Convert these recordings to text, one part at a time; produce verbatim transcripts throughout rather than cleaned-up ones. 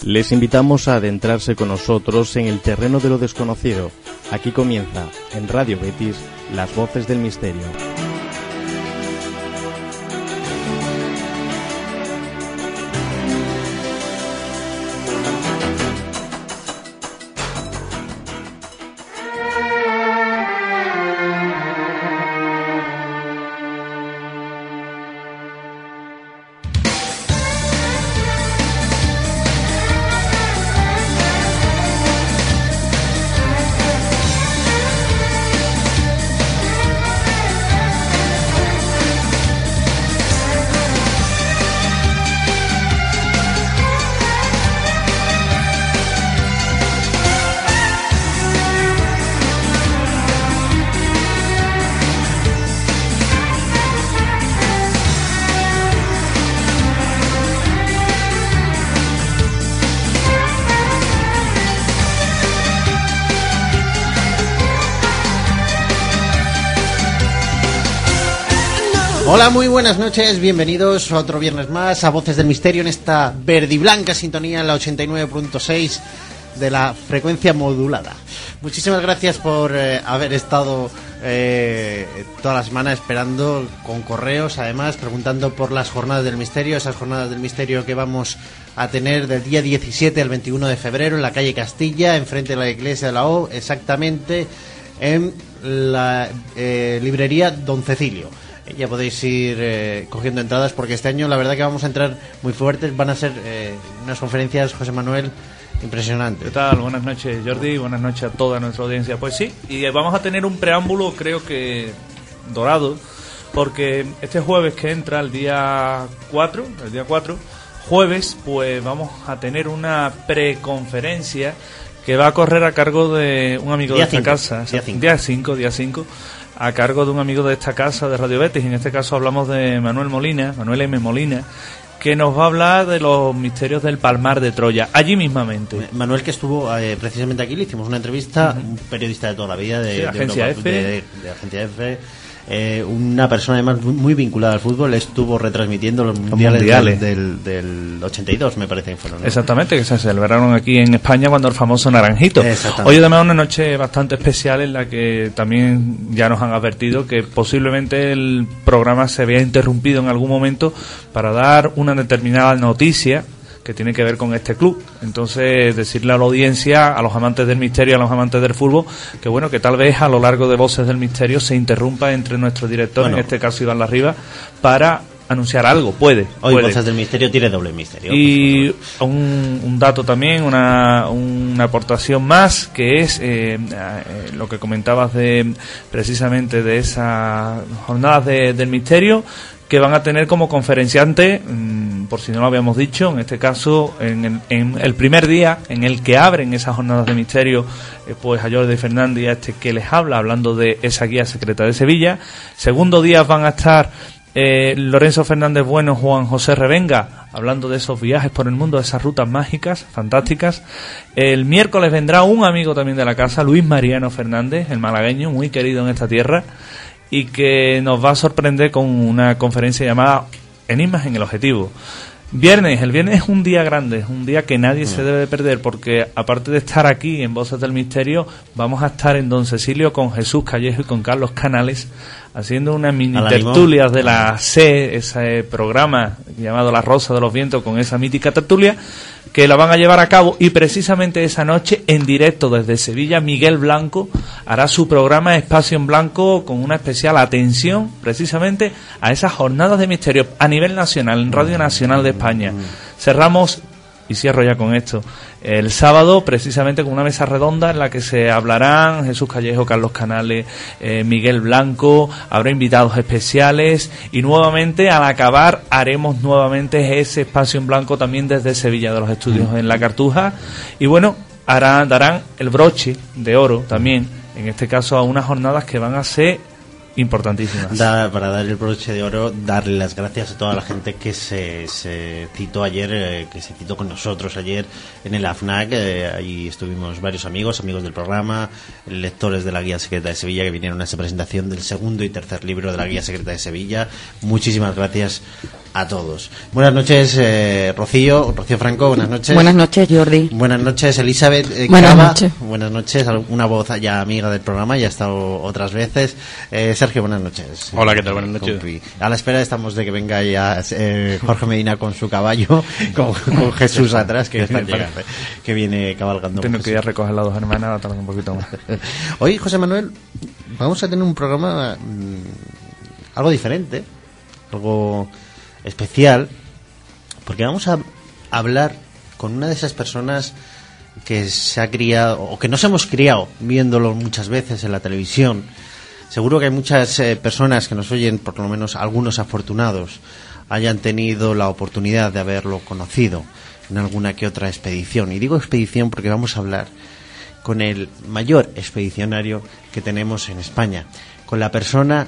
Les invitamos a adentrarse con nosotros en el terreno de lo desconocido. Aquí comienza, en Radio Betis, Las Voces del Misterio. Hola, muy buenas noches, bienvenidos otro viernes más a Voces del Misterio en esta verdiblanca sintonía en la ochenta y nueve punto seis de la frecuencia modulada. Muchísimas gracias por eh, haber estado eh, toda la semana esperando con correos, además preguntando por las jornadas del misterio, esas jornadas del misterio que vamos a tener del día diecisiete al veintiuno de febrero en la calle Castilla, enfrente de la iglesia de la O, exactamente en la eh, librería Don Cecilio. Ya podéis ir eh, cogiendo entradas porque este año la verdad que vamos a entrar muy fuertes. Van a ser eh, unas conferencias, José Manuel, impresionantes. ¿Qué tal? Buenas noches, Jordi. Buenas noches a toda nuestra audiencia. Pues sí, y vamos a tener un preámbulo, creo que dorado, porque este jueves que entra, el día cuatro, el día cuatro, jueves, pues vamos a tener una preconferencia que va a correr a cargo de un amigo día de esta cinco, casa. Día cinco. Día cinco, día cinco. A cargo de un amigo de esta casa de Radio Betis. En este caso hablamos de Manuel Molina, Manuel M. Molina, que nos va a hablar de los misterios del Palmar de Troya, allí mismamente. Manuel, que estuvo eh, precisamente aquí, le hicimos una entrevista, uh-huh. Un periodista de toda la vida, de, sí, de Agencia Europa, F. De, de, de Agencia F. Eh, una persona además muy, muy vinculada al fútbol, estuvo retransmitiendo los mundiales, mundiales. Del, del, del ochenta y dos, me parece que fueron, ¿no? Exactamente, que se celebraron aquí en España cuando el famoso Naranjito. Hoy además una noche bastante especial en la que también ya nos han advertido que posiblemente el programa se vea interrumpido en algún momento para dar una determinada noticia que tiene que ver con este club. Entonces, decirle a la audiencia, a los amantes del misterio, a los amantes del fútbol, que bueno, que tal vez a lo largo de Voces del Misterio se interrumpa entre nuestro director, bueno, en este caso Iván Larriba, para anunciar algo. Puede. Hoy puede. Voces del Misterio tiene doble misterio. Y un, un dato también, una, una aportación más, que es eh, eh, lo que comentabas de precisamente de esas jornadas de, del misterio, que van a tener como conferenciante, mmm, por si no lo habíamos dicho, en este caso, en el, en el primer día en el que abren esas jornadas de misterio, eh, pues a Jordi Fernández y a este que les habla, hablando de esa guía secreta de Sevilla. Segundo día van a estar eh, Lorenzo Fernández Bueno, Juan José Revenga, hablando de esos viajes por el mundo, de esas rutas mágicas, fantásticas. El miércoles vendrá un amigo también de la casa, Luis Mariano Fernández, el malagueño, muy querido en esta tierra, y que nos va a sorprender con una conferencia llamada Enigmas en el Objetivo. Viernes, el viernes es un día grande, es un día que nadie se debe perder, porque aparte de estar aquí en Voces del Misterio, vamos a estar en Don Cecilio con Jesús Callejo y con Carlos Canales, haciendo unas mini tertulias de la C, ese programa llamado La Rosa de los Vientos, con esa mítica tertulia, que la van a llevar a cabo, y precisamente esa noche, en directo desde Sevilla, Miguel Blanco hará su programa Espacio en Blanco, con una especial atención precisamente a esas jornadas de misterio a nivel nacional, en Radio Nacional de España. Cerramos, y cierro ya con esto, el sábado precisamente con una mesa redonda en la que se hablarán Jesús Callejo, Carlos Canales, eh, Miguel Blanco, habrá invitados especiales, y nuevamente al acabar haremos nuevamente ese Espacio en Blanco también desde Sevilla, de los estudios en La Cartuja, y bueno, harán, darán el broche de oro también, en este caso a unas jornadas que van a ser importantísimas. Da, para dar el broche de oro, darle las gracias a toda la gente que se, se citó ayer, eh, que se citó con nosotros ayer en el A F N A C. Eh, ahí estuvimos varios amigos, amigos del programa, lectores de la Guía Secreta de Sevilla, que vinieron a esa presentación del segundo y tercer libro de la Guía Secreta de Sevilla. Muchísimas gracias a todos. Buenas noches, eh, Rocío, Rocío Franco, buenas noches. Buenas noches, Jordi. Buenas noches, Elizabeth eh, Buenas Cava. noches. Buenas noches, una voz ya amiga del programa, ya ha estado otras veces. Eh, Sergio, buenas noches. Hola, ¿qué tal? Buenas noches. A la espera estamos de que venga ya eh, Jorge Medina con su caballo, con, con Jesús atrás, que, está llegando, que viene cabalgando. Tengo que ir a recoger las dos hermanas, va a tardar un poquito más. Hoy, José Manuel, vamos a tener un programa mmm, algo diferente, algo especial, porque vamos a hablar con una de esas personas que se ha criado, o que nos hemos criado viéndolo muchas veces en la televisión. Seguro que hay muchas eh, personas que nos oyen, por lo menos algunos afortunados, hayan tenido la oportunidad de haberlo conocido en alguna que otra expedición. Y digo expedición porque vamos a hablar con el mayor expedicionario que tenemos en España, con la persona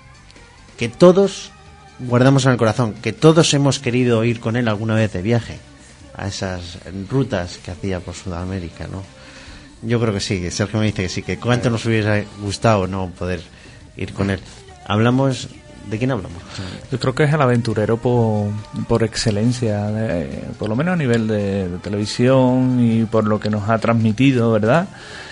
que todos guardamos en el corazón, que todos hemos querido ir con él alguna vez de viaje a esas rutas que hacía por Sudamérica, ¿no? Yo creo que sí, Sergio me dice que sí, que cuánto nos hubiera gustado no poder ir con él. Hablamos, ¿de quién hablamos? Yo creo que es el aventurero por, por excelencia, de, por lo menos a nivel de, de televisión y por lo que nos ha transmitido, ¿verdad?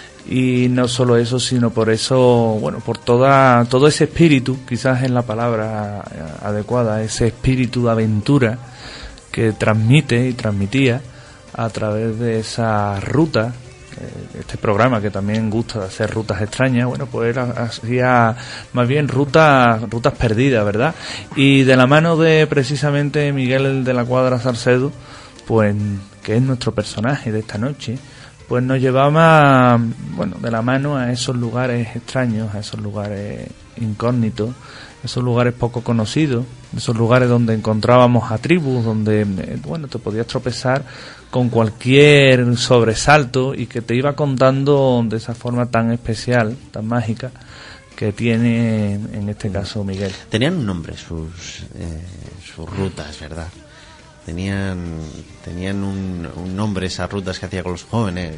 Y no solo eso, sino por eso, bueno, por toda todo ese espíritu, quizás es la palabra adecuada, ese espíritu de aventura que transmite y transmitía a través de esa ruta, este programa que también gusta de hacer rutas extrañas. Bueno, pues él hacía más bien rutas rutas perdidas, ¿verdad? Y de la mano de precisamente Miguel de la Cuadra Salcedo, pues que es nuestro personaje de esta noche, pues nos llevaba, bueno, de la mano a esos lugares extraños, a esos lugares incógnitos, esos lugares poco conocidos, esos lugares donde encontrábamos a tribus, donde, bueno, te podías tropezar con cualquier sobresalto y que te iba contando de esa forma tan especial, tan mágica, que tiene en este caso Miguel. Tenían un nombre sus, eh, sus rutas, ¿verdad? Tenían tenían un, un nombre esas rutas que hacía con los jóvenes.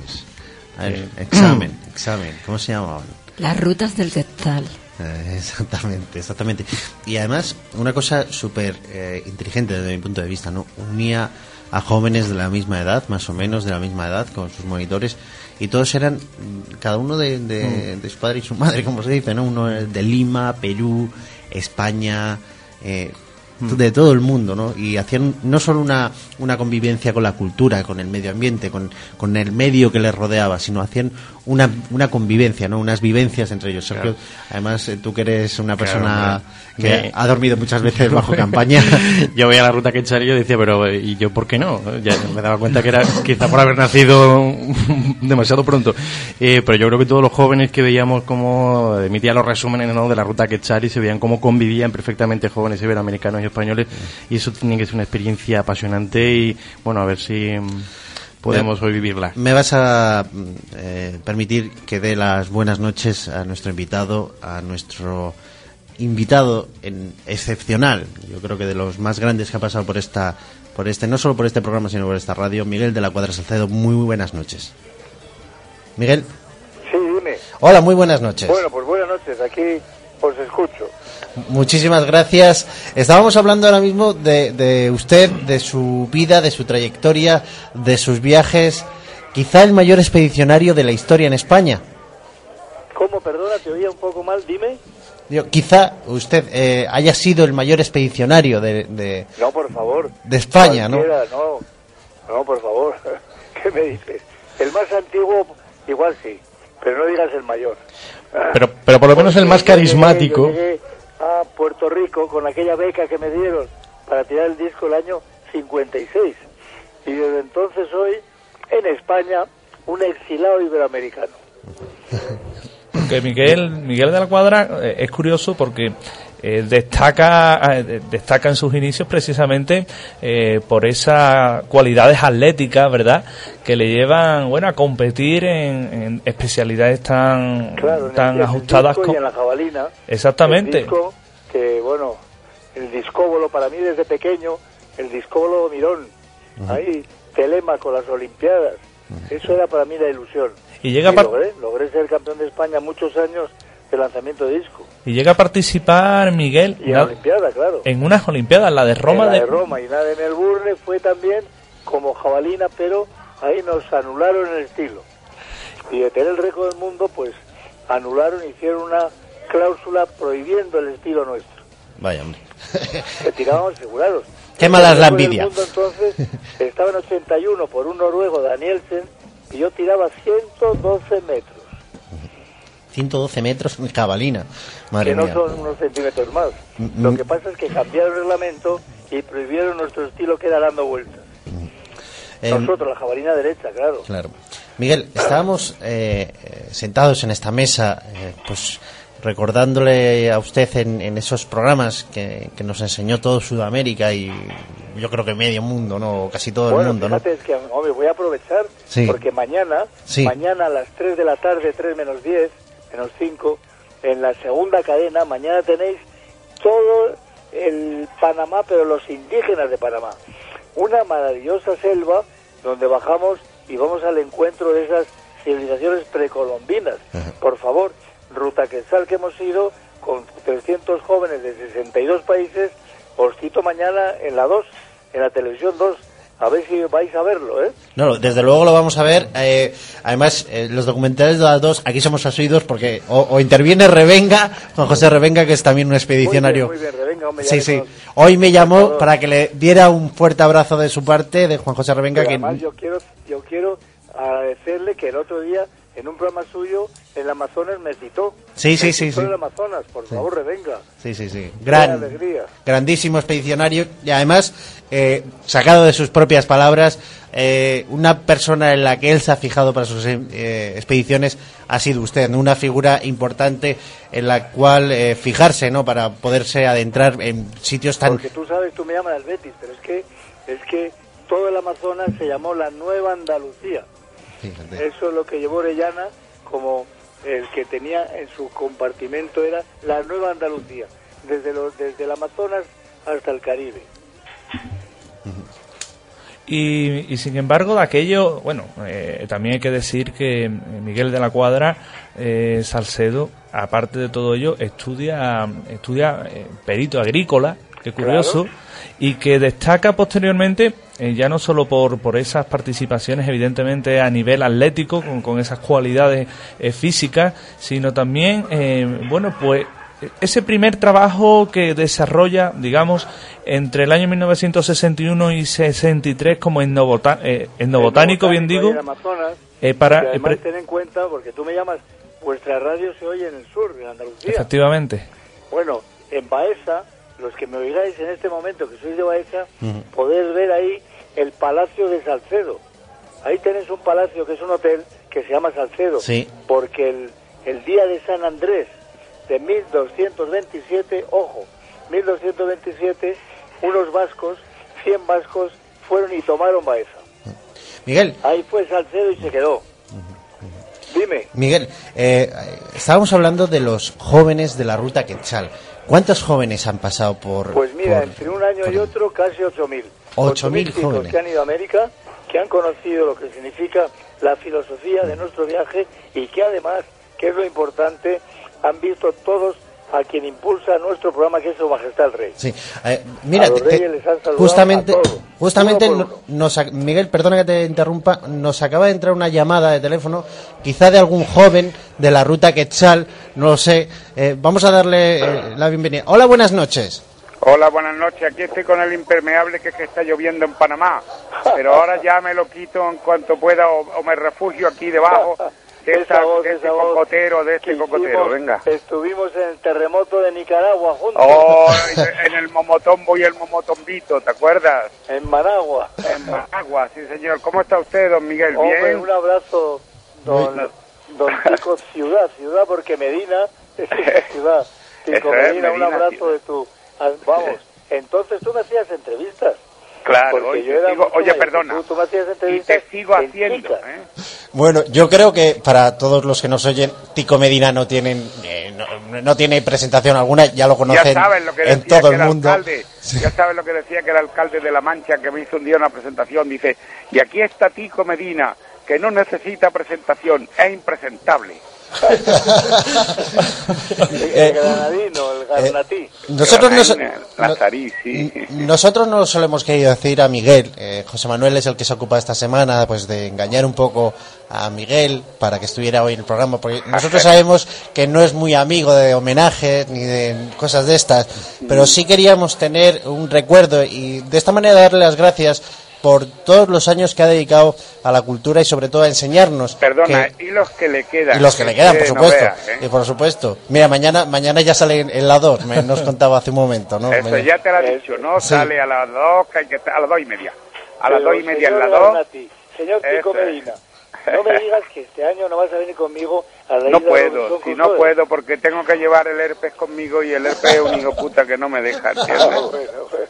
A ver, eh. examen, examen, ¿cómo se llamaban? Las rutas del Quetzal. Eh, exactamente, exactamente. Y además, una cosa súper eh, inteligente desde mi punto de vista, ¿no? Unía a jóvenes de la misma edad, más o menos de la misma edad, con sus monitores, y todos eran, cada uno de, de, mm. de su padre y su madre, como se dice, ¿no? Uno de Lima, Perú, España, eh, de todo el mundo, ¿no? Y hacían no solo una, una convivencia con la cultura, con el medio ambiente, con, con el medio que les rodeaba, sino hacían una, una convivencia, ¿no? Unas vivencias entre ellos. Sergio, claro. Además, tú que eres una persona claro, que me... ha dormido muchas veces bajo campaña. Yo veía la ruta Quetzal y yo decía, pero ¿y yo por qué no? Ya me daba cuenta que era quizá por haber nacido demasiado pronto. Eh, pero yo creo que todos los jóvenes que veíamos cómo emitían los resúmenes, ¿no?, de la ruta Quetzal y se veían cómo convivían perfectamente jóvenes iberoamericanos y españoles, y eso tiene que ser una experiencia apasionante y, bueno, a ver si podemos hoy vivirla. Me vas a eh, permitir que dé las buenas noches a nuestro invitado, a nuestro invitado en, excepcional, yo creo que de los más grandes que ha pasado por esta, por este, no solo por este programa, sino por esta radio, Miguel de la Cuadra Salcedo. Muy, muy buenas noches. Miguel. Sí, dime. Hola, muy buenas noches. Bueno, pues buenas noches, aquí os escucho. Muchísimas gracias. Estábamos hablando ahora mismo de, de usted, de su vida, de su trayectoria, de sus viajes. Quizá el mayor expedicionario de la historia en España. ¿Cómo? Perdona, te oía un poco mal, dime. Digo, quizá usted eh, haya sido el mayor expedicionario de, de... No, por favor. De España, Cualquiera, ¿no? No, no, por favor. ¿Qué me dices? El más antiguo, igual sí, pero no digas el mayor. Pero, pero por lo menos el más carismático. Yo llegué a Puerto Rico con aquella beca que me dieron para tirar el disco el año cincuenta y seis. Y desde entonces soy, en España, un exilado iberoamericano. Porque Miguel, Miguel de la Cuadra eh, es curioso porque eh, destaca eh, destaca en sus inicios precisamente eh, por esas cualidades atléticas, ¿verdad?, que le llevan, bueno, a competir en, en especialidades tan claro, tan en el, ajustadas en el disco como y en la jabalina. Exactamente. El disco que, bueno, el discóbolo para mí desde pequeño, el discóbolo Mirón, uh-huh. ahí Telémaco, las Olimpiadas, uh-huh. eso era para mí la ilusión. Y llega y par- logré, logré ser campeón de España muchos años de lanzamiento de disco. Y llega a participar Miguel Y en la Olimpiada, claro. en unas Olimpiadas, la de Roma. En la de de... Roma, y la de Melbourne fue también como jabalina, pero ahí nos anularon el estilo. Y de tener el récord del mundo, pues anularon, hicieron una cláusula prohibiendo el estilo nuestro. Vaya, hombre. Que tirábamos asegurados. Qué mala es la El récord del envidia. mundo, entonces estaba en ochenta y uno por un noruego, Danielsen, y yo tiraba ciento doce metros. ciento doce metros en jabalina. Madre Que no mía. son unos centímetros más. Mm, Lo mm. que pasa es que cambiaron el reglamento y prohibieron nuestro estilo, que era dando vueltas. Eh, Nosotros, la jabalina derecha, claro. Claro. Miguel, estábamos eh, eh, sentados en esta mesa, eh, pues recordándole a usted en, en esos programas que, que nos enseñó todo Sudamérica y yo creo que medio mundo, ¿no? Casi todo Bueno, el mundo, fíjate, ¿no? es que, hombre, voy a aprovechar, Sí. porque mañana, Sí. mañana a las tres de la tarde, tres menos diez, menos cinco, en la segunda cadena, mañana tenéis todo el Panamá, pero los indígenas de Panamá. Una maravillosa selva donde bajamos y vamos al encuentro de esas civilizaciones precolombinas. Ajá. Por favor, Ruta Quetzal, que hemos ido con trescientos jóvenes de sesenta y dos países, os cito mañana en la dos, en la televisión dos, a ver si vais a verlo, ¿eh? No, desde luego lo vamos a ver. Eh, además, eh, los documentales de las dos, aquí somos asiduos porque o, o interviene Revenga, Juan José Revenga, que es también un expedicionario. Muy bien, muy bien, Revenga, hombre, ya Sí, le sí. conozco. Hoy me llamó Por favor. para que le diera un fuerte abrazo de su parte, de Juan José Revenga. Pero Que además yo quiero, yo quiero agradecerle que el otro día, en un programa suyo, el Amazonas me citó. Sí, sí, Me sí, citó sí. el Amazonas, por favor, Revenga. Sí, sí, sí. Qué Gran, alegría. grandísimo expedicionario y además, eh, sacado de sus propias palabras, eh, una persona en la que él se ha fijado para sus eh, expediciones ha sido usted, ¿no? Una figura importante en la cual eh, fijarse, ¿no? Para poderse adentrar en sitios tan... Porque tú sabes, tú me llamas al Betis, pero es que, es que todo el Amazonas se llamó la Nueva Andalucía. Fíjate. Eso es lo que llevó Orellana, como el que tenía en su compartimento era la Nueva Andalucía, desde los, desde el Amazonas hasta el Caribe. Y, y sin embargo, de aquello, bueno, eh, también hay que decir que Miguel de la Cuadra, eh, Salcedo, aparte de todo ello, estudia, estudia eh, perito agrícola, qué curioso, Claro. y que destaca posteriormente, eh, ya no solo por, por esas participaciones, evidentemente, a nivel atlético, con, con esas cualidades eh, físicas, sino también, eh, bueno, pues, ese primer trabajo que desarrolla, digamos, entre el año mil novecientos sesenta y uno y sesenta y tres como etnobotá- eh, etnobotánico, bien digo, ahí en Amazonas, eh, para... y además eh, pre- ten en cuenta, porque tú me llamas, vuestra radio se oye en el sur, en Andalucía. efectivamente. Bueno, en Baeza, los que me oigáis en este momento, que sois de Baeza, podéis ver ahí el Palacio de Salcedo. Ahí tenéis un palacio que es un hotel que se llama Salcedo, Sí. porque el, el día de San Andrés de mil doscientos veintisiete, ojo, mil doscientos veintisiete, unos vascos, cien vascos, fueron y tomaron Baeza. Miguel, Ahí fue Salcedo y se quedó. Dime. Miguel, eh, estábamos hablando de los jóvenes de la Ruta Quetzal. ¿Cuántos jóvenes han pasado por...? Pues mira, por- entre un año y por- otro casi ocho mil. Ocho mil chicos jóvenes. que han ido a América, que han conocido lo que significa la filosofía de nuestro viaje y que además, que es lo importante, han visto todos a quien impulsa nuestro programa, que es Su Majestad el Rey. Sí, eh, mira, A los te- reyes les han saludado justamente, a todos, justamente uno por uno. nos, ac- Miguel, perdona que te interrumpa, nos acaba de entrar una llamada de teléfono, quizá de algún joven de la Ruta Quetzal, no lo sé. Eh, vamos a darle eh, la bienvenida. Hola, buenas noches. Hola, buenas noches. Aquí estoy con el impermeable, que es que está lloviendo en Panamá. Pero ahora ya me lo quito en cuanto pueda o, o me refugio aquí debajo de, Esa esta, voz, de este esa voz cocotero, de este que cocotero. hicimos, Venga. Estuvimos en el terremoto de Nicaragua juntos, Oh, en el momotombo y el momotombito, ¿te acuerdas? en Managua. En Managua, sí señor. ¿Cómo está usted, don Miguel? Hombre, ¿Bien? un abrazo, don, don Tico Ciudad, Ciudad, porque Medina es una ciudad. Tico Eso es, Medina, un Medina, abrazo ciudad. de tu... ah, Vamos, entonces tú me hacías entrevistas. Claro, porque oye, yo era sigo- mucho oye, mayor. perdona. Tú, tú me hacías Y entrevistas te sigo en haciendo, chicas. ¿eh? Bueno, yo creo que para todos los que nos oyen, Tico Medina no tienen eh, no, no tiene presentación alguna, ya lo conocen Ya sabes lo que en decía todo que el era mundo. alcalde, ya sabes lo que decía que era alcalde de La Mancha, que me hizo un día una presentación, dice, y aquí está Tico Medina, que no necesita presentación, es impresentable. El granadino, el garnatí. Eh, nosotros nos, Lazarí, sí. nosotros no solemos querido decir a Miguel, eh, José Manuel es el que se ocupa esta semana pues de engañar un poco a Miguel para que estuviera hoy en el programa, porque nosotros sabemos que no es muy amigo de homenajes ni de cosas de estas, pero sí queríamos tener un recuerdo y de esta manera darle las gracias por todos los años que ha dedicado a la cultura y sobre todo a enseñarnos. Perdona, que, y los que le quedan. Y los que le quedan, por supuesto. No veas, ¿eh? Y por supuesto. Mira, mañana mañana ya sale en la dos, me nos contaba hace un momento, ¿no? Eso Me... ya te lo he dicho, ¿no? Sí. Sale a las dos, que hay que estar a las dos y media. A las Pero, dos y media en señor la dos. Garnati, señor Pico Eso es. Medina, no me digas que este año no vas a venir conmigo a la No isla puedo, Robinson si no Crusoe. puedo, porque tengo que llevar el herpes conmigo y el herpes es un hijo puta que no me deja, ¿entiendes? Ah, bueno, bueno.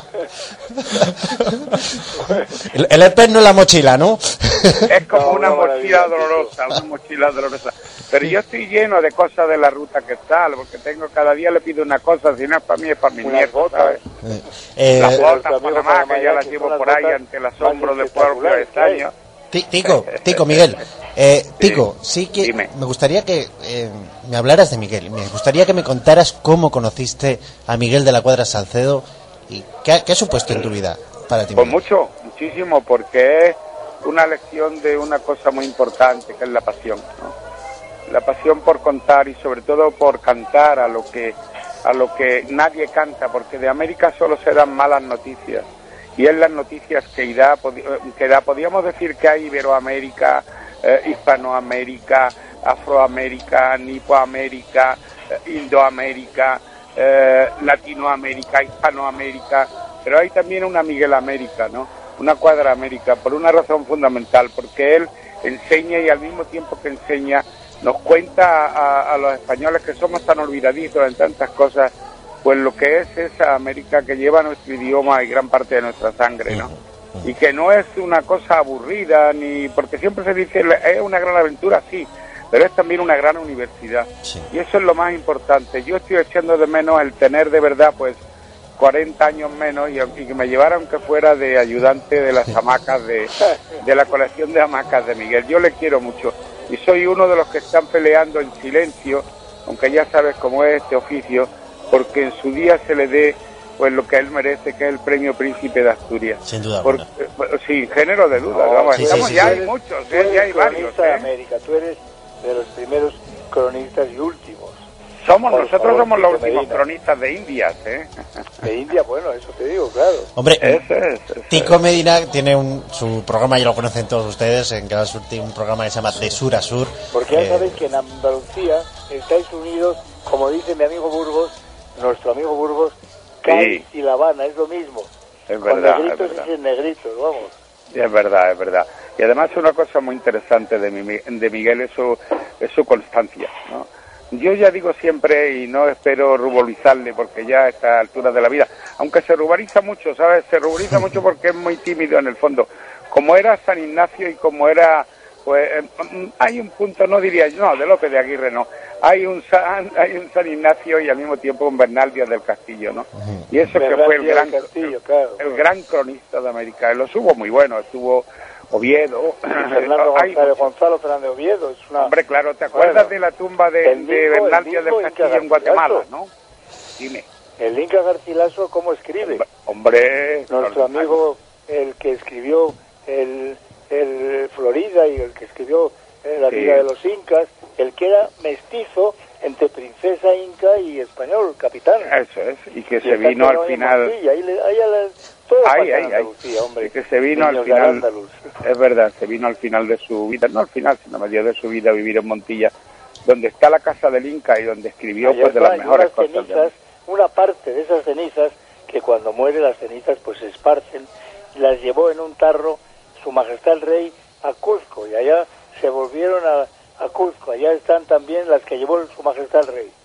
El, el herpes no es la mochila, ¿no? Es como No, una una mochila maravilla, dolorosa, una mochila dolorosa. Pero yo estoy lleno de cosas de la ruta que tal, porque tengo cada día le pido una cosa, si no es para mí, es para mi Unas nieto, botas. ¿sabes? Eh, Las botas Nuestro amigo Panamá, Panamá, que ya las que llevo son por las ahí botas ante el más asombro del pueblo espectaculares que hay. extraño. Ti- Tico, Tico, Miguel, eh, Tico, sí que Dime. me gustaría que eh, me hablaras de Miguel, me gustaría que me contaras cómo conociste a Miguel de la Cuadra Salcedo y qué ha, qué ha supuesto en tu vida para ti. Pues Miguel. mucho, muchísimo, porque es una lección de una cosa muy importante, que es la pasión, ¿no? La pasión por contar y sobre todo por cantar a lo que a lo que nadie canta, porque de América solo se dan malas noticias. Y es las noticias que da, que da, podríamos decir que hay Iberoamérica, eh, Hispanoamérica, Afroamérica, Nipoamérica, eh, Indoamérica, eh, Latinoamérica, Hispanoamérica, pero hay también una Miguel América, ¿no? Una Cuadra América, por una razón fundamental, porque él enseña y al mismo tiempo que enseña nos cuenta a, a los españoles que somos tan olvidadizos en tantas cosas, pues lo que es esa América que lleva nuestro idioma y gran parte de nuestra sangre, ¿no? Y que no es una cosa aburrida, ni porque siempre se dice, es una gran aventura, sí, pero es también una gran universidad. Sí. Y eso es lo más importante. Yo estoy echando de menos el tener de verdad, pues, cuarenta años menos y, y que me llevara aunque fuera de ayudante de las hamacas, de, de la colección de hamacas de Miguel. Yo le quiero mucho y soy uno de los que están peleando en silencio, aunque ya sabes cómo es este oficio, porque en su día se le dé pues lo que él merece, que es el premio Príncipe de Asturias. Sin duda Por, alguna. eh, sin género de duda, No, vamos, sí, estamos, sí, ya sí, hay sí. muchos, Tú eh, eres ya hay varios. cronista de ¿eh? América, tú eres de los primeros cronistas y últimos. Somos, Por nosotros favor, somos los Tito últimos Medina. cronistas de Indias, ¿eh? De India, bueno, eso te digo, claro. Hombre, Ese es. ese Tico es. Medina tiene un, su programa, ya lo conocen todos ustedes, en Canal Sur tiene un programa que se llama De Sur a Sur. Porque ya eh, sabéis que en Andalucía estáis unidos, como dice mi amigo Burgos, nuestro amigo Burgos, Cádiz y La Habana, es lo mismo. Es Con verdad, es negritos verdad. y sin negritos, vamos. Es verdad, es verdad. Y además una cosa muy interesante de, mi, de Miguel es su, es su constancia, ¿no? Yo ya digo siempre, y no espero ruborizarle, porque ya a esta altura de la vida, aunque se ruboriza mucho, ¿sabes? Se ruboriza mucho porque es muy tímido en el fondo. Como era San Ignacio y como era, pues, eh, hay un punto, no diría yo, no, de López de Aguirre no, hay un San, hay un San Ignacio y al mismo tiempo un Bernal Díaz del Castillo, ¿no? Y eso que Bernal fue el Díaz gran, del Castillo, claro. el gran cronista de América. Él los hubo muy bueno, estuvo Oviedo, Fernando hay- González, Gonzalo Fernández Oviedo, es una... hombre, claro, ¿te acuerdas Bueno, de la tumba de, el de mismo- Bernal el Díaz del mismo Castillo Inca en Guatemala, Garcilaso. ¿no? Dime. El Inca Garcilaso, ¿cómo escribe? Hombre, Nuestro amigo, el que escribió el, el Florida y el que escribió eh, La Sí. vida de los incas, el que era mestizo entre princesa inca y español, capitán. Eso es, y que Y se está vino al enterrado en final, Montilla, ahí le- ahí a la- todo Ay, pasa ay, en ay. Andalucía, hombre. y que se vino al Niños de final, Al-Ándalus. es verdad, se vino al final de su vida, no al final, sino a medio de su vida a vivir en Montilla, donde está la casa del Inca y donde escribió Allá pues de está, las y mejores unas cosas. cenizas, una parte de esas cenizas, que cuando muere las cenizas pues se esparcen, las llevó en un tarro su majestad el rey a Cuzco, y allá se volvieron a, a Cuzco, allá están también las que llevó su majestad el rey.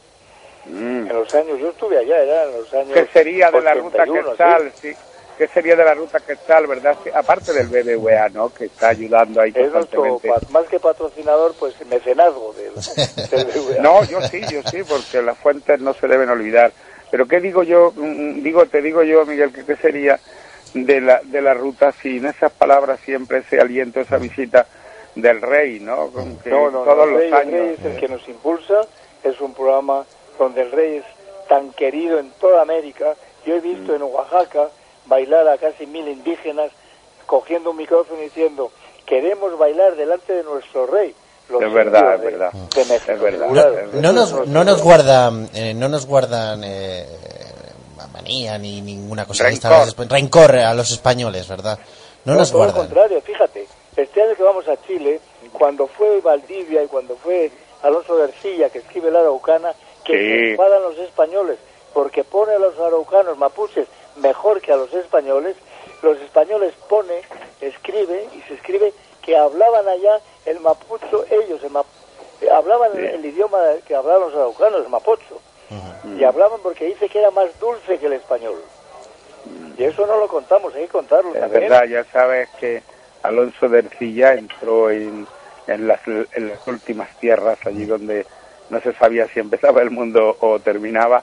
Mm. En los años, yo estuve allá, era en los años... ¿Qué sería de la ruta ochenta y uno, Quetzal? ¿sí? Sí. ¿Qué sería de la ruta Quetzal, verdad? Sí, aparte del B B V A, ¿no? Que está ayudando ahí Es nuestro, constantemente. pa- más que patrocinador, pues mecenazgo del, del B V A. No, yo sí, yo sí, porque las fuentes no se deben olvidar. Pero ¿qué digo yo? Mm, Digo, te digo yo, Miguel, que qué sería de la de la ruta sin esas palabras siempre, ese aliento, esa visita del rey, ¿no? Con que No, no, todos no, el los rey, años. el rey es el que nos impulsa, es un programa donde el rey es tan querido en toda América. Yo he visto en Oaxaca bailar a casi mil indígenas cogiendo un micrófono y diciendo, queremos bailar delante de nuestro rey. Los Es verdad, es de, verdad. de México, Es verdad. figurado. No, no nos, no nos guardan, eh, no nos guardan eh, manía ni ninguna cosa de Rencor. estas, rencor a los españoles, ¿verdad? No, No, nos todo lo guardan. contrario, fíjate, este año que vamos a Chile, cuando fue Valdivia y cuando fue Alonso de Ercilla, que escribe la Araucana, que Sí. se enfadan los españoles, porque pone a los araucanos mapuches mejor que a los españoles, los españoles pone, escribe, y se escribe que hablaban allá el mapucho, ellos, el map, hablaban Sí. el, el idioma que hablaban los araucanos, el mapocho, y hablaban porque dice que era más dulce que el español. Y eso no lo contamos, hay que contarlo Es también. verdad, ya sabes que Alonso de Ercilla entró en, en, las, en las últimas tierras, allí donde no se sabía si empezaba el mundo o terminaba,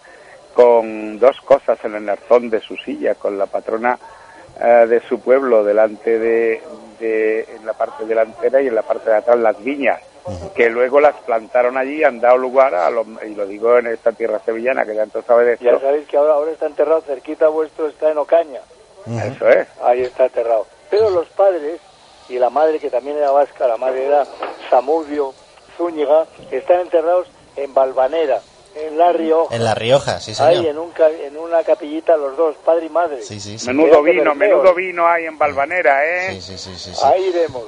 con dos cosas en el arzón de su silla, con la patrona eh, de su pueblo delante de, de, en la parte delantera y en la parte de atrás las viñas, que luego las plantaron allí y han dado lugar a, lo, y lo digo en esta tierra sevillana, que tanto sabe de esto. Ya sabéis que ahora, ahora está enterrado cerquita vuestro, está en Ocaña. Eso es. Ahí está enterrado. Pero los padres y la madre, que también era vasca, la madre era Zamudio Zúñiga, están enterrados en Valvanera, en La Rioja. En La Rioja, sí, Ahí señor. en, un, ca- en una capillita los dos, padre y madre. Sí, sí, sí. Menudo Fíjate, vino, Bermeo. menudo vino hay en Valvanera, ¿eh? Sí, sí, sí, sí, sí. Ahí iremos.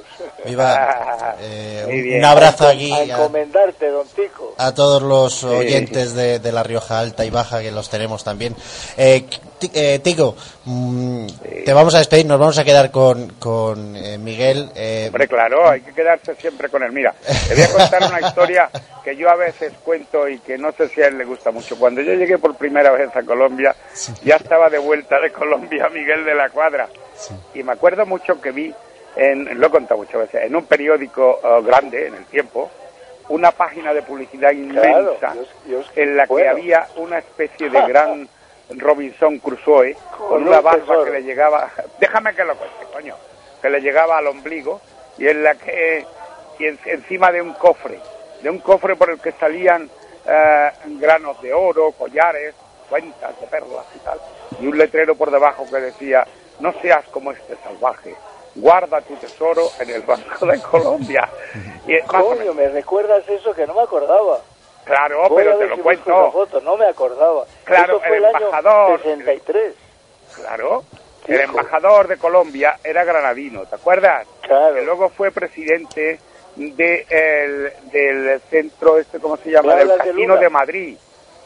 Viva, eh, Muy un, bien. un abrazo A aquí a, encomendarte, don Tico. a todos los oyentes de, de La Rioja Alta y Baja, que los tenemos también. Eh, Ti- eh, Tico, mm, te vamos a despedir, nos vamos a quedar con, con eh, Miguel. Eh, Hombre, claro, hay que quedarse siempre con él. Mira, te voy a contar una historia que yo a veces cuento y que no sé si a él le gusta mucho. Cuando yo llegué por primera vez a Colombia, ya estaba de vuelta de Colombia Miguel de la Cuadra. Y me acuerdo mucho que vi, en, lo he contado muchas veces, en un periódico uh, grande, en El Tiempo, una página de publicidad inmensa, Claro, yo- yo- en la que bueno. había una especie de gran Robinson Crusoe, con Con una un barba tesoro. que le llegaba, déjame que lo cuente, coño, que le llegaba al ombligo, y en la que, y en- encima de un cofre, de un cofre por el que salían eh, granos de oro, collares, cuentas de perlas y tal, y un letrero por debajo que decía, no seas como este salvaje, guarda tu tesoro en el Banco de Colombia. Y es más o Coño, menos- me recuerdas eso que no me acordaba. claro, Voy a pero te ver lo si busco cuento. esa foto, no me acordaba. Claro, Eso fue el el, año embajador. sesenta y tres. Claro, Hijo. el embajador de Colombia era granadino, ¿te acuerdas? Claro. Que luego fue presidente de el, del centro, este, ¿cómo se llama? ¿Me Del hablas de Casino Luna? de Madrid.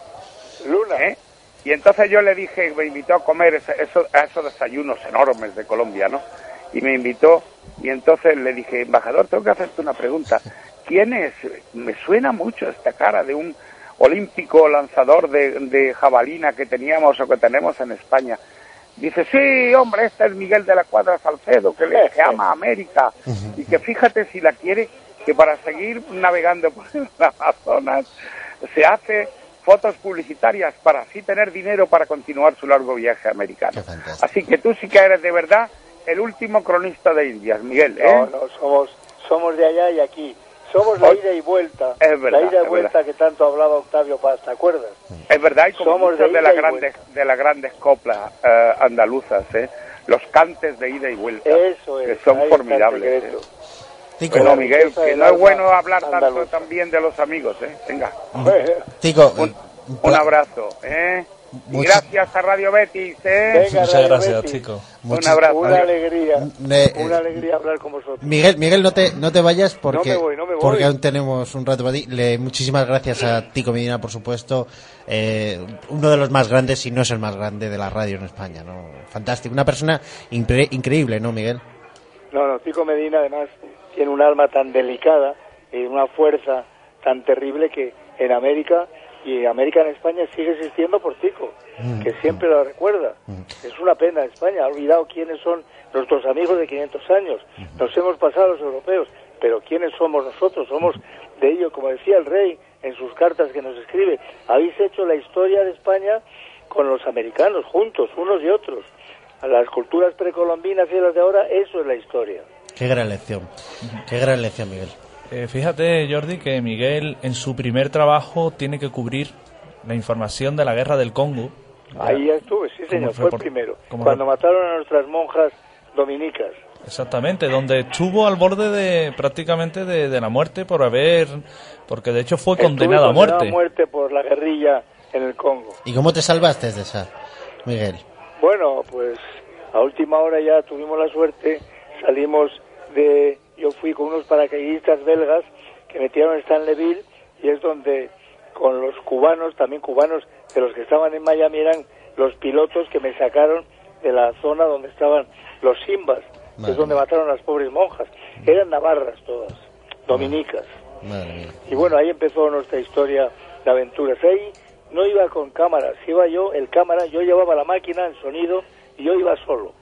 Luna. ¿eh? Y entonces yo le dije, me invitó a comer ese- eso, a esos desayunos enormes de Colombia, ¿no? Y me invitó, y entonces le dije, embajador, tengo que hacerte una pregunta. ¿Quién es? Me suena mucho esta cara de un olímpico lanzador de, de jabalina que teníamos o que tenemos en España. Dice, sí, hombre, este es Miguel de la Cuadra Salcedo, que, le, que ama a América, y que fíjate si la quiere, que para seguir navegando por el Amazonas se hace fotos publicitarias para así tener dinero para continuar su largo viaje americano. Qué fantástico. Así que tú sí que eres de verdad el último cronista de Indias, Miguel, ¿eh? No, no, somos, somos de allá y aquí. Somos la Hoy- ida y vuelta. Es verdad, la ida y es vuelta verdad. que tanto hablaba Octavio Paz, ¿te acuerdas? Es verdad, y como Somos muchas de de, ida las y grandes vuelta. de las grandes coplas eh, andaluzas, ¿eh? Los cantes de ida y vuelta, Eso es. que son ahí está el formidables. secreto. ¿eh? Tico, Bueno, la Miguel, riqueza que del no es alma bueno hablar tanto andaluza. también de los amigos, ¿eh? Venga, Tico, un, un un pla- abrazo, ¿eh? Y Mucho- gracias a Radio Betis, ¿eh? Venga, Muchas Radio gracias, Betis. chicos. Un muchis- abrazo. Una adiós. alegría. Ne- eh, Una alegría hablar con vosotros. Miguel, Miguel, no te, no te vayas porque, No me voy, no me voy. porque aún tenemos un rato para ti. Le, muchísimas gracias a Tico Medina, por supuesto, eh, uno de los más grandes, si no es el más grande de la radio en España, ¿no? Fantástico, una persona impre- increíble, ¿no, Miguel? No, no, Tico Medina además tiene un alma tan delicada y una fuerza tan terrible que en América y América en España sigue existiendo por Tico, que siempre lo recuerda. Es una pena, España ha olvidado quiénes son nuestros amigos de quinientos años. Nos hemos pasado a los europeos, pero ¿quiénes somos nosotros? Somos de ellos, como decía el rey en sus cartas que nos escribe, habéis hecho la historia de España con los americanos, juntos, unos y otros. A las culturas precolombinas y las de ahora, eso es la historia. Qué gran lección, qué gran lección, Miguel. Eh, fíjate, Jordi, que Miguel en su primer trabajo tiene que cubrir la información de la guerra del Congo. Ahí ya estuve, sí señor, fue el primero, cuando rep- mataron a nuestras monjas dominicas. Exactamente, donde estuvo al borde de prácticamente de, de la muerte por haber, porque de hecho fue condenado a muerte. a muerte por la guerrilla en el Congo. ¿Y cómo te salvaste de esa, Miguel? Bueno, pues a última hora ya tuvimos la suerte, salimos de... Yo fui con unos paracaidistas belgas que metieron en Stanleyville y es donde con los cubanos, también cubanos de los que estaban en Miami, eran los pilotos que me sacaron de la zona donde estaban los Simbas, que es donde mataron a las pobres monjas. Eran navarras todas, dominicas. Madre mía. Y bueno, ahí empezó nuestra historia de aventuras. Ahí no iba con cámaras, iba yo, el cámara, yo llevaba la máquina, el sonido, y yo iba solo.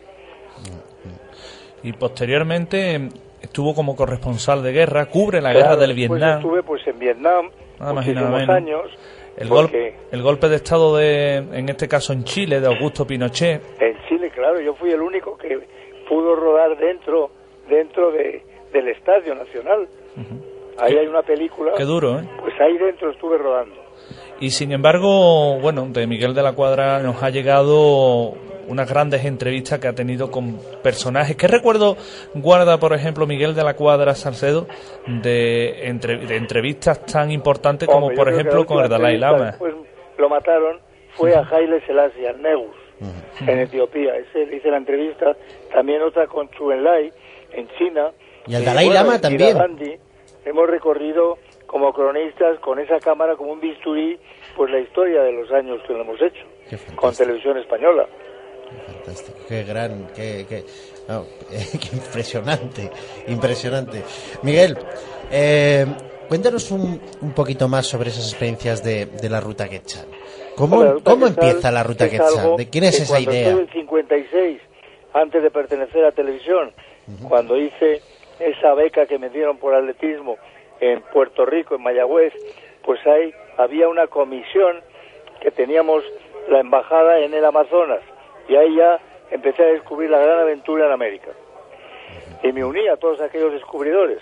Y posteriormente estuvo como corresponsal de guerra, cubre la Claro, guerra del después Vietnam. estuve pues en Vietnam Nada más y nada muchísimos menos. años. El, porque gol, el golpe de estado de, en este caso en Chile, de Augusto Pinochet. En Chile, claro, yo fui el único que pudo rodar dentro dentro de, del Estadio Nacional. Uh-huh. Ahí hay una película. Qué duro, ¿eh? Pues ahí dentro estuve rodando. Y sin embargo, bueno, de Miguel de la Cuadra nos ha llegado unas grandes entrevistas que ha tenido con personajes. ¿Qué recuerdo guarda, por ejemplo, Miguel de la Cuadra Salcedo de, entre, de entrevistas tan importantes como, Hombre, por ejemplo, con el Dalai Lama? Pues lo mataron, fue a Haile Selassie, al Negus, uh-huh. en Etiopía. Ese hice la entrevista. También otra con Chu Enlai, en China. Y el Dalai Lama bueno, también. Gandhi. Hemos recorrido como cronistas con esa cámara, como un bisturí, pues la historia de los años que lo hemos hecho con Televisión Española. Qué fantástico, qué gran, qué, qué, no, eh, qué impresionante, impresionante. Miguel, eh, cuéntanos un, un poquito más sobre esas experiencias de, de la Ruta Quetzal. ¿Cómo, Ruta ¿cómo Quetzal empieza la Ruta Quetzal? ¿De quién es esa idea? Cuando estuve en cincuenta y seis, antes de pertenecer a Televisión, uh-huh. cuando hice esa beca que me dieron por atletismo en Puerto Rico, en Mayagüez, pues ahí había una comisión que teníamos la embajada en el Amazonas. Y ahí ya empecé a descubrir la gran aventura en América. Y me uní a todos aquellos descubridores.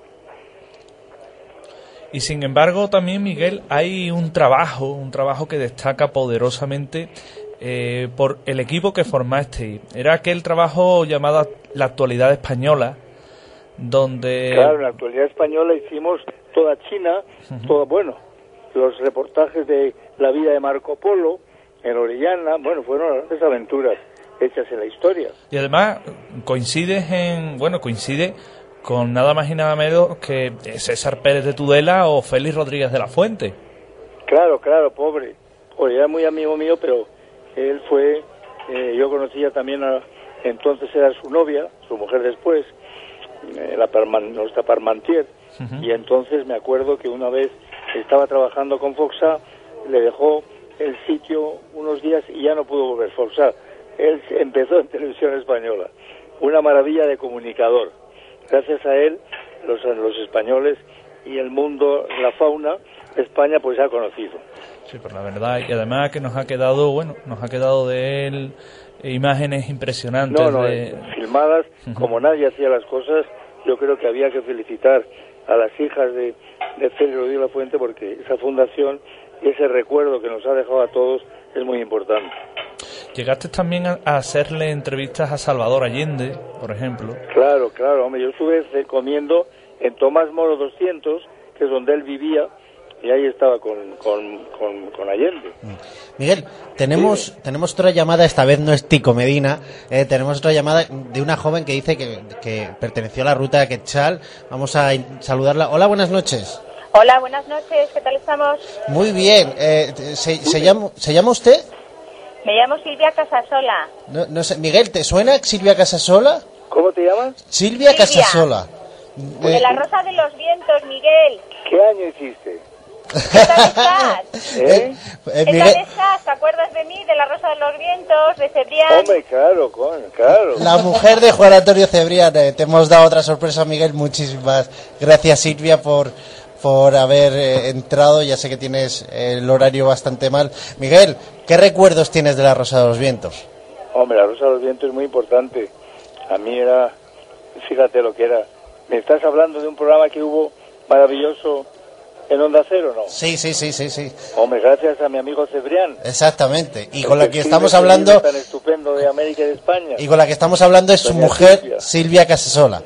Y sin embargo, también, Miguel, hay un trabajo, un trabajo que destaca poderosamente eh, por el equipo que formaste. Era aquel trabajo llamado La Actualidad Española, donde... Claro, en la Actualidad Española hicimos toda China, uh-huh. todo, bueno, los reportajes de la vida de Marco Polo, en Orellana, bueno, fueron grandes aventuras hechas en la historia. Y además coincides en, bueno, coincide con nada más y nada menos que César Pérez de Tudela o Félix Rodríguez de la Fuente. Claro, claro, pobre. Pobre, era muy amigo mío, pero él fue, eh, yo conocía también a, entonces era su novia, su mujer después, eh, la Parman, nuestra Parmentier, uh-huh. y entonces me acuerdo que una vez estaba trabajando con Foxa, le dejó el sitio unos días y ya no pudo volver. Foxa, él empezó en Televisión Española, una maravilla de comunicador. Gracias a él, los, los españoles y el mundo, la fauna de España, pues se ha conocido. Sí, por la verdad, y además que nos ha quedado, bueno, nos ha quedado de él imágenes impresionantes. No, no, de... filmadas, uh-huh. como nadie hacía las cosas. Yo creo que había que felicitar a las hijas de, de Félix Rodríguez de la Fuente, porque esa fundación y ese recuerdo que nos ha dejado a todos es muy importante. Llegaste también a, a hacerle entrevistas a Salvador Allende, por ejemplo. Claro, claro, hombre, yo estuve comiendo en Tomás Moro doscientos, que es donde él vivía, y ahí estaba con, con, con, con Allende. Miguel, tenemos sí. tenemos otra llamada, esta vez no es Tico Medina, eh, tenemos otra llamada de una joven que dice que, que perteneció a la Ruta Quetzal. Vamos a saludarla. Hola, buenas noches. Hola, buenas noches, ¿qué tal estamos? Muy bien, eh, ¿se, se, llama, ¿se llama usted? Me llamo Silvia Casasola. No, no sé, Miguel, ¿te suena Silvia Casasola? ¿Cómo te llamas? Silvia, Silvia. Casasola. De la Rosa de los Vientos, Miguel. ¿Qué año hiciste? ¿Qué tal estás? ¿Eh? Eh, ¿Qué Miguel... tal estás? ¿Te acuerdas de mí, de la Rosa de los Vientos, de Cebrián? Hombre, claro, con, claro. La mujer de Juan Antonio Cebrián. Eh, te hemos dado otra sorpresa, Miguel. Muchísimas gracias, Silvia, por... por haber eh, entrado. Ya sé que tienes eh, el horario bastante mal. Miguel, ¿qué recuerdos tienes de la Rosa de los Vientos? Hombre, la Rosa de los Vientos es muy importante. A mí era fíjate lo que era. ¿Me estás hablando de un programa que hubo maravilloso en Onda Cero, no? Sí, sí, sí, sí, sí. Hombre, gracias a mi amigo Cebrián. Exactamente. Y El con la que perfil estamos de ese hablando... libro tan estupendo de América y de España. Y con la que estamos hablando es su Doña mujer, Silvia. Silvia Casasola.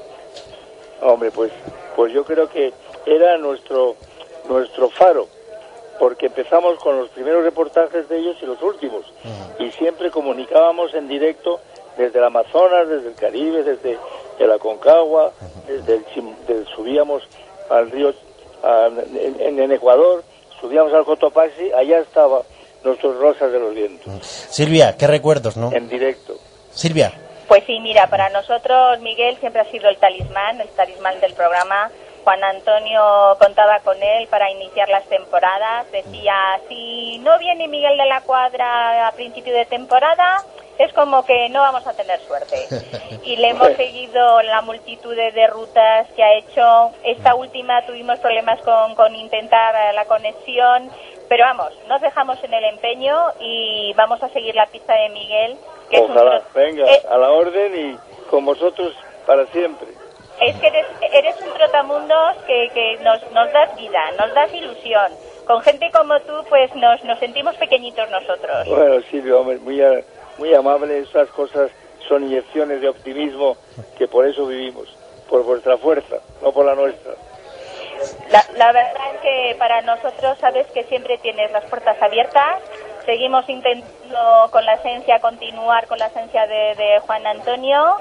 Hombre, pues, pues yo creo que era nuestro, nuestro faro, porque empezamos con los primeros reportajes de ellos y los últimos, y siempre comunicábamos en directo desde el Amazonas, desde el Caribe, desde el Aconcagua, desde el Chim- desde- subíamos al río, a- en, en Ecuador, subíamos al Cotopaxi, allá estaba nuestros Rosas de los Vientos, Silvia, qué recuerdos, ¿no? en directo. Silvia. Pues sí, mira, para nosotros Miguel siempre ha sido el talismán, el talismán del programa. Juan Antonio contaba con él para iniciar las temporadas. Decía, si no viene Miguel de la Cuadra a principio de temporada, es como que no vamos a tener suerte. Y le hemos seguido la multitud de, de rutas que ha hecho. Esta última tuvimos problemas con, con intentar eh, la conexión, pero vamos, nos dejamos en el empeño y vamos a seguir la pista de Miguel. Que Ojalá, es un... venga, eh, a la orden y con vosotros para siempre. Es que eres, eres un trotamundos que, que nos, nos das vida, nos das ilusión. Con gente como tú, pues nos, nos sentimos pequeñitos nosotros. Bueno, Silvio, hombre, muy, a- muy amable, esas cosas son inyecciones de optimismo que por eso vivimos, por vuestra fuerza, no por la nuestra. La, la verdad es que para nosotros sabes que siempre tienes las puertas abiertas. Seguimos intentando con la esencia, continuar con la esencia de, de Juan Antonio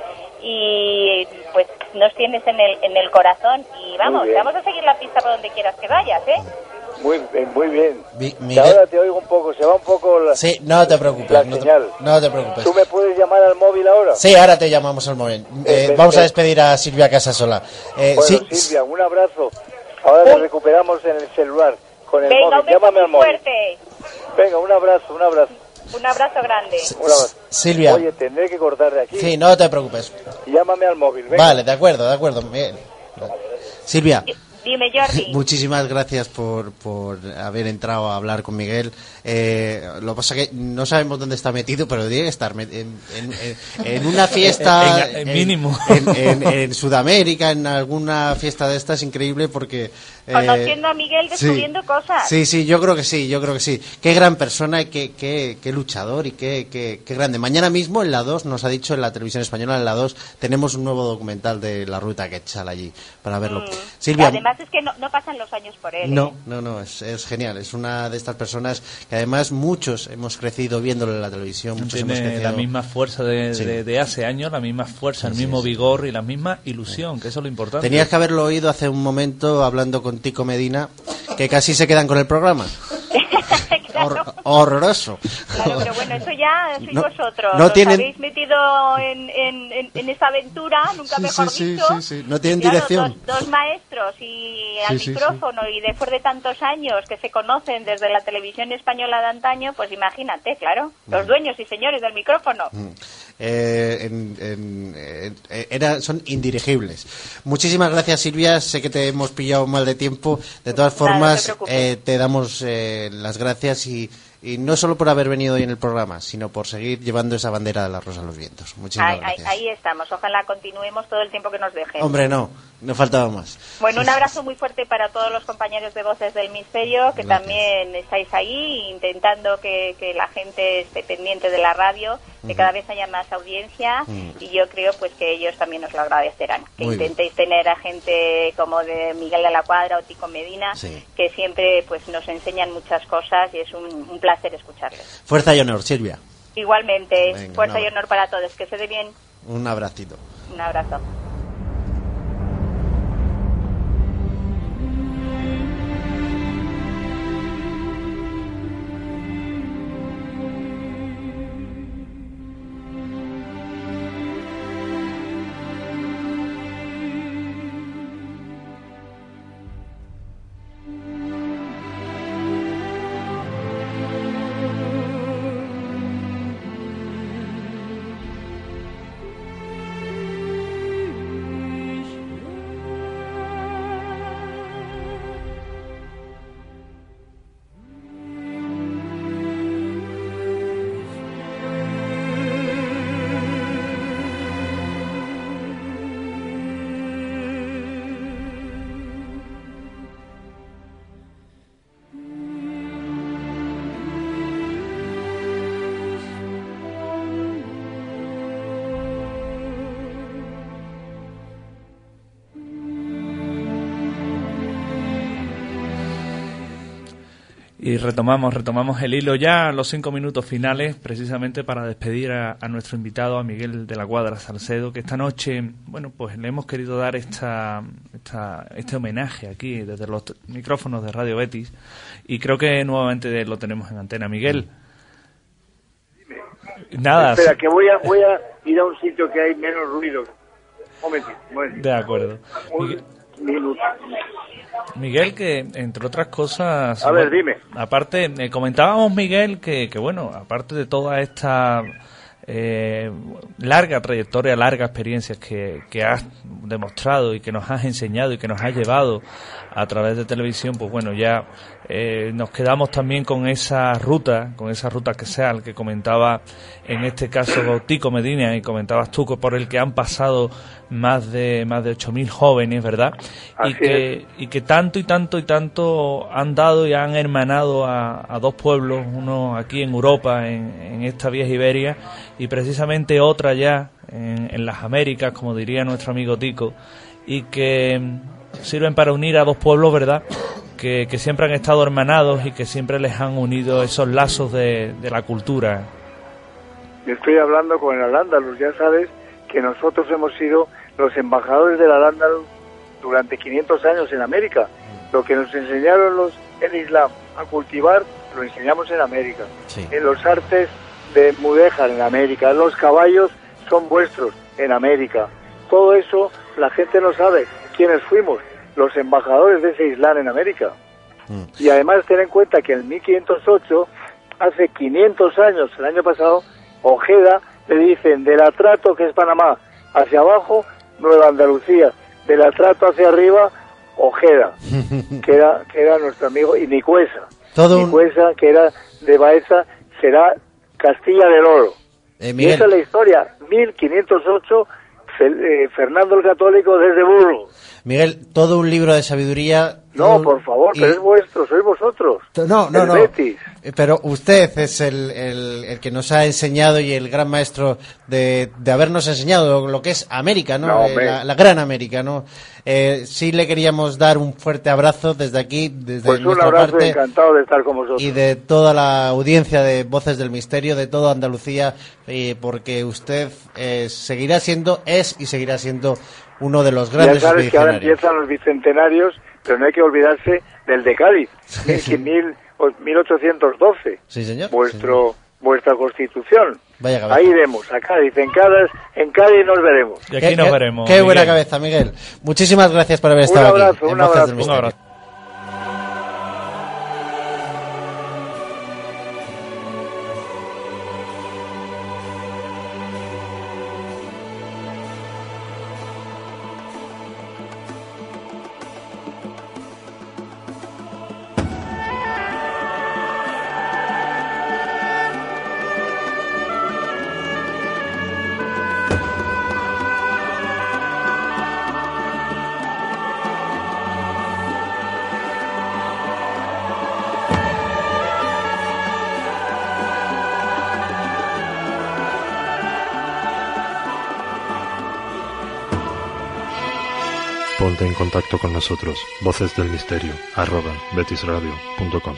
y pues nos tienes en el, en el corazón y vamos, Muy bien. vamos a seguir la pista por donde quieras que vayas, ¿eh? Muy bien, muy bien. Mi- Y Miguel- ahora te oigo un poco, se va un poco la, Sí, no te preocupes. la no, te, señal. no te preocupes. ¿Tú me puedes llamar al móvil ahora? Sí, ahora te llamamos al móvil. Eh, Eh, vamos eh, a despedir a Silvia Casasola. Eh, Bueno, sí, Silvia, un abrazo. Ahora nos recuperamos en el celular, con el Venga, un móvil. beso Llámame muy al móvil. fuerte. Venga, un abrazo, un abrazo, Un abrazo grande. un abrazo. Silvia. Oye, tendré que cortar de aquí. Sí, no te preocupes. Llámame al móvil, venga. Vale, de acuerdo, de acuerdo. Bien. Silvia, Dime, Jordi. muchísimas gracias por, por haber entrado a hablar con Miguel. Eh, lo que pasa es que no sabemos dónde está metido, pero tiene que estar met- en, en- en- en una fiesta En- en mínimo. en, en- en Sudamérica, en alguna fiesta de estas, increíble porque... eh, Conociendo a Miguel, sí. descubriendo cosas. Sí, sí, yo creo que sí, yo creo que sí. Qué gran persona y qué, qué, qué luchador y qué, qué, qué grande. Mañana mismo en la dos, nos ha dicho en la televisión española, en la dos, tenemos un nuevo documental de la ruta Quetzal allí, para verlo. Mm. Silvia, Además es que no, no pasan los años por él. no, ¿eh? no, no, es, es genial. Es una de estas personas que además muchos hemos crecido viéndolo en la televisión. Muchos hemos Tiene crecido... la misma fuerza de, Sí. de, de hace años, la misma fuerza, el Así mismo es. vigor y la misma ilusión, que eso es lo importante. Tenías que haberlo oído hace un momento hablando con Tico Medina, que casi se quedan con el programa. Claro. Hor- horroroso. Claro, pero bueno, eso ya sois No- vosotros. no Os tienen- habéis metido en, en, en, en esa aventura, nunca Sí, mejor sí, sí, dicho. sí, sí. No tienen Claro, dirección. Dos, dos maestros y al Sí, sí, micrófono y después de tantos años que se conocen desde la televisión española de antaño, pues imagínate, claro, los dueños y señores del micrófono. Eh, en- en- en- eh, era, son indirigibles. Muchísimas gracias, Silvia. Sé que te hemos pillado mal de tiempo. De todas Nada, no te formas, preocupes. eh, te damos eh, las gracias y, y no solo por haber venido hoy en el programa, sino por seguir llevando esa bandera de la Rosa a los Vientos. Muchísimas Ahí, ahí, gracias. ahí estamos, ojalá continuemos todo el tiempo que nos dejen. Hombre, no, no faltaba más. Bueno, un abrazo muy fuerte para todos los compañeros de Voces del Misterio, que Gracias. también estáis ahí intentando que, que la gente esté pendiente de la radio, que cada vez haya más audiencia y yo creo pues que ellos también os lo agradecerán. Que Muy bien. intentéis tener a gente como de Miguel de la Cuadra o Tico Medina, Sí. que siempre pues nos enseñan muchas cosas y es un, un placer escucharles. Fuerza y honor, Silvia. Igualmente, Venga, fuerza un y honor para todos. Que se dé bien. Un abracito. Un abrazo. Y retomamos, retomamos el hilo ya a los cinco minutos finales, precisamente para despedir a, a nuestro invitado, a Miguel de la Cuadra Salcedo, que esta noche, bueno, pues le hemos querido dar esta, esta, este homenaje aquí desde los t- micrófonos de Radio Betis, y creo que nuevamente lo tenemos en antena. Miguel. Nada. Espera, que voy a, voy a ir a un sitio que hay menos ruido. Un momentito, un momentito. De acuerdo. Un minuto. Miguel, que entre otras cosas... A ver, bueno, dime. Aparte, eh, comentábamos, Miguel, que, que bueno, aparte de toda esta eh, larga trayectoria, larga experiencia que, que has demostrado y que nos has enseñado y que nos has llevado a través de televisión, pues bueno, ya eh, nos quedamos también con esa ruta, con esa ruta que sea, el que comentaba en este caso Tico Medina y comentabas tú, por el que han pasado más de más de ocho mil jóvenes, ¿verdad? Así y que es. y que tanto y tanto y tanto han dado y han hermanado a, a dos pueblos, uno aquí en Europa, en, en esta vieja Iberia, y precisamente otra ya en, en las Américas, como diría nuestro amigo Tico, y que sirven para unir a dos pueblos, ¿verdad?, que, que siempre han estado hermanados y que siempre les han unido esos lazos de, de la cultura. Yo estoy hablando con el Al-Ándalus, ya sabes que nosotros hemos sido los embajadores del Al-Ándalus durante quinientos años en América. Lo que nos enseñaron los el Islam a cultivar, lo enseñamos en América. Sí. En los artes de mudéjar en América, los caballos son vuestros en América. Todo eso la gente no sabe quiénes fuimos, los embajadores de ese Islam en América. Mm. Y además ten en cuenta que en mil quinientos ocho, hace quinientos años, el año pasado, Ojeda le dicen del Atrato, que es Panamá, hacia abajo, Nueva Andalucía, del Atrato hacia arriba, Ojeda, que era que era nuestro amigo, y Nicuesa. Todo un- Nicuesa, que era de Baeza, será Castilla del Oro. Eh, Y Miguel, esa es la historia, mil quinientos ocho, Fel- eh, Fernando el Católico desde Burgos. Miguel, todo un libro de sabiduría. todo No, un- por favor, y- pero es vuestro, sois vosotros. No, no, el no. Betis. Eh, Pero usted es el, el, el que nos ha enseñado y el gran maestro de, de habernos enseñado lo que es América, ¿no? No, Eh, hombre. la, la gran América, ¿no? Eh, sí le queríamos dar un fuerte abrazo desde aquí, desde Pues un nuestra abrazo, parte. encantado de estar con vosotros. Y de toda la audiencia de Voces del Misterio, de toda Andalucía, eh, porque usted eh, seguirá siendo, es y seguirá siendo uno de los Ya grandes sabes que ahora visionarios. empiezan los bicentenarios, pero no hay que olvidarse del de Cádiz, Sí. mil, mil ochocientos doce, Sí, señor. vuestro, vuestra constitución. Vaya cabeza. Ahí iremos, a Cádiz, en Cádiz, en Cádiz nos veremos. Y aquí Qué- nos qué- veremos. Qué buena Miguel. cabeza, Miguel. Muchísimas gracias por haber Un estado abrazo, aquí en un Voces abrazo. del Un Misterio. abrazo. Ponte en contacto con nosotros. Voces del Misterio, arroba betisradio punto com.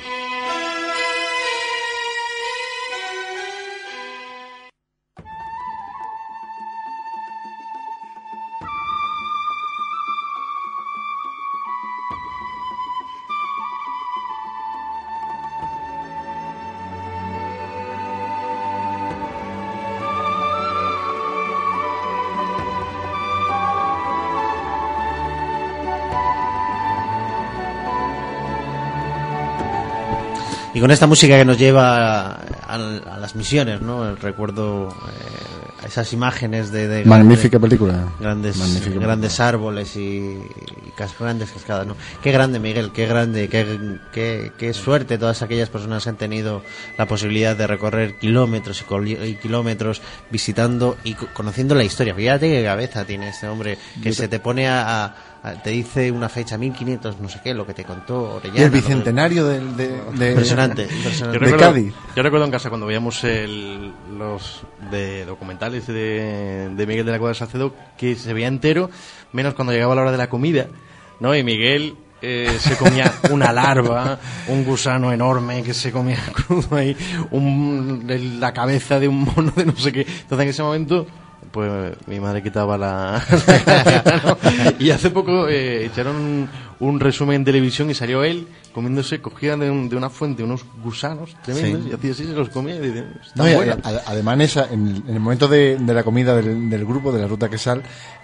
Y con esta música que nos lleva a, a- a las misiones, ¿no? Recuerdo eh, esas imágenes de, de Magnífica película. grandes Magnífica grandes árboles y, y cas- grandes cascadas, ¿no? Qué grande, Miguel, qué grande, qué, qué, qué suerte todas aquellas personas que han tenido la posibilidad de recorrer kilómetros y, coli- y kilómetros visitando y co- conociendo la historia. Fíjate qué cabeza tiene este hombre que se te pone a, a- a- te dice una fecha mil quinientos no sé qué, lo que te contó Orellana. Y el lo que- bicentenario del, de, de- Impresionante, Yo impresionante. de recuerdo, Cádiz. yo recuerdo en casa cuando veíamos el, los de documentales de, de Miguel de la Cuadra Salcedo que se veía entero, menos cuando llegaba la hora de la comida, ¿no? Y Miguel eh, se comía una larva, un gusano enorme que se comía crudo ahí, un, la cabeza de un mono de no sé qué. Entonces en ese momento, pues mi madre quitaba la... ¿no? Y hace poco eh, echaron un, un resumen en televisión y salió él comiéndose, cogía de, un, de una fuente unos gusanos tremendos, sí, y hacía así, se los comía y decía, no, y a, a, además esa, en, en el momento de, de la comida del, del grupo, de la Ruta Quesal,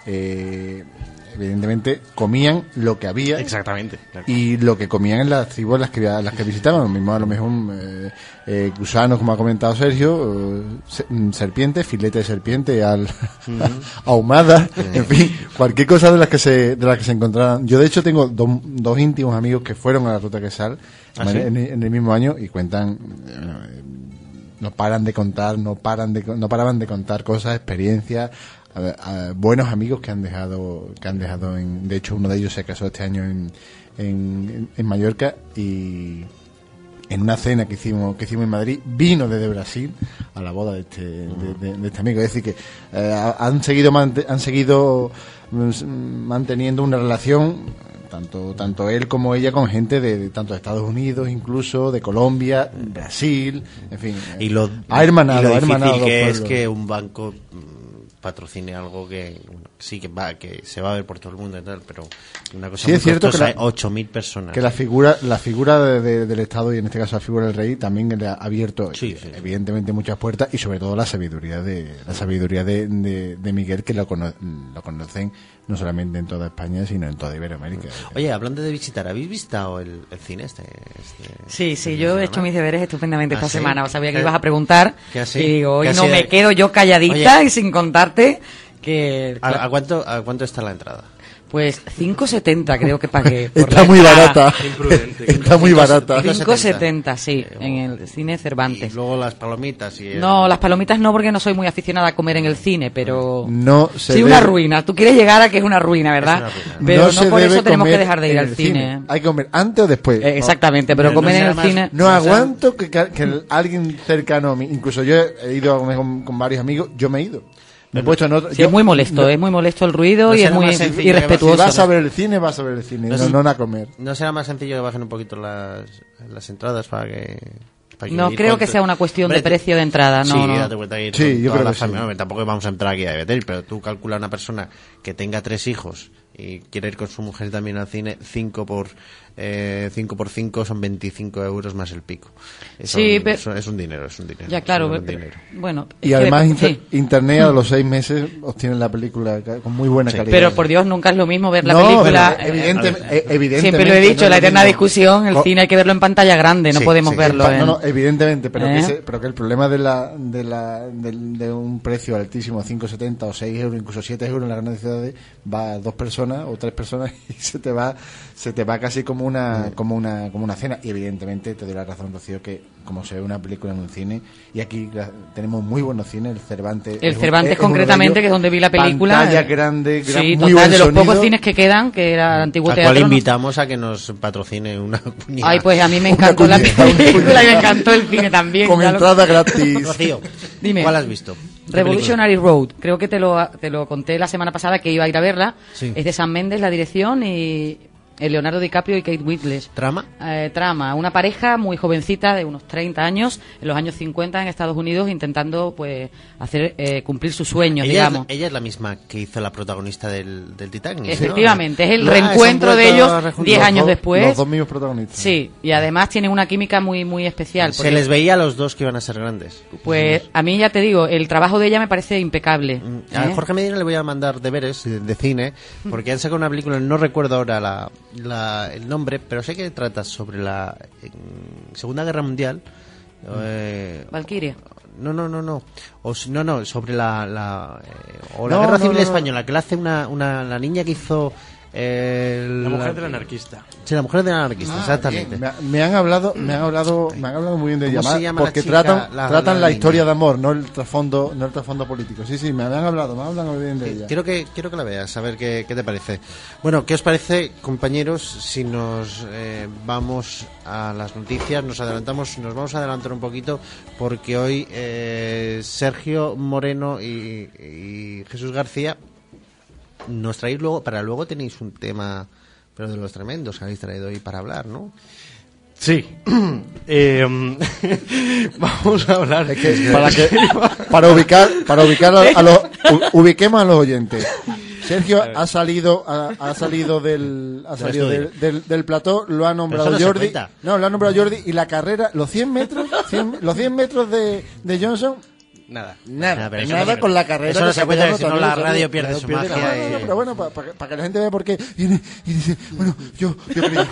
eh, evidentemente comían lo que había. Exactamente, claro. Y lo que comían en las tribus las que, las que visitaban, lo mismo a lo mejor eh, eh, gusanos, como ha comentado Sergio, eh, serpiente, filete de serpiente, al, uh-huh. ahumada, uh-huh. en fin, cualquier cosa de las que se de las que se encontraran. Yo de hecho tengo do, dos íntimos amigos que fueron a la Ruta Quesal ¿Ah, en, sí? en, en el mismo año y cuentan, eh, no paran de contar, no paran de no paraban de contar cosas, experiencias. A ver, a buenos amigos que han dejado que han dejado en, de hecho uno de ellos se casó este año en, en, en Mallorca, y en una cena que hicimos que hicimos en Madrid vino desde Brasil a la boda de este de, de, de este amigo. Es decir que eh, han seguido han seguido manteniendo una relación tanto tanto él como ella con gente de, de tanto de Estados Unidos, incluso de Colombia, Brasil, en fin, y lo ha hermanado, y lo ha hermanado difícil que pueblos. Es que un banco patrocine algo que bueno, sí que va que se va a ver por todo el mundo y tal, pero una cosa sí, muy es cierto costosa, que la, ocho mil personas que la figura la figura de, de, del Estado, y en este caso la figura del rey, también le ha abierto sí, sí, evidentemente muchas puertas, y sobre todo la sabiduría de la sabiduría de, de, de Miguel, que lo, cono, lo conocen no solamente en toda España sino en toda Iberoamérica. Oye, hablando de visitar, ¿habéis visto el, el cine este, este sí sí yo he hecho mis deberes estupendamente esta ¿Ah, sí? semana, o sabía que ibas a preguntar y digo, hoy no de... me quedo yo calladita. Oye, y sin contarte que ¿A, a cuánto a cuánto está la entrada? Pues cinco setenta creo que pagué. Por Está muy barata. Está muy barata. cinco setenta, sí, en el cine Cervantes. Y luego las palomitas y el... No, las palomitas no, porque no soy muy aficionada a comer en el cine, pero no se sí, debe... una ruina. Tú quieres llegar a que es una ruina, ¿verdad? Una ruina. Pero no, no por eso tenemos que dejar de ir al cine. cine. Hay que comer antes o después. Eh, exactamente, pero, pero comer no en el más, cine. No, no aguanto que, que alguien cercano a mí, incluso yo he ido con, con varios amigos, yo me he ido. Me he puesto en otro, sí, yo, es muy molesto, no, es muy molesto el ruido no y es muy irrespetuoso. Si vas a ver el cine, vas a ver el cine, no, no, no a comer. ¿No será más sencillo que bajen un poquito las, las entradas para que... Para que no creo que sea una cuestión Hombre, de precio de entrada, no. Sí, no. date cuenta que sí, yo creo la que familia, sí. no, tampoco vamos a entrar aquí a debatir, pero tú calcula una persona que tenga tres hijos y quiere ir con su mujer también al cine, cinco por eh, cinco por cinco son veinticinco euros más el pico. Es, sí, un, pero... es un dinero, es un dinero. Ya, claro. Es un pero, dinero. Bueno, y además que, inter, sí. internet a los seis meses obtienen la película con muy buena sí, calidad. Pero por Dios, nunca es lo mismo ver la no, película. Evidente, eh, evidentemente. Siempre lo he dicho, no la eterna discusión, el Co cine hay que verlo en pantalla grande, no sí, podemos sí, verlo sí, en... No, no, evidentemente, pero, ¿Eh? que ese, pero que el problema de la de la de, de un precio altísimo, cinco setenta o seis euros, incluso siete euros en las grandes ciudades, va a dos personas o tres personas y se te va se te va casi como una mm. como una como una cena. Y evidentemente te doy la razón, Rocío, que como se ve una película en un cine, y aquí la, tenemos muy buenos cines, el Cervantes el es, Cervantes es, concretamente, es que es donde vi la película, pantalla grande, gran, sí, muy total, buen de los sonido. pocos cines que quedan, que era el antiguo ¿A teatro, cuál ¿no? invitamos a que nos patrocine una cuñada? Ay, pues a mí me encantó la película y me encantó el cine también. Con entrada lo... gratis. Rocío, dime. ¿Cuál has visto? Revolutionary Road, creo que te lo, te lo conté la semana pasada que iba a ir a verla. Sí. Es de Sam Mendes la dirección y Leonardo DiCaprio y Kate Winslet. ¿Trama? Eh, trama, una pareja muy jovencita de unos treinta años, en los años cincuenta en Estados Unidos, intentando pues hacer eh, cumplir sus sueños, ella digamos. Es, ella es la misma que hizo la protagonista del, del Titanic, efectivamente, ¿no? es el no, reencuentro es de ellos diez años dos, después. Los dos mismos protagonistas. Sí, y además tienen una química muy muy especial. Se les veía a los dos que iban a ser grandes. Pues a mí ya te digo, el trabajo de ella me parece impecable. A ¿eh? Jorge Medina le voy a mandar deberes de, de cine, porque han sacado una película, no recuerdo ahora la, la, el nombre, pero sé que trata sobre la eh, Segunda Guerra Mundial. Eh, Valkyria. No, no, no, no. O, no, no, sobre la, la eh, o la no, Guerra no, Civil no, Española, no. que la hace una, una la niña que hizo eh, la mujer del anarquista. Sí, la mujer del anarquista, ah, exactamente. Me, me han hablado, me han hablado, me han hablado muy bien de ella, ¿Cómo se llama porque la chica, tratan, la, tratan la la, niña? historia de amor, no el trasfondo, no el trasfondo político. Sí, sí, me han hablado, me han hablado muy bien de ella. Quiero que quiero que la veas, a ver qué, qué te parece. Bueno, ¿qué os parece, compañeros, si nos eh, vamos a las noticias, nos adelantamos, nos vamos a adelantar un poquito, porque hoy eh, Sergio Moreno y, y Jesús García nos traéis luego, para luego tenéis un tema pero de los tremendos que habéis traído hoy para hablar, ¿no? Sí. eh, vamos a hablar es que, es que, para, que, para ubicar para ubicar a, a los ubiquemos a los oyentes. Sergio ha salido ha, ha salido del ha salido del, del, del plató, lo ha nombrado no Jordi. No, lo ha nombrado Jordi y la carrera, los cien metros, cien, los cien metros de, de Johnson. Nada, nada, nada, nada con la carrera. Eso no se puede, si no la radio pierde su pierde magia. No, no, no, pero bueno, para pa, pa que la gente vea por qué viene y dice, bueno, yo, yo creo.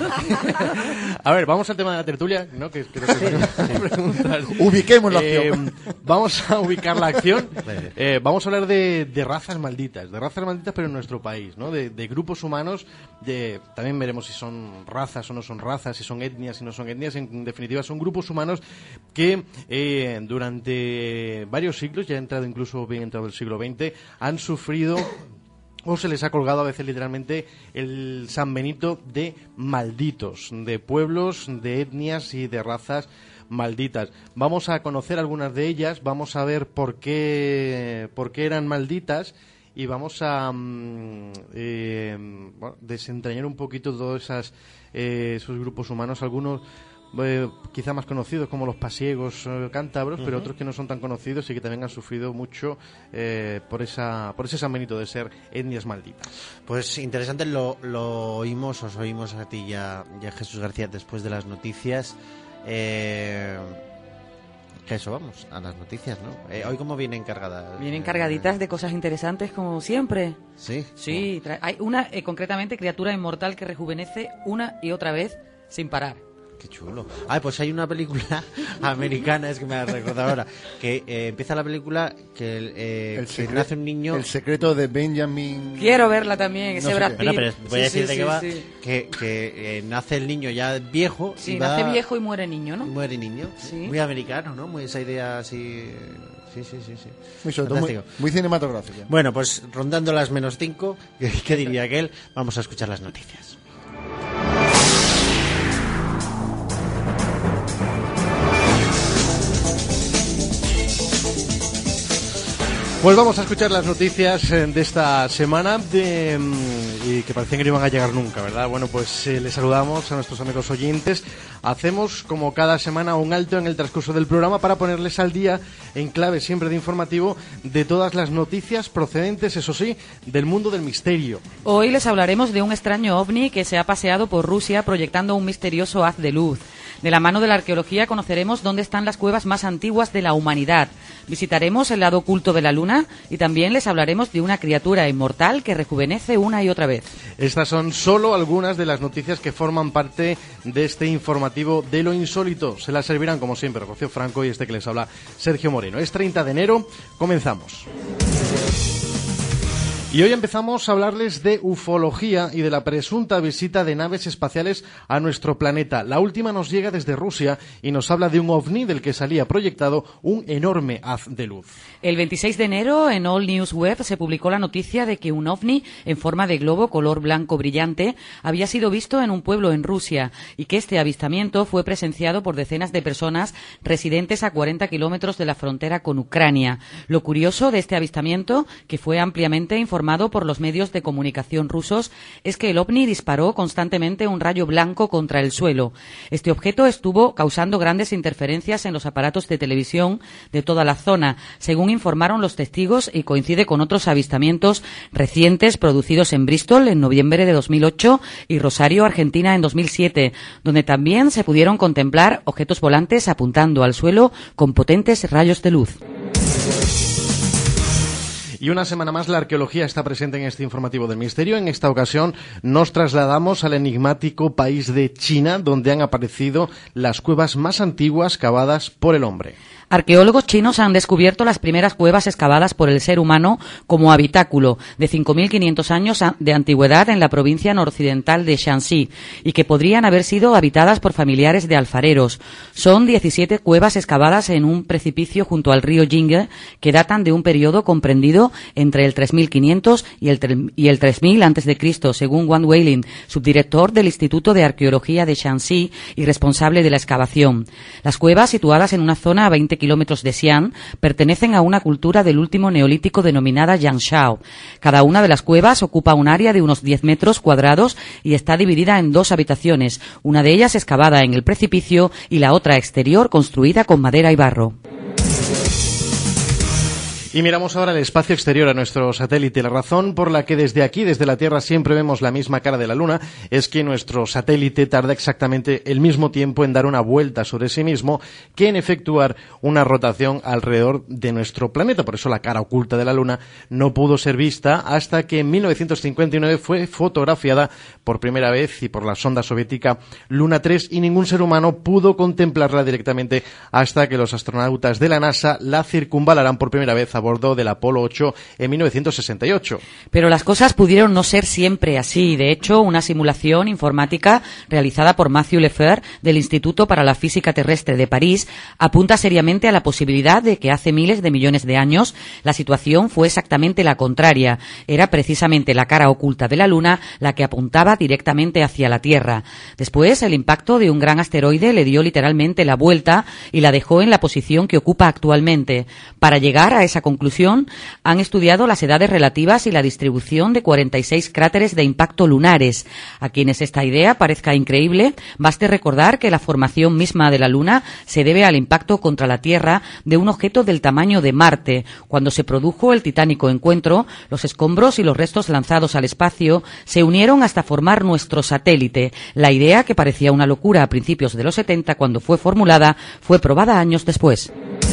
A ver, vamos al tema de la tertulia, ¿no? Que creo que sí. preguntar. Ubiquemos la eh, acción. Vamos a ubicar la acción. Eh, vamos a hablar de, de razas malditas, de razas malditas, pero en nuestro país, ¿no? De, de grupos humanos. De, también veremos si son razas o no son razas, si son etnias, si no son etnias. En definitiva, son grupos humanos que eh, durante varios siglos, ya ha entrado incluso bien entrado el siglo veinte, han sufrido o se les ha colgado a veces literalmente el San Benito de malditos, de pueblos, de etnias y de razas malditas. Vamos a conocer algunas de ellas, vamos a ver por qué, por qué eran malditas y vamos a mm, eh, bueno, desentrañar un poquito todos esas, eh, esos grupos humanos, algunos Eh, quizá más conocidos como los pasiegos eh, cántabros, uh-huh. pero otros que no son tan conocidos y que también han sufrido mucho eh, por esa por ese San Benito de ser etnias malditas. Pues interesante, lo, lo oímos, os oímos a ti ya, ya Jesús García después de las noticias. Eh, que eso, vamos, a las noticias, ¿no? Eh, hoy cómo vienen cargadas. Vienen cargaditas de cosas interesantes como siempre. Sí. Sí, tra- hay una eh, concretamente criatura inmortal que rejuvenece una y otra vez sin parar. Qué chulo. Ah, pues hay una película americana, es que me ha recordado ahora, que eh, empieza la película que, eh, el que secreto, nace un niño... El secreto de Benjamin... Quiero verla también, ese no Brad Pitt. Bueno, pero voy a sí, decir sí, de sí, qué va, sí. que, que eh, nace el niño ya viejo. Sí, y nace va, viejo y muere niño, ¿no? Y muere niño. Sí. Muy americano, ¿no? Muy esa idea así... Sí, sí, sí, sí. Muy, sobre todo muy, muy cinematográfica. Bueno, pues rondando las menos cinco, ¿qué diría aquel? Vamos a escuchar las noticias. Pues vamos a escuchar las noticias de esta semana de, y que parecían que no iban a llegar nunca, ¿verdad? Bueno, pues eh, les saludamos a nuestros amigos oyentes. Hacemos, como cada semana, un alto en el transcurso del programa para ponerles al día, en clave siempre de informativo, de todas las noticias procedentes, eso sí, del mundo del misterio. Hoy les hablaremos de un extraño ovni que se ha paseado por Rusia proyectando un misterioso haz de luz. De la mano de la arqueología conoceremos dónde están las cuevas más antiguas de la humanidad. Visitaremos el lado oculto de la Luna y también les hablaremos de una criatura inmortal que rejuvenece una y otra vez. Estas son solo algunas de las noticias que forman parte de este informativo de lo insólito. Se las servirán, como siempre, Rocío Franco y este que les habla, Sergio Moreno. Es treinta de enero, comenzamos. Y hoy empezamos a hablarles de ufología y de la presunta visita de naves espaciales a nuestro planeta. La última nos llega desde Rusia y nos habla de un ovni del que salía proyectado un enorme haz de luz. El veintiséis de enero en All News Web se publicó la noticia de que un ovni en forma de globo color blanco brillante había sido visto en un pueblo en Rusia y que este avistamiento fue presenciado por decenas de personas residentes a cuarenta kilómetros de la frontera con Ucrania. Lo curioso de este avistamiento, que fue ampliamente informado por los medios de comunicación rusos, es que el ovni disparó constantemente un rayo blanco contra el suelo. Este objeto estuvo causando grandes interferencias en los aparatos de televisión de toda la zona, según informaron los testigos, y coincide con otros avistamientos recientes producidos en Bristol en noviembre de dos mil ocho y Rosario, Argentina, en dos mil siete, donde también se pudieron contemplar objetos volantes apuntando al suelo con potentes rayos de luz. Y una semana más la arqueología está presente en este informativo del misterio. En esta ocasión nos trasladamos al enigmático país de China, donde han aparecido las cuevas más antiguas cavadas por el hombre. Arqueólogos chinos han descubierto las primeras cuevas excavadas por el ser humano como habitáculo de cinco mil quinientos años de antigüedad en la provincia noroccidental de Shanxi y que podrían haber sido habitadas por familiares de alfareros. Son diecisiete cuevas excavadas en un precipicio junto al río Yinghe que datan de un periodo comprendido entre el tres mil quinientos y el, y el tres mil antes de Cristo, según Wang Weilin, subdirector del Instituto de Arqueología de Shanxi y responsable de la excavación. Las cuevas, situadas en una zona a veinte kilómetros de Xi'an pertenecen a una cultura del último neolítico denominada Yangshao. Cada una de las cuevas ocupa un área de unos diez metros cuadrados y está dividida en dos habitaciones, una de ellas excavada en el precipicio y la otra exterior construida con madera y barro. Y miramos ahora el espacio exterior, a nuestro satélite. La razón por la que desde aquí, desde la Tierra, siempre vemos la misma cara de la Luna es que nuestro satélite tarda exactamente el mismo tiempo en dar una vuelta sobre sí mismo que en efectuar una rotación alrededor de nuestro planeta. Por eso la cara oculta de la Luna no pudo ser vista hasta que en mil novecientos cincuenta y nueve fue fotografiada por primera vez y por la sonda soviética Luna tres, y ningún ser humano pudo contemplarla directamente hasta que los astronautas de la NASA la circunvalarán por primera vez a bordo del Apolo ocho en mil novecientos sesenta y ocho. Pero las cosas pudieron no ser siempre así. De hecho, una simulación informática realizada por Matthew Leffer del Instituto para la Física Terrestre de París apunta seriamente a la posibilidad de que hace miles de millones de años la situación fue exactamente la contraria. Era precisamente la cara oculta de la Luna la que apuntaba directamente hacia la Tierra. Después, el impacto de un gran asteroide le dio literalmente la vuelta y la dejó en la posición que ocupa actualmente. Para llegar a esa conclusión, han estudiado las edades relativas y la distribución de cuarenta y seis cráteres de impacto lunares. A quienes esta idea parezca increíble, baste recordar que la formación misma de la Luna se debe al impacto contra la Tierra de un objeto del tamaño de Marte. Cuando se produjo el titánico encuentro, los escombros y los restos lanzados al espacio se unieron hasta formar nuestro satélite. La idea, que parecía una locura a principios de los setenta cuando fue formulada, fue probada años después.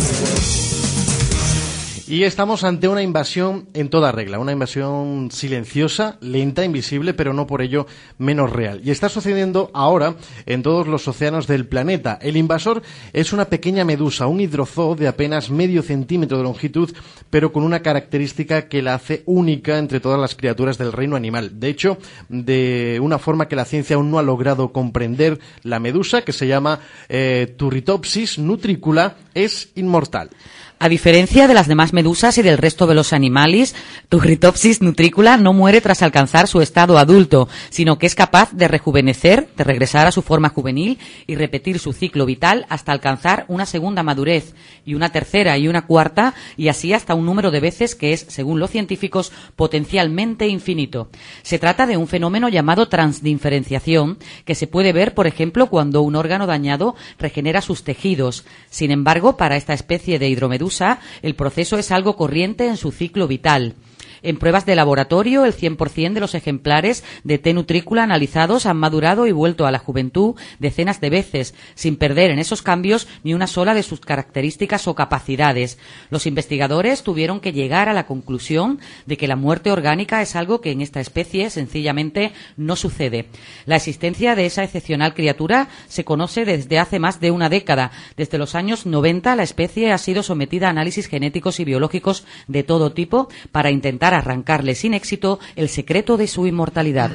Y estamos ante una invasión en toda regla, una invasión silenciosa, lenta, invisible, pero no por ello menos real. Y está sucediendo ahora en todos los océanos del planeta. El invasor es una pequeña medusa, un hidrozoo de apenas medio centímetro de longitud, pero con una característica que la hace única entre todas las criaturas del reino animal. De hecho, de una forma que la ciencia aún no ha logrado comprender, la medusa, que se llama eh, Turritopsis nutricula, es inmortal. A diferencia de las demás medusas y del resto de los animales, Turritopsis nutricula no muere tras alcanzar su estado adulto, sino que es capaz de rejuvenecer, de regresar a su forma juvenil y repetir su ciclo vital hasta alcanzar una segunda madurez, y una tercera y una cuarta, y así hasta un número de veces que es, según los científicos, potencialmente infinito. Se trata de un fenómeno llamado transdiferenciación, que se puede ver, por ejemplo, cuando un órgano dañado regenera sus tejidos. Sin embargo, para esta especie de hidromedusa, el proceso es algo corriente en su ciclo vital. En pruebas de laboratorio, el cien por ciento de los ejemplares de T. nutricula analizados han madurado y vuelto a la juventud decenas de veces, sin perder en esos cambios ni una sola de sus características o capacidades. Los investigadores tuvieron que llegar a la conclusión de que la muerte orgánica es algo que en esta especie sencillamente no sucede. La existencia de esa excepcional criatura se conoce desde hace más de una década. Desde los años noventa, la especie ha sido sometida a análisis genéticos y biológicos de todo tipo para intentar arrancarle sin éxito el secreto de su inmortalidad.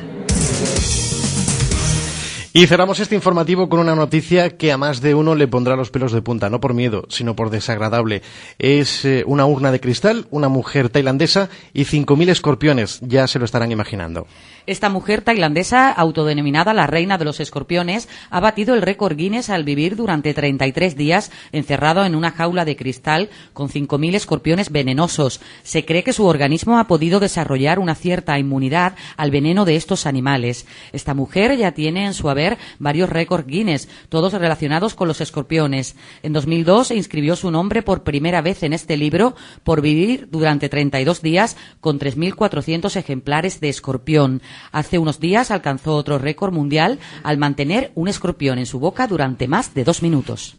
Y cerramos este informativo con una noticia que a más de uno le pondrá los pelos de punta, no por miedo, sino por desagradable. Es eh, una urna de cristal, una mujer tailandesa y cinco mil escorpiones, ya se lo estarán imaginando. Esta mujer tailandesa, autodenominada la reina de los escorpiones, ha batido el récord Guinness al vivir durante treinta y tres días encerrado en una jaula de cristal con cinco mil escorpiones venenosos. Se cree que su organismo ha podido desarrollar una cierta inmunidad al veneno de estos animales. Esta mujer ya tiene en su haber varios récords Guinness, todos relacionados con los escorpiones. En dos mil dos se inscribió su nombre por primera vez en este libro por vivir durante treinta y dos días con tres mil cuatrocientos ejemplares de escorpión. Hace unos días alcanzó otro récord mundial al mantener un escorpión en su boca durante más de dos minutos.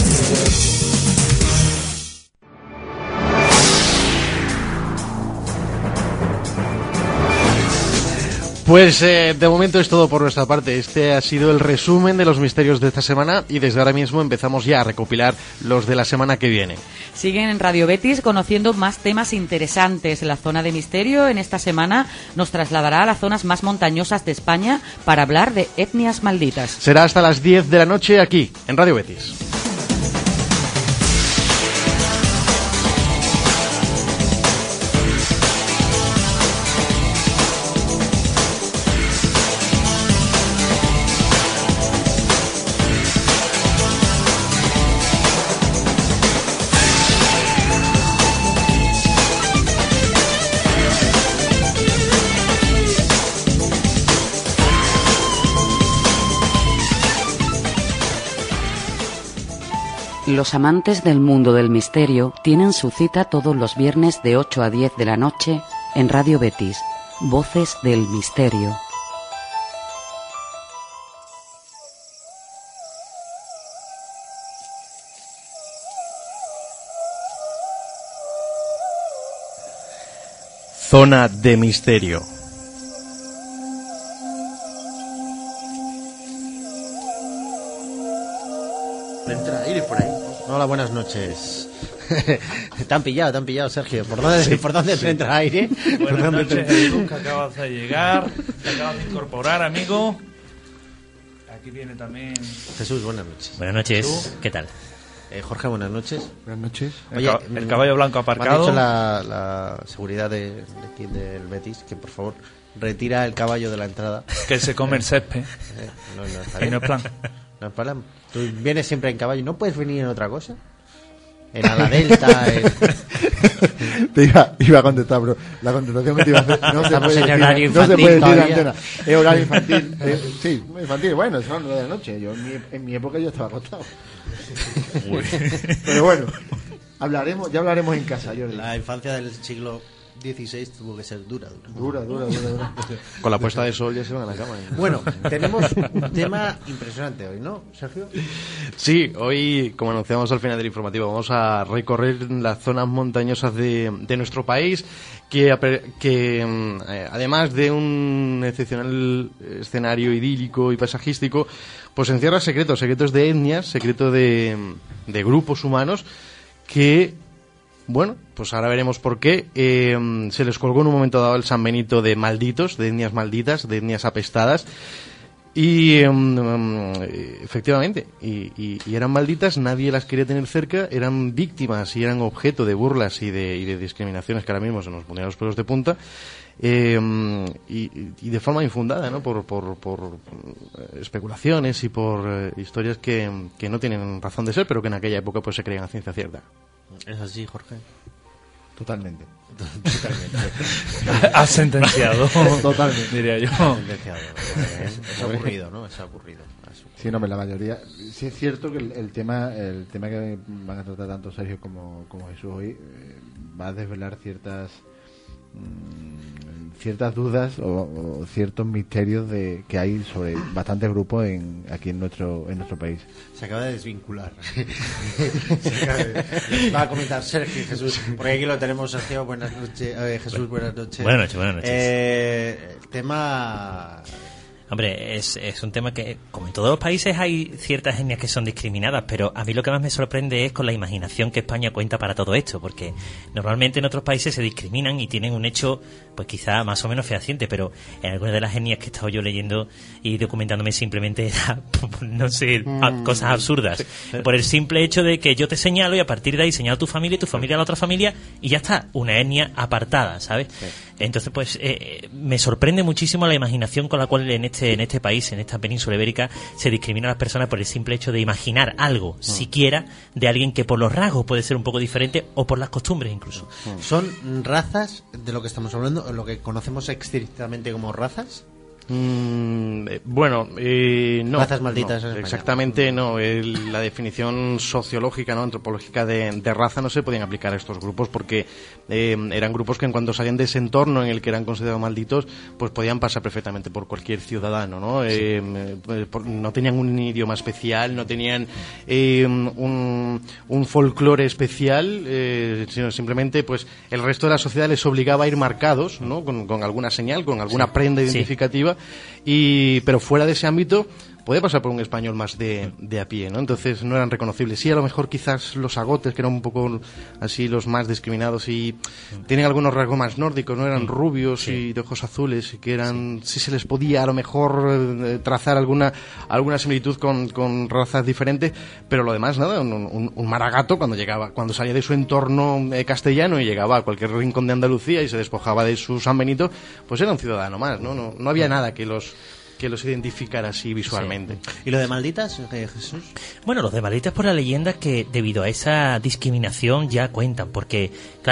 Pues eh, de momento es todo por nuestra parte. Este ha sido el resumen de los misterios de esta semana y desde ahora mismo empezamos ya a recopilar los de la semana que viene. Siguen en Radio Betis conociendo más temas interesantes. La zona de misterio en esta semana nos trasladará a las zonas más montañosas de España para hablar de etnias malditas. Será hasta las diez de la noche aquí, en Radio Betis. Los amantes del mundo del misterio tienen su cita todos los viernes de ocho a diez de la noche en Radio Betis, Voces del Misterio. Zona de Misterio. Entra aire por ahí. Hola, buenas noches. Te han pillado, te han pillado, Sergio. ¿Por dónde, sí, ¿por dónde sí. te entra aire? Buenas ¿Por noches, te... Jesús, que acabas de llegar, te acabas de incorporar, amigo. Aquí viene también Jesús, buenas noches. Buenas noches, Jesús. ¿Qué tal? Eh, Jorge, buenas noches. Buenas noches. Oye, el, el caballo blanco aparcado. Me ha dicho la, la seguridad de, de aquí del Betis que por favor retira el caballo de la entrada. Que se come el césped. Eh, no, no, está bien. Y no es plan. No es plan. Tú vienes siempre en caballo, ¿no puedes venir en otra cosa? En ala delta, en... Te iba, iba a contestar, bro. La contestación que te iba a hacer no, se puede, en decir, horario no se puede decir todavía. antena. Es horario infantil. Eh, sí, infantil. Bueno, son nueve de la noche. Yo, en, mi, en mi época yo estaba acostado. Pero bueno, hablaremos, ya hablaremos en casa, Jordi. La infancia del siglo dieciséis tuvo que ser dura, Dura, dura. dura, dura, dura. Con la puesta de sol ya se van a la cama. ¿eh? Bueno, tenemos un tema impresionante hoy, ¿no, Sergio? Sí, hoy, como anunciamos al final del informativo, vamos a recorrer las zonas montañosas de, de nuestro país, que, que eh, además de un excepcional escenario idílico y paisajístico, pues encierra secretos, secretos de etnias, secretos de, de grupos humanos que... Bueno, pues ahora veremos por qué. Eh, se les colgó en un momento dado el San Benito de malditos, de etnias malditas, de etnias apestadas. Y um, efectivamente, y, y, y eran malditas, nadie las quería tener cerca, eran víctimas y eran objeto de burlas y de, y de discriminaciones que ahora mismo se nos ponían los pelos de punta. Eh, y, y de forma infundada, ¿no? Por, por, por especulaciones y por eh, historias que, que no tienen razón de ser, pero que en aquella época pues se creían a ciencia cierta. ¿Es así, Jorge? Totalmente. Totalmente. Has sentenciado. Totalmente. Diría yo. Sentenciado. Es ocurrido, ¿no? Es ocurrido. Sí, no, la mayoría. Sí es cierto que el, el tema el tema que van a tratar tanto Sergio como, como Jesús hoy eh, va a desvelar ciertas mmm, ciertas dudas o, o ciertos misterios de que hay sobre bastantes grupos en aquí en nuestro en nuestro país. Se acaba de desvincular. Se acaba de... Va a comentar Sergio y Jesús, porque aquí lo tenemos. Sergio, buenas noches. Eh, Jesús, buenas noches. Buenas noches, buenas noches. Eh, el tema... Hombre, es, es un tema que, como en todos los países, hay ciertas etnias que son discriminadas, pero a mí lo que más me sorprende es con la imaginación que España cuenta para todo esto, porque normalmente en otros países se discriminan y tienen un hecho, pues quizá más o menos fehaciente, pero en algunas de las etnias que he estado yo leyendo y documentándome simplemente era, no sé, mm. cosas absurdas. Por el simple hecho de que yo te señalo y a partir de ahí señalo a tu familia y tu familia a la otra familia y ya está, una etnia apartada, ¿sabes? Sí. Entonces, pues, eh, me sorprende muchísimo la imaginación con la cual en este en este país, en esta península ibérica, se discrimina a las personas por el simple hecho de imaginar algo, mm. siquiera, de alguien que por los rasgos puede ser un poco diferente o por las costumbres incluso. Mm. ¿Son razas de lo que estamos hablando, lo que conocemos estrictamente como razas? Mm, eh, bueno, eh, no. Razas malditas. No, exactamente, no. El, la definición sociológica, no, antropológica de, de raza no se podían aplicar a estos grupos porque eh, eran grupos que en cuanto salían de ese entorno en el que eran considerados malditos, pues podían pasar perfectamente por cualquier ciudadano, ¿no? Sí. Eh, eh, por, no tenían un idioma especial, no tenían eh, un, un folclore especial, eh, sino simplemente, pues, el resto de la sociedad les obligaba a ir marcados, ¿no? Con, con alguna señal, con alguna sí. prenda identificativa. Sí. Y pero fuera de ese ámbito puede pasar por un español más de, de a pie, ¿no? Entonces no eran reconocibles. Sí, a lo mejor quizás los agotes, que eran un poco así los más discriminados y tienen algunos rasgos más nórdicos, ¿no? Eran rubios sí. y de ojos azules, y que eran, sí. sí se les podía a lo mejor eh, trazar alguna alguna similitud con, con razas diferentes, pero lo demás nada, un, un, un maragato cuando llegaba, cuando salía de su entorno eh, castellano y llegaba a cualquier rincón de Andalucía y se despojaba de su San Benito, pues era un ciudadano más, ¿no? No, no había nada que los que los identificara así visualmente. Sí. ¿Y lo de malditas, eh, Jesús? Bueno, los de malditas por la leyenda que debido a esa discriminación ya cuentan, porque, claro,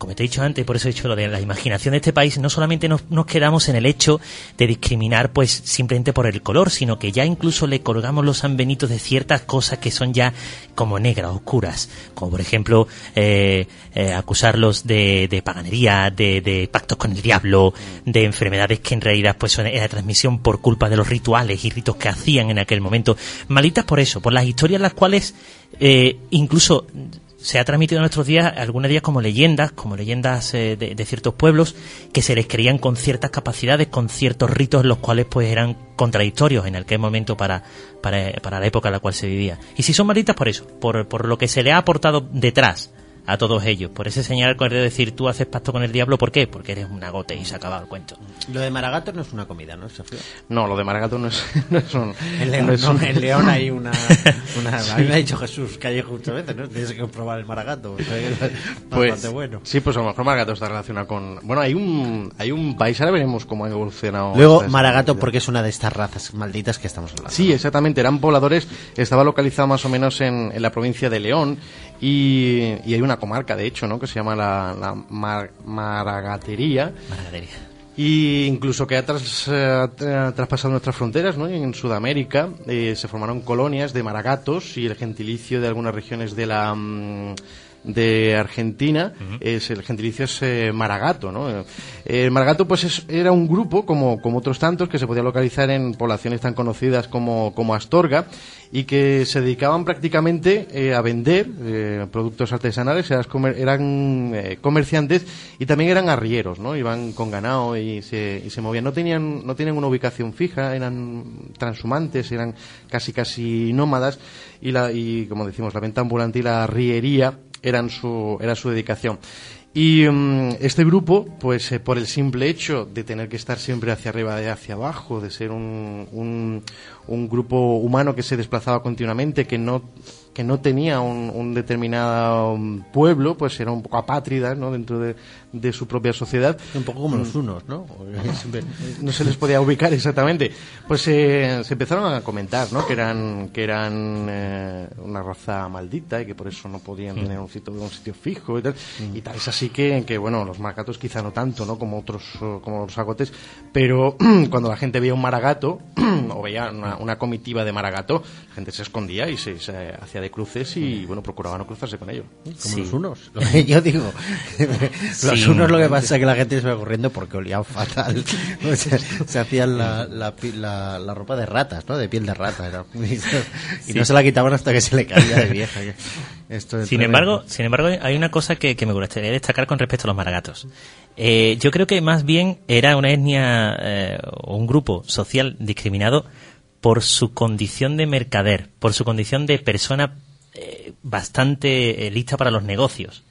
como te he dicho antes, por eso he dicho lo de la imaginación de este país, no solamente nos, nos quedamos en el hecho de discriminar pues simplemente por el color, sino que ya incluso le colgamos los sanbenitos de ciertas cosas que son ya como negras, oscuras, como por ejemplo eh, eh, acusarlos de, de paganería, de, de pactos con el diablo, de enfermedades que en realidad pues son era transmisión por culpa de los rituales y ritos que hacían en aquel momento. Malditas por eso, por las historias las cuales eh, incluso se ha transmitido en nuestros días, algunos días como leyendas, como leyendas eh, de, de ciertos pueblos que se les creían con ciertas capacidades, con ciertos ritos, los cuales pues eran contradictorios en aquel momento para, para, para la época en la cual se vivía. Y si son malditas por eso, por, por lo que se le ha aportado detrás a todos ellos, por ese señal de decir tú haces pacto con el diablo, ¿por qué? Porque eres un agote y se acaba el cuento. Lo de Maragato no es una comida, ¿no, Sergio? No, lo de Maragato no es, no es un... En León, no es no, un... en León hay una, una... A mí me ha dicho Jesús que hay justamente, ¿no? Tienes que probar el Maragato, es pues, bastante bueno. Sí, pues a lo mejor Maragato está relacionado con... Bueno, hay un hay un país, ahora veremos cómo ha evolucionado... Luego, Maragato, porque es una de estas razas malditas que estamos hablando. Sí, exactamente, eran pobladores, estaba localizado más o menos en, en la provincia de León, y, y hay una comarca, de hecho, ¿no?, que se llama la, la Mar, Maragatería. Maragatería. Y incluso que ha, tras, eh, ha traspasado nuestras fronteras, ¿no? En Sudamérica eh, se formaron colonias de maragatos, y el gentilicio de algunas regiones de la... Um, de Argentina, uh-huh. es el gentilicio es eh, maragato, ¿no? Eh, el maragato pues es, era un grupo como, como otros tantos que se podía localizar en poblaciones tan conocidas como, como Astorga, y que se dedicaban prácticamente eh, a vender eh, productos artesanales, eran, comer, eran eh, comerciantes, y también eran arrieros, ¿no? Iban con ganado y se, y se movían, no tenían no tenían una ubicación fija, eran transhumantes, eran casi casi nómadas, y la y como decimos, la venta ambulante y la arriería eran su era su dedicación. Y um, este grupo, pues eh, por el simple hecho de tener que estar siempre hacia arriba y hacia abajo, de ser un, un, un grupo humano que se desplazaba continuamente, que no que no tenía un, un determinado pueblo, pues era un poco apátrida, ¿no?, dentro de, de su propia sociedad. Un poco como los unos, ¿no? No se les podía ubicar exactamente. Pues eh, se empezaron a comentar, ¿no?, que eran que eran eh, una raza maldita y que por eso no podían tener un sitio, un sitio fijo y tal. Mm. Y tal es así que, que, bueno, los maragatos quizá no tanto, ¿no?, como otros, como los agotes, pero cuando la gente veía un maragato o veía una, una comitiva de maragato, la gente se escondía y se, se hacía de cruces y, bueno, procuraba no cruzarse con ellos. Como sí. Los unos, lo que yo digo. Los sí, unos lo que pasa es que la gente se va corriendo porque olían fatal. O sea, se hacían la, la, la, la ropa de ratas, ¿no? De piel de rata. Era muy... Y sí. No se la quitaban hasta que se le caía de vieja. Esto sin embargo, sin embargo, hay una cosa que, que me gustaría destacar con respecto a los maragatos. Eh, yo creo que más bien era una etnia eh, o un grupo social discriminado por su condición de mercader, por su condición de persona eh, bastante eh, lista para los negocios.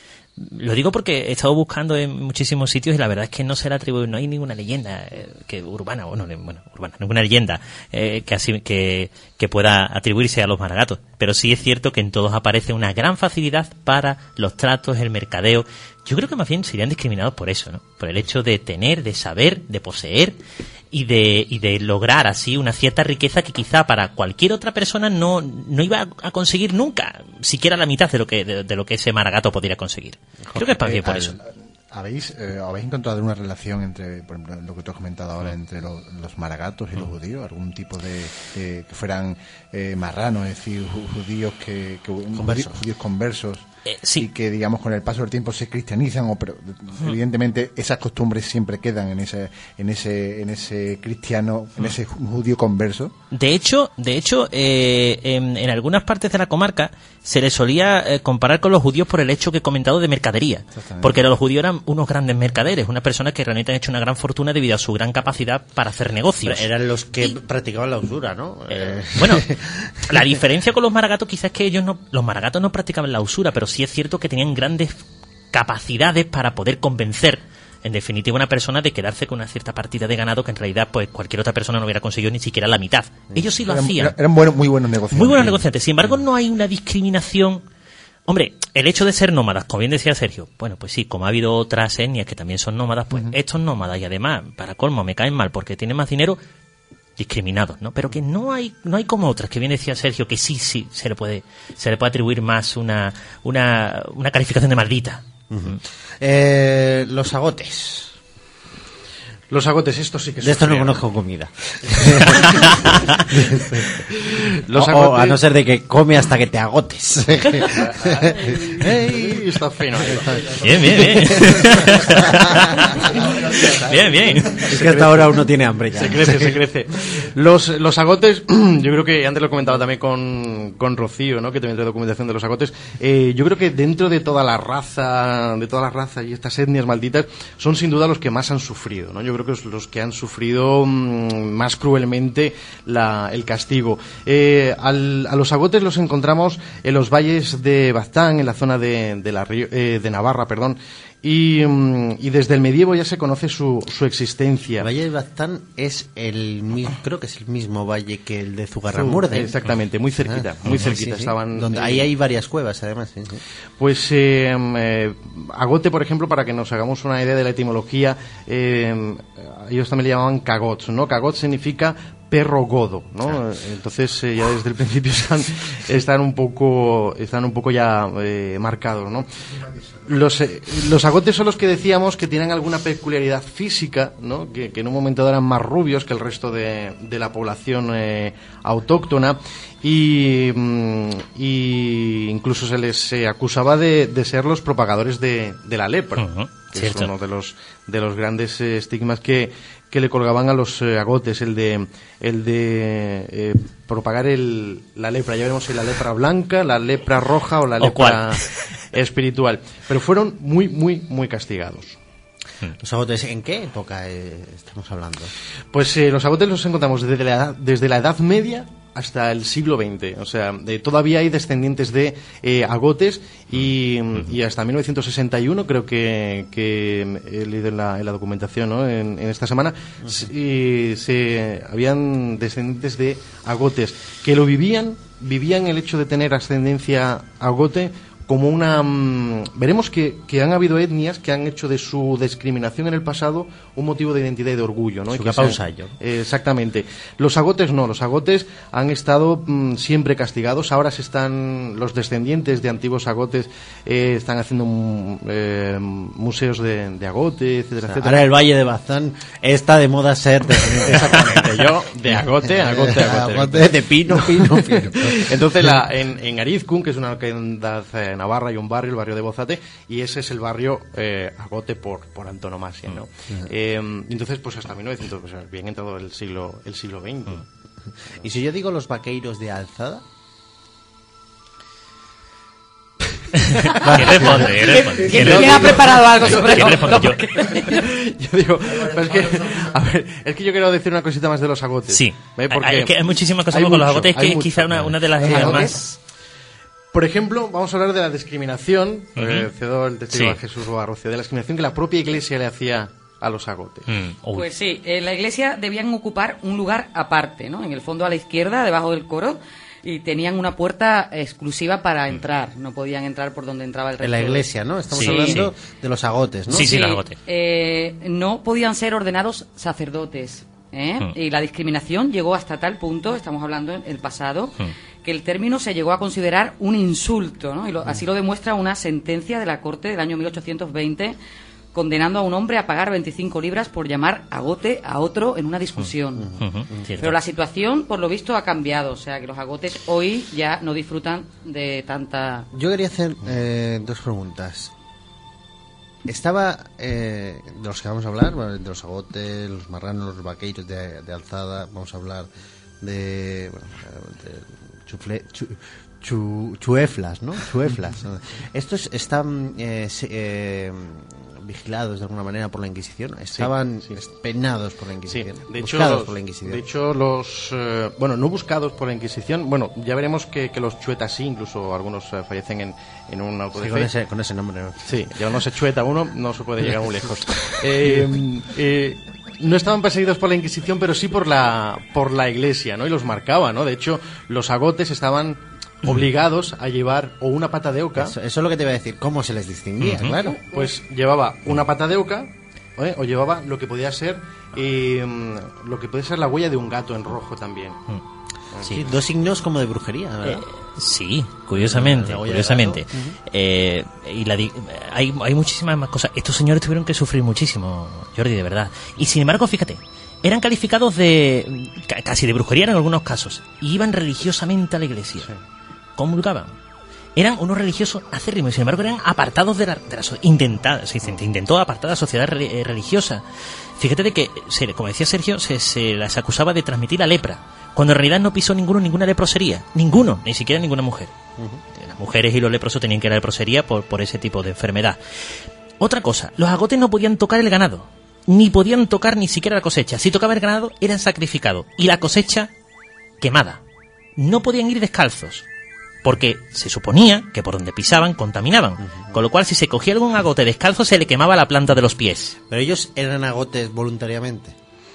Lo digo porque he estado buscando en muchísimos sitios y la verdad es que no se le atribuye, no hay ninguna leyenda eh, que urbana, bueno, bueno, urbana, ninguna leyenda eh, que, así, que, que pueda atribuirse a los maragatos. Pero sí es cierto que en todos aparece una gran facilidad para los tratos, el mercadeo. Yo creo que más bien serían discriminados por eso, ¿no? Por el hecho de tener, de saber, de poseer y de y de lograr así una cierta riqueza que quizá para cualquier otra persona no no iba a conseguir nunca, siquiera la mitad de lo que de, de lo que ese maragato podría conseguir. Jorge, creo que es más bien por al, eso. ¿Habéis, eh, ¿Habéis encontrado una relación entre, por ejemplo, lo que tú has comentado ahora, entre lo, los maragatos y los judíos? ¿Algún tipo de, de que fueran eh, marranos, es decir, judíos que, que conversos. judíos conversos? Eh, sí. Y que, digamos, con el paso del tiempo se cristianizan, o pero uh-huh. evidentemente esas costumbres siempre quedan en ese en ese en ese cristiano, en ese judío converso. De hecho, de hecho, eh, en, en algunas partes de la comarca se les solía eh, comparar con los judíos por el hecho que he comentado de mercadería, porque los judíos eran unos grandes mercaderes, unas personas que realmente han hecho una gran fortuna debido a su gran capacidad para hacer negocios. Pero eran los que y, practicaban la usura, ¿no? Eh, bueno, la diferencia con los maragatos quizás es que ellos no, los maragatos no practicaban la usura, pero sí es cierto que tenían grandes capacidades para poder convencer, en definitiva, una persona de quedarse con una cierta partida de ganado que en realidad pues cualquier otra persona no hubiera conseguido ni siquiera la mitad. Ellos sí lo eran, hacían. Eran buenos, muy buenos negociantes. Muy buenos negociantes. Sin embargo, no hay una discriminación. Hombre, el hecho de ser nómadas, como bien decía Sergio, bueno, pues sí, como ha habido otras etnias que también son nómadas, pues uh-huh. estos nómadas, y además, para colmo, me caen mal porque tienen más dinero, discriminados, ¿no? Pero que no hay no hay como otras, que bien decía Sergio, que sí, sí, se le puede se le puede atribuir más una una, una calificación de maldita. Uh-huh. eh, los agotes. Los agotes, estos sí que de esto no frío. conozco comida. Los o, agotes... o a no ser de que come hasta que te agotes. ¡Ey! Está fino. Bien, bien, bien. Bien, bien. Es que hasta ahora uno tiene hambre ya. Se crece, se crece. Los, los agotes, yo creo que antes lo comentaba también con, con Rocío, ¿no? Que también trae documentación de los agotes. Eh, yo creo que dentro de toda la raza, de todas las razas y estas etnias malditas, son sin duda los que más han sufrido, ¿no? Yo creo que es los que han sufrido mmm, más cruelmente la, el castigo. Eh, al, a los agotes los encontramos en los valles de Baztán, en la zona de, de, la, eh, de Navarra, perdón. Y, y desde el medievo ya se conoce su, su existencia. El Valle de Baztán es el mismo, creo que es el mismo valle que el de Zugarramurdi. Exactamente, muy cerquita, ah, muy cerquita. Sí, sí. Estaban donde eh, ahí hay varias cuevas, además. Sí, sí. Pues eh, eh, agote, por ejemplo, para que nos hagamos una idea de la etimología, eh, ellos también le llamaban cagots, ¿no? Cagot significa perro godo, ¿no? Entonces eh, ya desde el principio están, están un poco están un poco ya eh, marcados, ¿no? Los, eh, los agotes son los que decíamos que tienen alguna peculiaridad física, ¿no? Que, que en un momento dado eran más rubios que el resto de, de la población eh, autóctona y, mm, y incluso se les eh, acusaba de, de ser los propagadores de, de la lepra, uh-huh. que Cierto. es uno de los de los grandes eh, estigmas que que le colgaban a los eh, agotes, el de el de eh, propagar el, la lepra. Ya veremos si la lepra blanca, la lepra roja o la ¿O lepra cuál? espiritual. Pero fueron muy, muy, muy castigados. ¿Los agotes en qué época eh, estamos hablando? Pues eh, los agotes los encontramos desde la edad, desde la Edad Media hasta el siglo veinte. O sea, de, todavía hay descendientes de eh, agotes y, y hasta mil novecientos sesenta y uno, creo que, que he leído en la, en la documentación, ¿no? en, en esta semana, uh-huh. se, se habían descendientes de agotes que lo vivían, vivían el hecho de tener ascendencia agote como una... Mmm, veremos que, que han habido etnias que han hecho de su discriminación en el pasado un motivo de identidad y de orgullo, ¿no? Su capa un sello. Eh, exactamente. Los agotes no, los agotes han estado mmm, siempre castigados. Ahora se están, los descendientes de antiguos agotes eh, están haciendo um, eh, museos de, de agote, etcétera, o sea, etcétera. Ahora el Valle de Baztán está de moda ser descendiente. Exactamente. Yo de agote, agote, agote. agote de pino, pino, pino. Entonces la, en, en Arizkun, que es una localidad eh, Navarra, hay un barrio, el barrio de Bozate, y ese es el barrio eh, agote por, por antonomasia, ¿no? Uh-huh. Eh, entonces, pues hasta mil novecientos, pues bien entrado el siglo, el siglo veinte. Uh-huh. ¿Y si yo digo los vaqueiros de Alzada? ¿Qué responde? ¿Qué responde? ¿Quién, ¿quién ha preparado algo sobre ¿Quién responde? Yo. Yo digo, pero es que, a ver, es que yo quiero decir una cosita más de los agotes. Sí, ¿eh? Porque hay, que hay muchísimas cosas hay con mucho, los agotes, que es mucho, quizá una, una de las ideas más... Por ejemplo, vamos a hablar de la discriminación, uh-huh. eh, cedo el testigo sí. a Jesús Barrocio, de la discriminación que la propia Iglesia le hacía a los agotes. Mm. Pues sí, en la Iglesia debían ocupar un lugar aparte, ¿no? En el fondo a la izquierda, debajo del coro, y tenían una puerta exclusiva para entrar, no podían entrar por donde entraba el resto. En la Iglesia, ¿no? Estamos sí, hablando sí. de los agotes, ¿no? Sí, sí, sí los agotes. Eh, no podían ser ordenados sacerdotes. ¿Eh? Hmm. Y la discriminación llegó hasta tal punto, estamos hablando en el pasado, hmm. que el término se llegó a considerar un insulto, ¿no? Y lo, así lo demuestra una sentencia de la Corte del año mil ochocientos veinte condenando a un hombre a pagar veinticinco libras por llamar agote a otro en una discusión. Uh-huh. Uh-huh. Pero la situación, por lo visto, ha cambiado, o sea que los agotes hoy ya no disfrutan de tanta... Yo quería hacer eh, dos preguntas. Estaba, eh, de los que vamos a hablar, de los agotes, los marranos, los vaqueiros de, de Alzada, vamos a hablar de, bueno, de chufle, chu, chu, chueflas, ¿no? Chueflas. Estos están eh, se, eh, vigilados de alguna manera por la Inquisición, estaban sí, sí. penados por la Inquisición, sí. de buscados hecho, los, por la Inquisición. De hecho, los, eh, bueno, no buscados por la Inquisición, bueno, ya veremos que, que los chuetas sí, incluso algunos eh, fallecen en, en un auto de sí, fe. Con ese, con ese nombre, ¿no? Sí, ya no se chueta uno, no se puede llegar muy lejos. Eh, eh, no estaban perseguidos por la Inquisición, pero sí por la, por la Iglesia, ¿no? Y los marcaba, ¿no? De hecho, los agotes estaban obligados a llevar o una pata de oca. Eso, eso es lo que te iba a decir, ¿cómo se les distinguía? Uh-huh. Claro. Pues llevaba una pata de oca, ¿eh? O llevaba lo que podía ser eh, lo que puede ser la huella de un gato en rojo también. Uh-huh. Sí, dos signos como de brujería, ¿verdad? Eh, Sí, curiosamente, La huella curiosamente. de gato. Uh-huh. Eh, y la di- hay, hay muchísimas más cosas. Estos señores tuvieron que sufrir muchísimo, Jordi, de verdad. Y sin embargo, fíjate, eran calificados de ca- casi de brujería en algunos casos. Y iban religiosamente a la iglesia. Sí. Comulgaban. Eran unos religiosos acérrimos, sin embargo eran apartados de la, de la so- intentada, se intentó apartar a la sociedad re- eh, religiosa. Fíjate de que, se, como decía Sergio, se, se las acusaba de transmitir la lepra, cuando en realidad no pisó ninguno ninguna leprosería, ninguno, ni siquiera ninguna mujer. Uh-huh. Las mujeres y los leprosos tenían que ir a la leprosería por, por ese tipo de enfermedad. Otra cosa, los agotes no podían tocar el ganado, ni podían tocar ni siquiera la cosecha. Si tocaba el ganado, eran sacrificados, y la cosecha quemada. No podían ir descalzos, porque se suponía que por donde pisaban contaminaban, uh-huh. Con lo cual si se cogía algún agote descalzo se le quemaba la planta de los pies. Pero ellos eran agotes voluntariamente.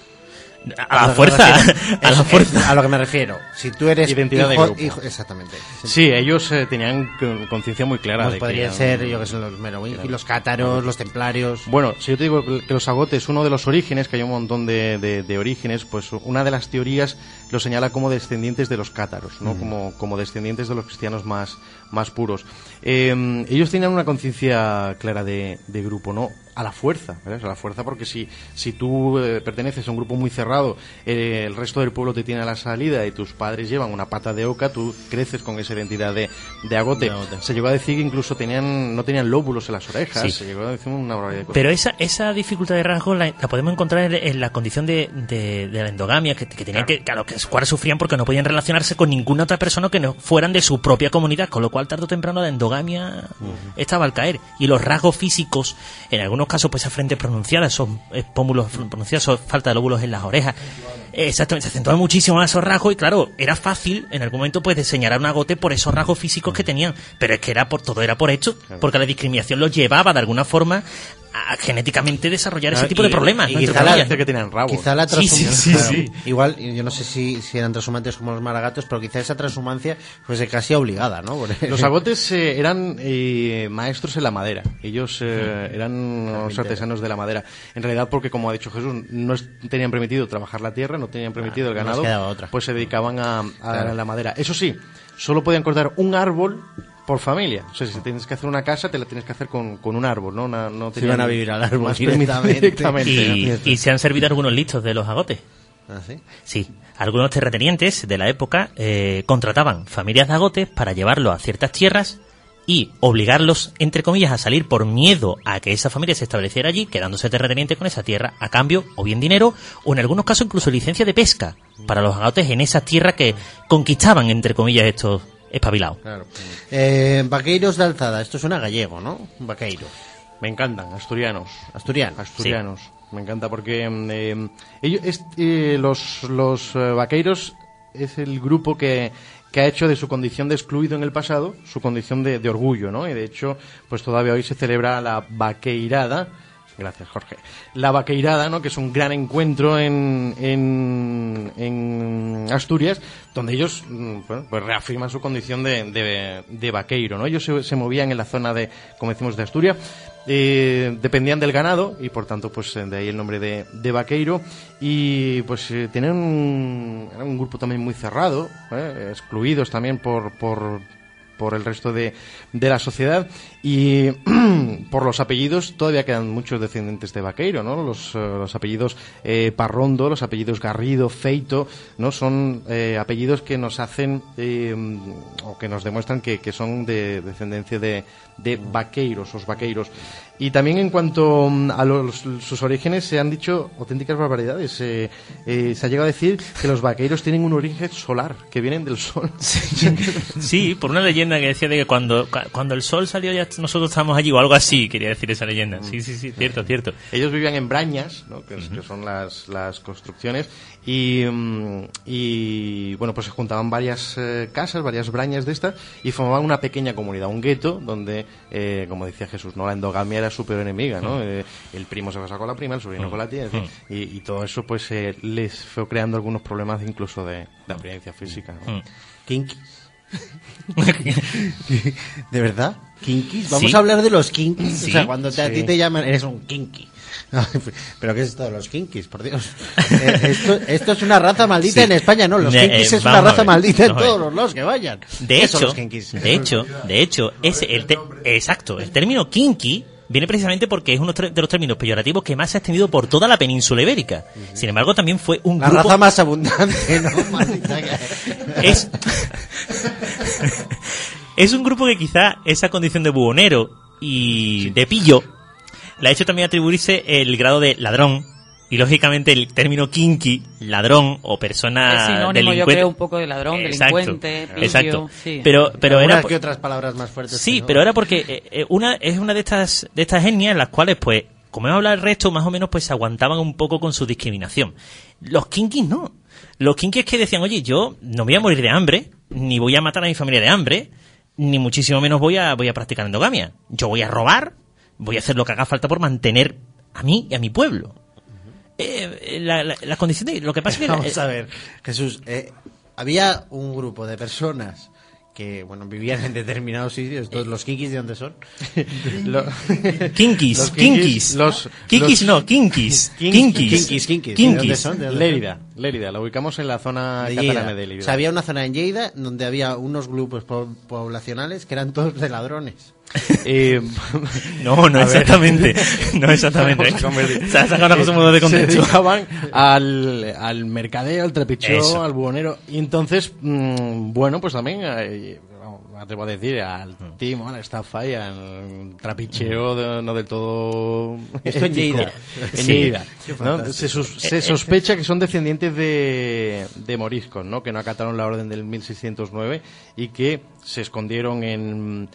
A, a la fuerza, a la fuerza. A lo que me refiero. Si tú eres identidad hijo, de grupo. hijo, exactamente. Sí, ellos eh, tenían con- conciencia muy clara Pues de podrían que ser, yo que sé, los merovingos, los cátaros, los templarios. Bueno, si yo te digo que los agotes, uno de los orígenes, que hay un montón de, de, de orígenes, pues una de las teorías lo señala como descendientes de los cátaros, ¿no? Mm. Como, como descendientes de los cristianos más, más puros. Eh, ellos tenían una conciencia clara de, de grupo, ¿no? A la fuerza, ¿verdad? A la fuerza, porque si, si tú eh, perteneces a un grupo muy cerrado, eh, el resto del pueblo te tiene a la salida y tus padres llevan una pata de oca, tú creces con esa identidad de, de agote. No, no. Se llegó a decir que incluso tenían no tenían lóbulos en las orejas, sí. Se llegó a decir una barbaridad de cosas. Pero esa, esa dificultad de rasgos la, la podemos encontrar en, en la condición de, de, de la endogamia, que, que tenían claro. que, claro, que los cuales sufrían porque no podían relacionarse con ninguna otra persona que no fueran de su propia comunidad, con lo cual tarde o temprano la endogamia uh-huh. estaba al caer. Y los rasgos físicos, en algunos casos, pues esa frente pronunciada, esos pómulos pronunciados, esos falta de lóbulos en las orejas, exactamente, se acentuaban muchísimo en esos rasgos y claro, era fácil en algún momento pues de señalar un agote por esos rasgos físicos que tenían, pero es que era por todo era por hecho, porque la discriminación los llevaba de alguna forma a genéticamente desarrollar ese tipo y, de problemas. Y ¿no? quizá, la, que tenían rabos. Quizá la transhumancia, sí, sí, sí, sí. Igual, yo no sé si, si eran transhumantes como los maragatos, pero quizá esa transhumancia fuese casi obligada, ¿no? Los agotes eh, eran eh, maestros en la madera. Ellos eh, eran unos artesanos de la madera. En realidad, porque como ha dicho Jesús, no es, tenían permitido trabajar la tierra, no tenían permitido ah, el ganado, no otra. Pues se dedicaban a, a claro. la madera. Eso sí, solo podían cortar un árbol por familia. O sea, si tienes que hacer una casa, te la tienes que hacer con, con un árbol, ¿no? No, no si van a vivir al árbol más directamente. directamente y, ¿no? y se han servido algunos listos de los agotes. ¿Ah, sí? Sí. Algunos terratenientes de la época eh, contrataban familias de agotes para llevarlos a ciertas tierras y obligarlos, entre comillas, a salir por miedo a que esa familia se estableciera allí, quedándose terrateniente con esa tierra a cambio o bien dinero o en algunos casos incluso licencia de pesca para los agotes en esas tierras que conquistaban, entre comillas, estos espabilados. Claro. Eh, vaqueiros de Alzada, esto suena gallego, ¿no? Vaqueiros. Me encantan, asturianos. Asturianos. Asturianos. Sí. Me encanta porque eh, ellos, es, eh, los, los eh, vaqueiros es el grupo que, que ha hecho de su condición de excluido en el pasado su condición de, de orgullo, ¿no? Y de hecho, pues todavía hoy se celebra la vaqueirada. Gracias, Jorge. La vaqueirada, ¿no? Que es un gran encuentro en, en, en Asturias, donde ellos, bueno, pues reafirman su condición de, de, de vaqueiro, ¿no? Ellos se, se movían en la zona de, como decimos, de Asturias, eh, dependían del ganado y por tanto, pues de ahí el nombre de, de vaqueiro y pues eh, tenían un, era un grupo también muy cerrado, ¿eh? Excluidos también por, por por el resto de, de la sociedad y por los apellidos todavía quedan muchos descendientes de vaqueiro, ¿no? Los, uh, los apellidos eh, Parrondo, los apellidos Garrido, Feito, ¿no? Son eh, apellidos que nos hacen eh, o que nos demuestran que, que son de descendencia de, de vaqueiros, os vaqueiros. Y también en cuanto a los, sus orígenes se han dicho auténticas barbaridades. Eh, eh, se ha llegado a decir que los vaqueiros tienen un origen solar, que vienen del sol. Sí, sí, por una leyenda que decía de que cuando, cuando el sol salió ya nosotros estábamos allí o algo así, quería decir esa leyenda. Sí, sí, sí, cierto, cierto. Ellos vivían en brañas, ¿no? que, uh-huh. que son las, las construcciones, y, y bueno, pues se juntaban varias eh, casas, varias brañas de estas, y formaban una pequeña comunidad, un gueto, donde, eh, como decía Jesús, no la endogamia era su peor enemiga, ¿no? Uh-huh. Eh, el primo se casa con la prima, el sobrino uh-huh. con la tía, en fin, uh-huh. y, y todo eso pues eh, les fue creando algunos problemas incluso de, de apariencia física, ¿no? Uh-huh. Kinky. ¿De verdad? ¿Kinkis? Vamos Sí. a hablar de los kinkis. Sí, o sea, cuando te, a sí. ti te llaman, eres un kinky. ¿Pero qué es esto de los kinkis? Por Dios. Eh, esto, esto es una raza maldita Sí. en España, no. Los Ne- kinkis eh, es una vamos a raza ver. maldita en Vamos a todos ver. los lados que vayan. De ¿Qué son hecho, los kinkis? de hecho, de hecho, ese, el te- exacto, el término kinky viene precisamente porque es uno de los términos peyorativos que más se ha extendido por toda la península ibérica. Sin embargo, también fue un La grupo... raza más abundante, ¿no? Maldita que- es es un grupo que quizá esa condición de buhonero y de pillo le ha hecho también atribuirse el grado de ladrón y lógicamente el término kinky, ladrón o persona Es sinónimo, yo delincuente. creo, un poco de ladrón, Exacto, delincuente, pillo, exacto. sí. Pero pero Algunas era por- que otras palabras más fuertes. sí, que no. pero era porque eh, eh, una es una de estas de estas etnias en las cuales pues como hemos hablado el resto más o menos pues se aguantaban un poco con su discriminación. Los kinkis no. Los kinkis que decían, oye, yo no voy a morir de hambre, ni voy a matar a mi familia de hambre, ni muchísimo menos voy a voy a practicar endogamia. Yo voy a robar, voy a hacer lo que haga falta por mantener a mí y a mi pueblo. Eh, la, la, la condición de... Lo que pasa es que... Vamos a ver, Jesús, eh, había un grupo de personas que, bueno, vivían en determinados sitios. Todos los kinkis, ¿de dónde son? Lo- Kinkis, Los kinkis. Los, Kinkis los- no, kinkis. Kinkis. Kinkis, kinkis. ¿De Kinkis. dónde son? ¿De dónde son? Lérida, Lérida, la ubicamos en la zona De catalana Lleida. de Lérida. O sea, había una zona en Lleida donde había unos grupos po- poblacionales que eran todos de ladrones. Eh, No, no a ver. exactamente. No exactamente. Vamos a convertir. Se ha sacado una cosa muy de Se contexto. dedicaban al, al mercadeo, al trapicheo, Eso. al buhonero. Y entonces, mm, bueno, pues también, eh, vamos, me atrevo a decir, al timo, a la estafa y al trapicheo de- no del todo... Esto en Lleida. En Sí. Lleida, Qué ¿no? fantástico. Se, sus- Eh, se eh, sospecha que son descendientes de, de moriscos, ¿no? Que no acataron la orden del mil seiscientos nueve y que se escondieron en...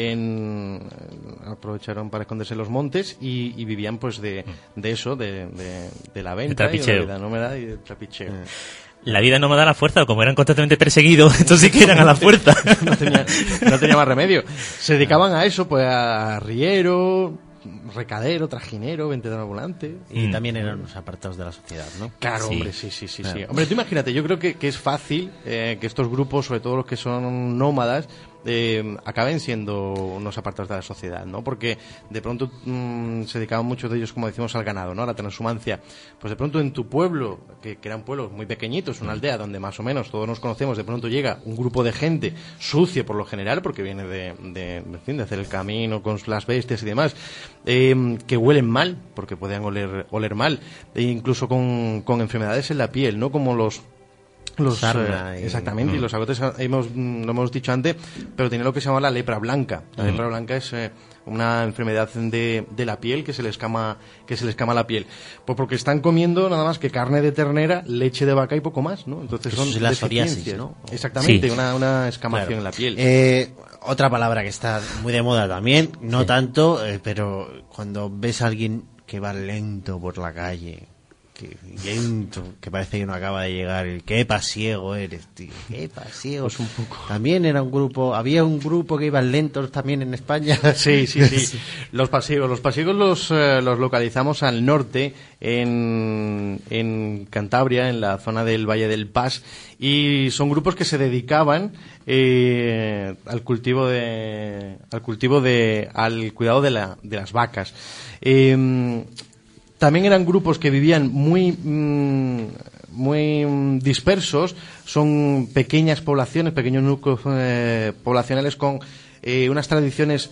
en aprovecharon para esconderse en los montes y, y vivían pues de, de eso, de, de, de la venta y de trapicheo. la vida nómada y del trapicheo. La vida no me da la fuerza, como eran constantemente perseguidos, estos sí que eran a la fuerza. no, tenía, no tenía más remedio. Se dedicaban a eso, pues a arriero, recadero, trajinero, vendedor ambulante. Y Mm. también eran unos apartados de la sociedad, ¿no? Claro, Sí. hombre, sí, sí, sí, Claro. sí. Hombre, tú imagínate, yo creo que, que es fácil eh, que estos grupos, sobre todo los que son nómadas, eh, acaben siendo unos apartados de la sociedad, ¿no? Porque de pronto mm, se dedicaban muchos de ellos, como decimos, al ganado, ¿no? A la transhumancia. Pues de pronto en tu pueblo, que, que eran pueblos muy pequeñitos, una aldea donde más o menos todos nos conocemos, de pronto llega un grupo de gente sucio por lo general, porque viene de, de, en fin, de hacer el camino con las bestias y demás, eh, que huelen mal, porque podían oler, oler mal, e incluso con, con enfermedades en la piel, ¿no? Como los los Sarna eh, y- exactamente Mm. y los agotes hemos mm, lo hemos dicho antes, pero tiene lo que se llama la lepra blanca. La Mm. lepra blanca es eh, una enfermedad de, de la piel que se les escama que se les escama la piel, pues porque están comiendo nada más que carne de ternera, leche de vaca y poco más, ¿no? Entonces Eso son es la psoriasis, deficiencias. ¿no? Exactamente, Sí. una, una escamación Claro. en la piel. Eh, otra palabra que está muy de moda también, no Sí. tanto, eh, pero cuando ves a alguien que va lento por la calle, que lento, que parece que no acaba de llegar, el qué pasiego eres, tío, qué pasiego. Pues un poco. También era un grupo, había un grupo que iban lentos también en España. Sí, sí, sí. Los pasiegos. Los pasiegos los, eh, los localizamos al norte, en, en Cantabria, en la zona del Valle del Pas, y son grupos que se dedicaban eh, al cultivo de, al cultivo de, al cuidado de, la, de las vacas. Eh, también eran grupos que vivían muy mm, muy mm, dispersos, son pequeñas poblaciones, pequeños núcleos eh, poblacionales con eh, unas tradiciones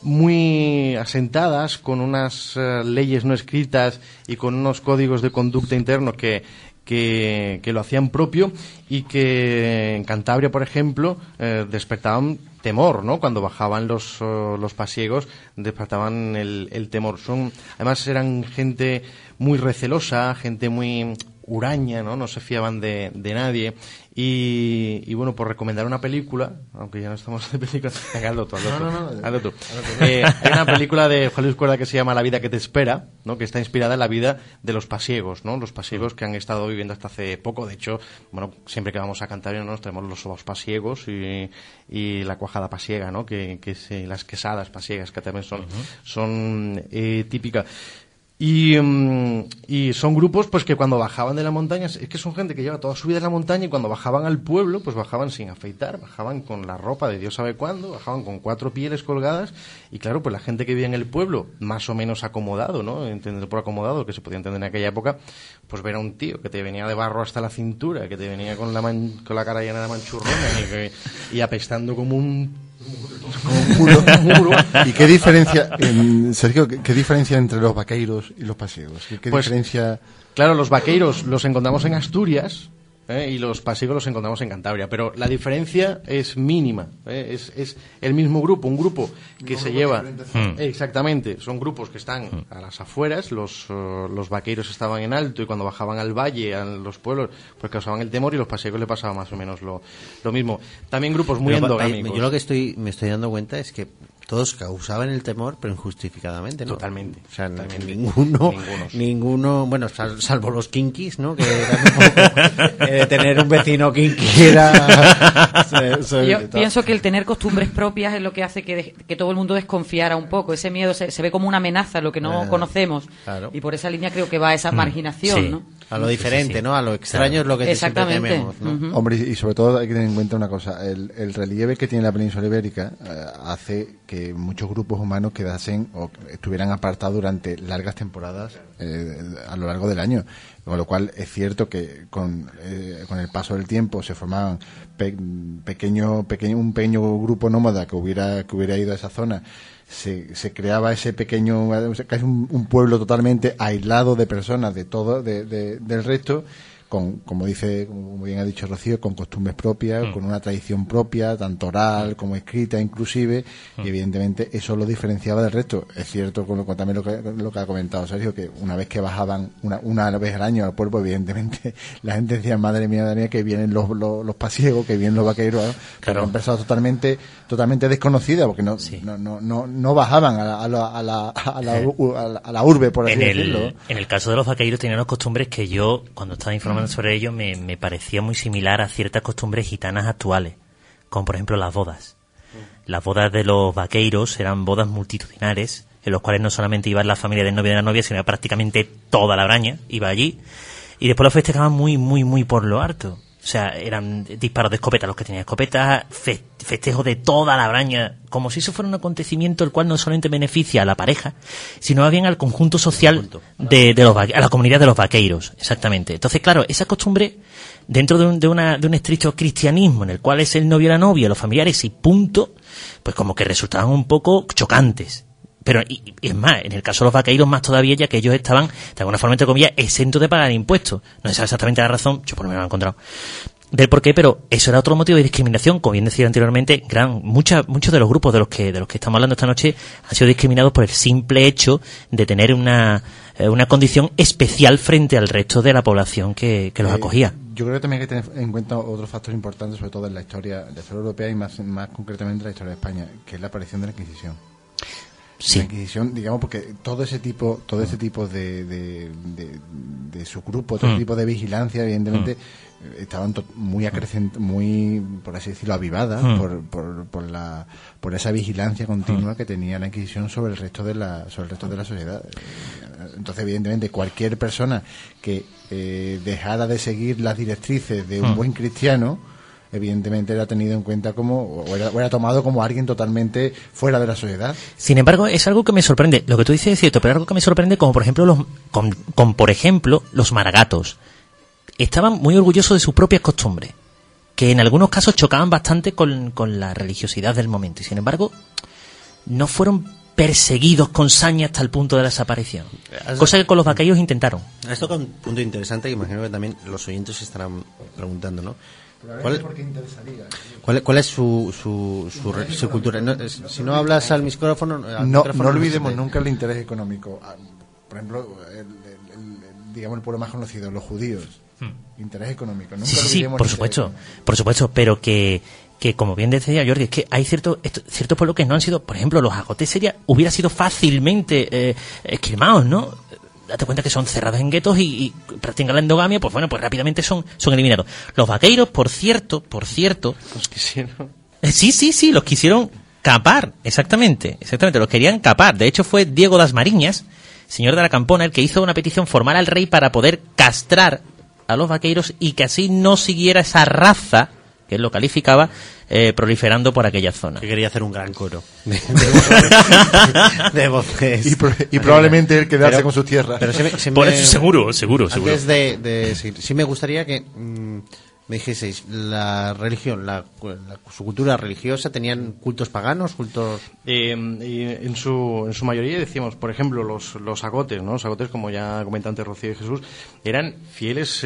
muy asentadas, con unas eh, leyes no escritas y con unos códigos de conducta internos que, que, que lo hacían propio y que en Cantabria, por ejemplo, eh, despertaban temor, ¿no? Cuando bajaban los, uh, los pasiegos, despertaban el, el temor. Son, además eran gente muy recelosa, gente muy huraña, ¿no? No se fiaban de, de nadie. Y, y bueno, por recomendar una película, aunque ya no estamos de película, venga, hazlo tú, hazlo tú. No, no, no. Hazlo tú. Eh, hay una película de Juan Luis Cuerda que se llama La vida que te espera, ¿no? Que está inspirada en la vida de los pasiegos, ¿no? Los pasiegos que han estado viviendo hasta hace poco. De hecho, bueno, siempre que vamos a Cantabria, ¿no? Nos tenemos los sobos pasiegos y, y la cuajada pasiega, ¿no? Que, que es, eh, las quesadas pasiegas, que también son, son eh, típicas. Y, um, y son grupos pues que cuando bajaban de la montaña, es que son gente que lleva toda su vida en la montaña, y cuando bajaban al pueblo pues bajaban sin afeitar, bajaban con la ropa de Dios sabe cuándo, bajaban con cuatro pieles colgadas, y claro, pues la gente que vivía en el pueblo, más o menos acomodado, ¿no? Entender por acomodado, que se podía entender en aquella época, pues ver a un tío que te venía de barro hasta la cintura, que te venía con la man- con la cara llena de manchurrones y, que, y apestando como un Como un muro, muro. ¿Y qué diferencia, eh, Sergio, qué, qué diferencia entre los vaqueiros y los pasiegos? ¿Qué, qué Pues, diferencia? Claro, los vaqueiros los encontramos en Asturias, ¿eh? Y los pasiegos los encontramos en Cantabria, pero la diferencia es mínima, ¿eh? es, es el mismo grupo, un grupo que Un se grupo lleva... diferente. Exactamente, son grupos que están a las afueras, los, uh, los vaqueiros estaban en alto, y cuando bajaban al valle, a los pueblos, pues causaban el temor, y los pasiegos le pasaba más o menos lo, lo mismo. También grupos muy Pero, endogámicos. Yo lo que estoy me estoy dando cuenta es que todos causaban el temor, pero injustificadamente, ¿no? Totalmente. O sea, totalmente. ninguno, Ningunos. ninguno, bueno, sal- salvo los kinkis, ¿no? Que eran un poco, eh, tener un vecino kinky era... se- se- Yo tal. pienso que el tener costumbres propias es lo que hace que, de- que todo el mundo desconfiara un poco. Ese miedo se, se ve como una amenaza, lo que no Eh, conocemos. claro. Y por esa línea creo que va esa marginación, Sí. ¿no? A lo diferente, Sí, sí, sí. ¿no? A lo extraño es lo que siempre Exactamente. tememos, ¿no? Ujú. Hombre, y sobre todo hay que tener en cuenta una cosa, el, el relieve que tiene la península ibérica eh, hace que muchos grupos humanos quedasen o estuvieran apartados durante largas temporadas eh, a lo largo del año, con lo cual es cierto que con, eh, con el paso del tiempo se formaban pe- pequeño, pequeño, un pequeño grupo nómada que hubiera, que hubiera ido a esa zona. Se, se creaba ese pequeño, casi un, un pueblo totalmente aislado de personas de todo, de, de- del resto, con, como dice, como bien ha dicho Rocío, con costumbres propias, Mm. con una tradición propia, tanto oral como escrita inclusive, Mm. y evidentemente eso lo diferenciaba del resto. Es cierto, con lo, con también lo que, lo que ha comentado Sergio, que una vez que bajaban una, una vez al año al pueblo, evidentemente la gente decía, madre mía, madre mía, que vienen los, los, los pasiegos, que vienen los vaqueros, ¿no? Claro. Eran personas totalmente, totalmente desconocidas, porque no, Sí. no, no, no, no bajaban a la, a la, a la, a la, u- a la- a la urbe, por así En decirlo. el, en el caso de los vaqueiros tenían unas costumbres que yo, cuando estaba informando sobre ellos, me, me parecía muy similar a ciertas costumbres gitanas actuales, como por ejemplo las bodas. Las bodas de los vaqueiros eran bodas multitudinares, en los cuales no solamente iba la familia del novio y de la novia, sino prácticamente toda la braña iba allí, y después lo festejaban muy, muy, muy por lo harto. O sea, eran disparos de escopeta los que tenían escopetas, fe- festejo de toda la braña, como si eso fuera un acontecimiento el cual no solamente beneficia a la pareja, sino más bien al conjunto social de, de los vaque- a la comunidad de los vaqueiros, exactamente. Entonces, claro, esa costumbre, dentro de un, de, una, de un estricto cristianismo en el cual es el novio y la novia, los familiares y punto, pues como que resultaban un poco chocantes. Pero, y, y es más, en el caso de los vaqueiros más todavía, ya que ellos estaban, de alguna forma, entre comillas, exentos de pagar impuestos. No se sabe exactamente la razón, yo por lo menos lo he encontrado, del por qué, pero eso era otro motivo de discriminación. Como bien decía anteriormente, gran, mucha, muchos de los grupos de los que, de los que estamos hablando esta noche han sido discriminados por el simple hecho de tener una, eh, una condición especial frente al resto de la población que, que los Eh, acogía. Yo creo que también hay que tener en cuenta otro factor importante, sobre todo en la historia, la historia europea y más, más concretamente la historia de España, que es la aparición de la Inquisición. Sí. La Inquisición, digamos, porque todo ese tipo, todo ese tipo de, de, de, de subgrupos, todo ese Mm. tipo de vigilancia, evidentemente, eh, estaban to- muy acrecent, muy, por así decirlo, avivadas Mm. por, por, por la, por esa vigilancia continua que tenía la Inquisición sobre el resto de la, sobre el resto de la sociedad. Eh, Entonces, evidentemente, cualquier persona que eh, dejara de seguir las directrices de un Mm. buen cristiano, evidentemente era tenido en cuenta como, o era, o era tomado como alguien totalmente fuera de la sociedad. Sin embargo, es algo que me sorprende. Lo que tú dices es cierto, pero algo que me sorprende, como por ejemplo los, con, con, por ejemplo, los maragatos. Estaban muy orgullosos de sus propias costumbres, que en algunos casos chocaban bastante con, con la religiosidad del momento. Y sin embargo, no fueron perseguidos con saña hasta el punto de la desaparición. Has- Cosa que con los vaqueiros intentaron. Has tocado un punto interesante que imagino que también los oyentes se estarán preguntando, ¿no? ¿Cuál, cuál, cuál es su, su, su, re- su cultura? No, es- si no hablas al micrófono... al No, micrófono, no olvidemos se te- nunca el interés económico. Ah, Por ejemplo, el, el- el- digamos el pueblo más conocido, los judíos. Interés económico. Nunca Sí, sí, sí, olvidemos por el supuesto, interés por supuesto, pero que, que como bien decía Jordi, es que hay cierto, esto- ciertos pueblos que no han sido, por ejemplo, los agotes sería, hubiera sido fácilmente eh, esquilmados, ¿no? Date cuenta que son cerrados en guetos y, y practican la endogamia, pues bueno, pues rápidamente son, son eliminados. Los vaqueiros, por cierto, por cierto, Los quisieron. eh, sí, sí, sí, los quisieron capar, exactamente, exactamente, los querían capar. De hecho fue Diego das Mariñas señor de la Campona, el que hizo una petición formal al rey para poder castrar a los vaqueiros y que así no siguiera esa raza, que él lo calificaba, eh, proliferando por aquella zona. Que quería hacer un gran coro de, de, de voces. Y, pro, y probablemente él quedarse pero, con sus tierras. Pero se me, se por me, eso seguro, seguro, seguro. Antes de, de sí, sí me gustaría que mmm, me dijeseis, la religión, la, la, su cultura religiosa, ¿tenían cultos paganos, cultos...? Eh, en, su, en su mayoría decíamos, por ejemplo, los, los agotes, ¿no? Los agotes, como ya comentó antes Rocío y Jesús, eran fieles...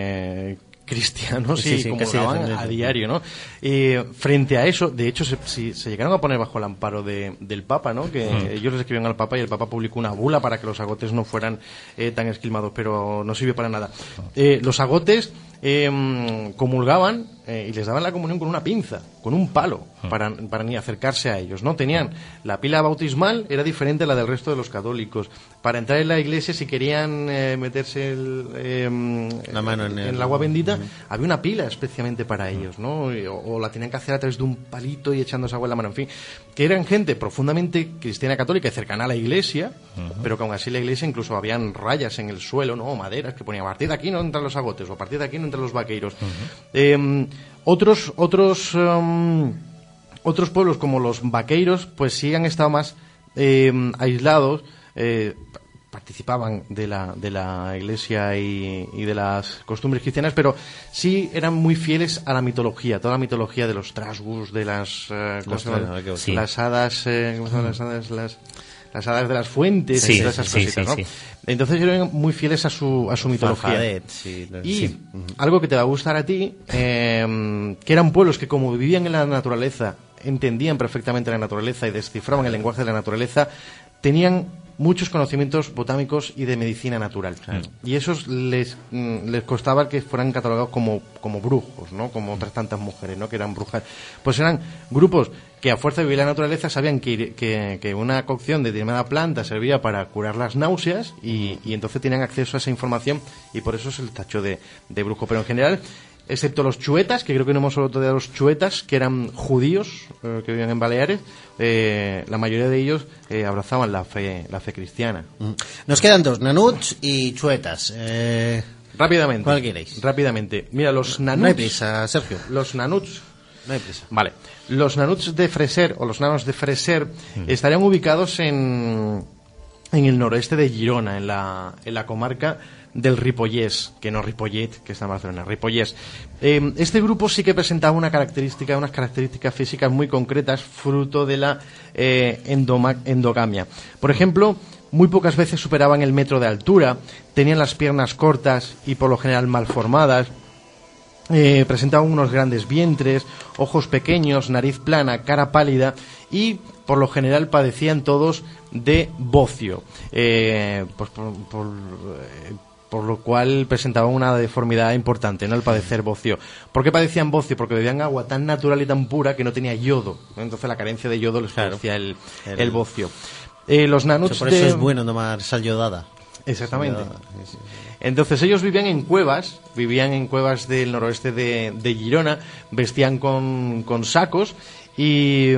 Eh, cristianos sí, y sí, comulgaban a diario, ¿no? Eh, frente a eso, de hecho, se, si, se llegaron a poner bajo el amparo de, del Papa, ¿no? Que mm. ellos les escribieron al Papa y el Papa publicó una bula para que los agotes no fueran eh, tan esquilmados, pero no sirvió para nada. Eh, los agotes eh, comulgaban eh, y les daban la comunión con una pinza, con un palo, para, para ni acercarse a ellos, ¿no? Tenían la pila bautismal, era diferente a la del resto de los católicos. Para entrar en la iglesia, si querían eh, meterse el, eh, la mano en el, en el agua bendita, uh-huh. había una pila especialmente para ellos, ¿no? O, o la tenían que hacer a través de un palito y echándose agua en la mano, en fin. Que eran gente profundamente cristiana católica y cercana a la iglesia, uh-huh. pero que aún así la iglesia incluso habían rayas en el suelo, ¿no? O maderas que ponían, a partir de aquí no entran los agotes, o a partir de aquí no entran los vaqueiros. Uh-huh. Eh, otros, otros, um, otros pueblos como los vaqueiros, pues sí han estado más eh, aislados, eh, participaban de la, de la iglesia y, y de las costumbres cristianas, pero sí eran muy fieles a la mitología, toda la mitología de los trasgus, de las, uh, ¿cómo se llama? Sí. las hadas, eh, ¿cómo se llaman las hadas? Las, las hadas de las fuentes, sí, y todas esas sí, cositas, sí, ¿no? sí. Entonces eran muy fieles a su, a su mitología. Farfadet, sí, y sí. algo que te va a gustar a ti, eh, que eran pueblos que como vivían en la naturaleza, entendían perfectamente la naturaleza y descifraban el lenguaje de la naturaleza, tenían muchos conocimientos botánicos y de medicina natural. Claro. Y esos les, mm, les costaba que fueran catalogados como, como brujos, ¿no? Como otras tantas mujeres, ¿no? Que eran brujas. Pues eran grupos que a fuerza de vivir la naturaleza sabían que, que, que una cocción de determinada planta servía para curar las náuseas y, y entonces tenían acceso a esa información y por eso se les tachó de, de brujo. Pero en general, excepto los chuetas, que creo que no hemos hablado de los chuetas, que eran judíos eh, que vivían en Baleares, eh, la mayoría de ellos eh, abrazaban la fe, la fe cristiana. Nos quedan dos, nanuts y chuetas. Eh, rápidamente. ¿Cuál queréis? Rápidamente. Mira, los nanuts... No hay prisa, Sergio. Los nanuts... No hay prisa. Vale. Los nanuts de Freser, o los nanos de Freser, mm. estarían ubicados en, en el noroeste de Girona, en la, en la comarca del Ripollès, que no Ripollet, que está en Barcelona, Ripollès. Eh, este grupo sí que presentaba una característica, unas características físicas muy concretas, fruto de la eh, endoma, endogamia. Por ejemplo, muy pocas veces superaban el metro de altura, tenían las piernas cortas y por lo general mal formadas, eh, presentaban unos grandes vientres, ojos pequeños, nariz plana, cara pálida y por lo general padecían todos de bocio. Eh, pues por, por eh, por lo cual presentaban una deformidad importante, ¿no? El padecer bocio. ¿Por qué padecían bocio? Porque bebían agua tan natural y tan pura que no tenía yodo, ¿no? Entonces la carencia de yodo les producía el, el, el bocio. Eh, los nanuts, o sea, por eso de... es bueno tomar sal yodada. Exactamente. Sal yodada, sí, sí. Entonces ellos vivían en cuevas, vivían en cuevas del noroeste de, de Girona, vestían con, con sacos y,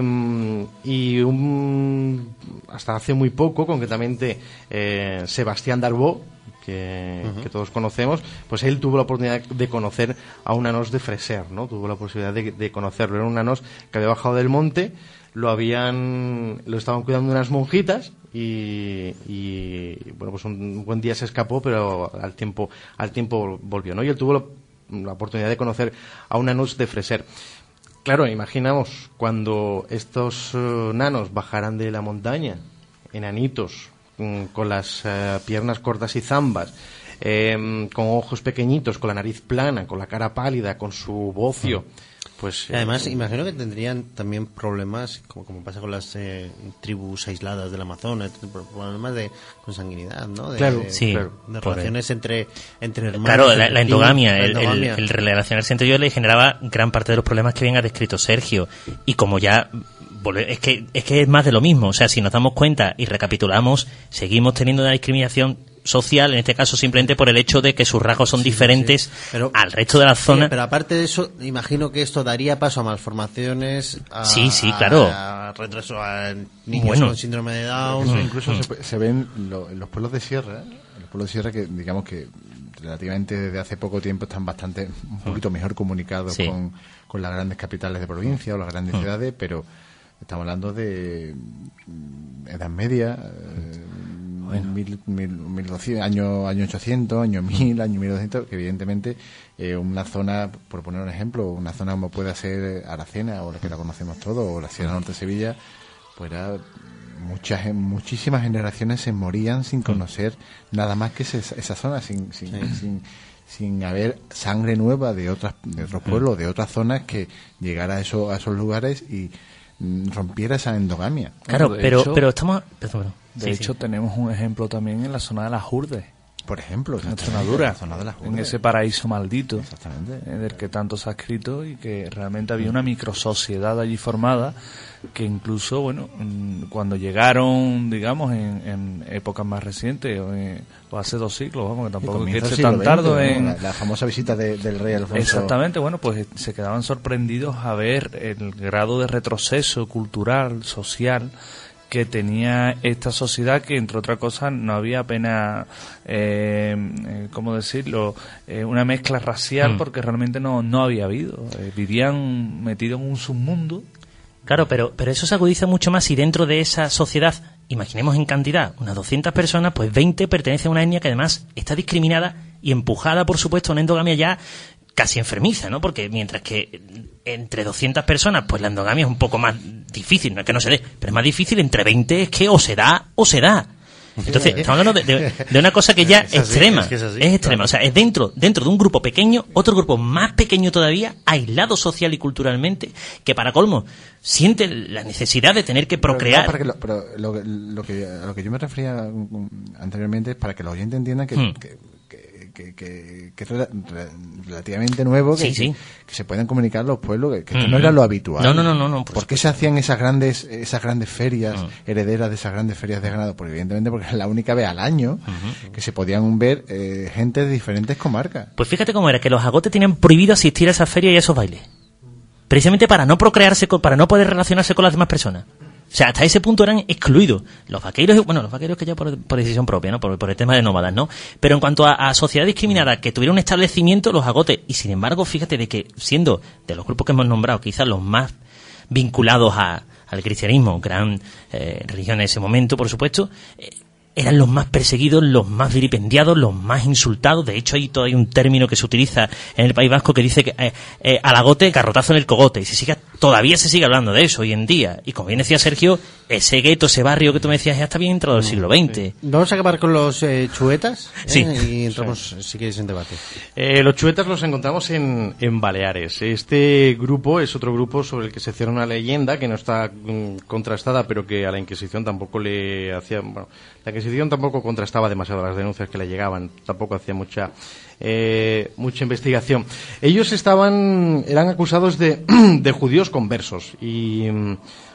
y un, hasta hace muy poco, concretamente eh, Sebastián Darboux, que, uh-huh. que todos conocemos, pues él tuvo la oportunidad de conocer a un nanos de Freser, ¿no? Tuvo la posibilidad de, de conocerlo. Era un nanos que había bajado del monte, lo habían, lo estaban cuidando unas monjitas y, y bueno, pues un buen día se escapó, pero al tiempo, al tiempo volvió, ¿no? Y él tuvo la, la oportunidad de conocer a un nanos de Freser. Claro, imaginamos cuando estos uh, nanos bajaran de la montaña, enanitos, con las eh, piernas cortas y zambas, eh, con ojos pequeñitos, con la nariz plana, con la cara pálida, con su bocio. Pues, eh, Además, eh, imagino que tendrían también problemas, como, como pasa con las eh, tribus aisladas del Amazonas, problemas de consanguinidad, ¿no? De, claro, de, sí, de, de relaciones entre, entre hermanos. Claro, la, la endogamia, la el, endogamia. El, el relacionarse entre ellos le generaba gran parte de los problemas que bien ha descrito Sergio. Y como ya... Es que, es que es más de lo mismo. O sea, si nos damos cuenta y recapitulamos, seguimos teniendo una discriminación social, en este caso simplemente por el hecho de que sus rasgos son Sí, diferentes sí. Pero- al resto de la zona. Sí, pero aparte de eso, imagino que esto daría paso a malformaciones, a, Sí, sí, claro. a retraso a niños Bueno. con síndrome de Down. Incluso, incluso se, se ven lo- en los pueblos de sierra, los pueblos de sierra que digamos que relativamente desde hace poco tiempo están bastante un poquito mejor comunicados Sí. con, con las grandes capitales de provincia o las grandes Mm. ciudades, pero estamos hablando de mm, Edad Media, eh, mil, mil, mil doscientos, año, año ochocientos, año mil, año mil doscientos, que evidentemente eh, una zona, por poner un ejemplo, una zona como puede ser Aracena, o la que la conocemos todos, o la Sierra Norte de Sevilla, pues era muchas muchísimas generaciones se morían sin conocer nada más que ese- esa zona, sin sin, sin sin haber sangre nueva de otras de otros pueblos, de otras zonas que llegara a, eso, a esos lugares y mm, rompiera esa endogamia. Claro, Bueno, de pero, hecho- pero estamos... perdón, perdón. De Sí, hecho, sí. tenemos un ejemplo también en la zona de las Urdes, Por ejemplo, en exactamente, Extremadura, la zona de las en Urdes. ese paraíso maldito, Exactamente. eh, del que tanto se ha escrito y que realmente había una microsociedad allí formada que incluso, bueno, mm, cuando llegaron, digamos, en, en épocas más recientes, o, en- o hace dos siglos, vamos, que Y tampoco es que comienza el esté siglo tan veinte, tardo ¿no? en... la, la famosa visita de- del rey Alfonso. Exactamente, bueno, pues se quedaban sorprendidos a ver el grado de retroceso cultural, social, que tenía esta sociedad, que entre otras cosas no había apenas, eh, eh, ¿cómo decirlo?, eh, una mezcla racial, Mm. porque realmente no, no había habido. Eh, vivían metidos en un submundo. Claro, pero, pero eso se agudiza mucho más si dentro de esa sociedad, imaginemos en cantidad, unas doscientas personas, pues veinte pertenecen a una etnia que además está discriminada y empujada, por supuesto, a una endogamia ya casi enfermiza, ¿no? Porque mientras que entre doscientas personas, pues la endogamia es un poco más difícil, no es que no se dé, pero es más difícil, entre veinte es que o se da o se da. Entonces, estamos hablando de, de- de una cosa que ya Es es así, extrema, es que es así, extrema, claro. o sea, es dentro, dentro de un grupo pequeño, otro grupo más pequeño todavía, aislado social y culturalmente, que para colmo siente la necesidad de tener que Pero, procrear. no, para que lo, pero lo, que- lo que, a lo que yo me refería mm, anteriormente es para que los oyentes entiendan que, Hmm. que, que, que, que- que es rela- re- relativamente nuevo que, Sí, sí. que, que se pueden comunicar los pueblos, que, que esto Hmm. no era lo habitual. No, no, no, no, no, por ¿Por qué se hacían esas grandes esas grandes ferias, herederas de esas grandes ferias de ganado? Pues evidentemente porque era la única vez al año que se podían ver eh, gente de diferentes comarcas. Pues fíjate cómo era, que los agotes tenían prohibido asistir a esas ferias y a esos bailes. Precisamente para no procrearse, con- para no poder relacionarse con las demás personas. O sea, hasta ese punto eran excluidos. Los vaqueros, bueno, los vaqueros que ya por, por decisión propia, ¿no? Por, por el tema de nómadas, ¿no? Pero en cuanto a, a sociedad discriminada que tuviera un establecimiento, los agotes, y sin embargo, fíjate de que siendo de los grupos que hemos nombrado, quizás los más vinculados a, al cristianismo, gran eh, religión en ese momento, por supuesto, eh, eran los más perseguidos, los más vilipendiados, los más insultados. De hecho, hay todavía un término que se utiliza en el País Vasco que dice que eh, eh, al agote, garrotazo en el cogote. Y se sigue, todavía se sigue hablando de eso hoy en día. Y como bien decía Sergio, ese gueto, ese barrio que tú me decías, ya está bien entrado del siglo veinte. Vamos a acabar con los eh, chuetas, ¿eh? Sí. Y entramos, si queréis, en debate. Eh, los chuetas los encontramos en, en Baleares. Este grupo es otro grupo sobre el que se cierra una leyenda que no está mm, contrastada, pero que a la Inquisición tampoco le hacía... Bueno, la Inquisición tampoco contrastaba demasiado las denuncias que le llegaban, tampoco hacía mucha eh, mucha investigación. Ellos estaban eran acusados de, de judíos conversos y... mm,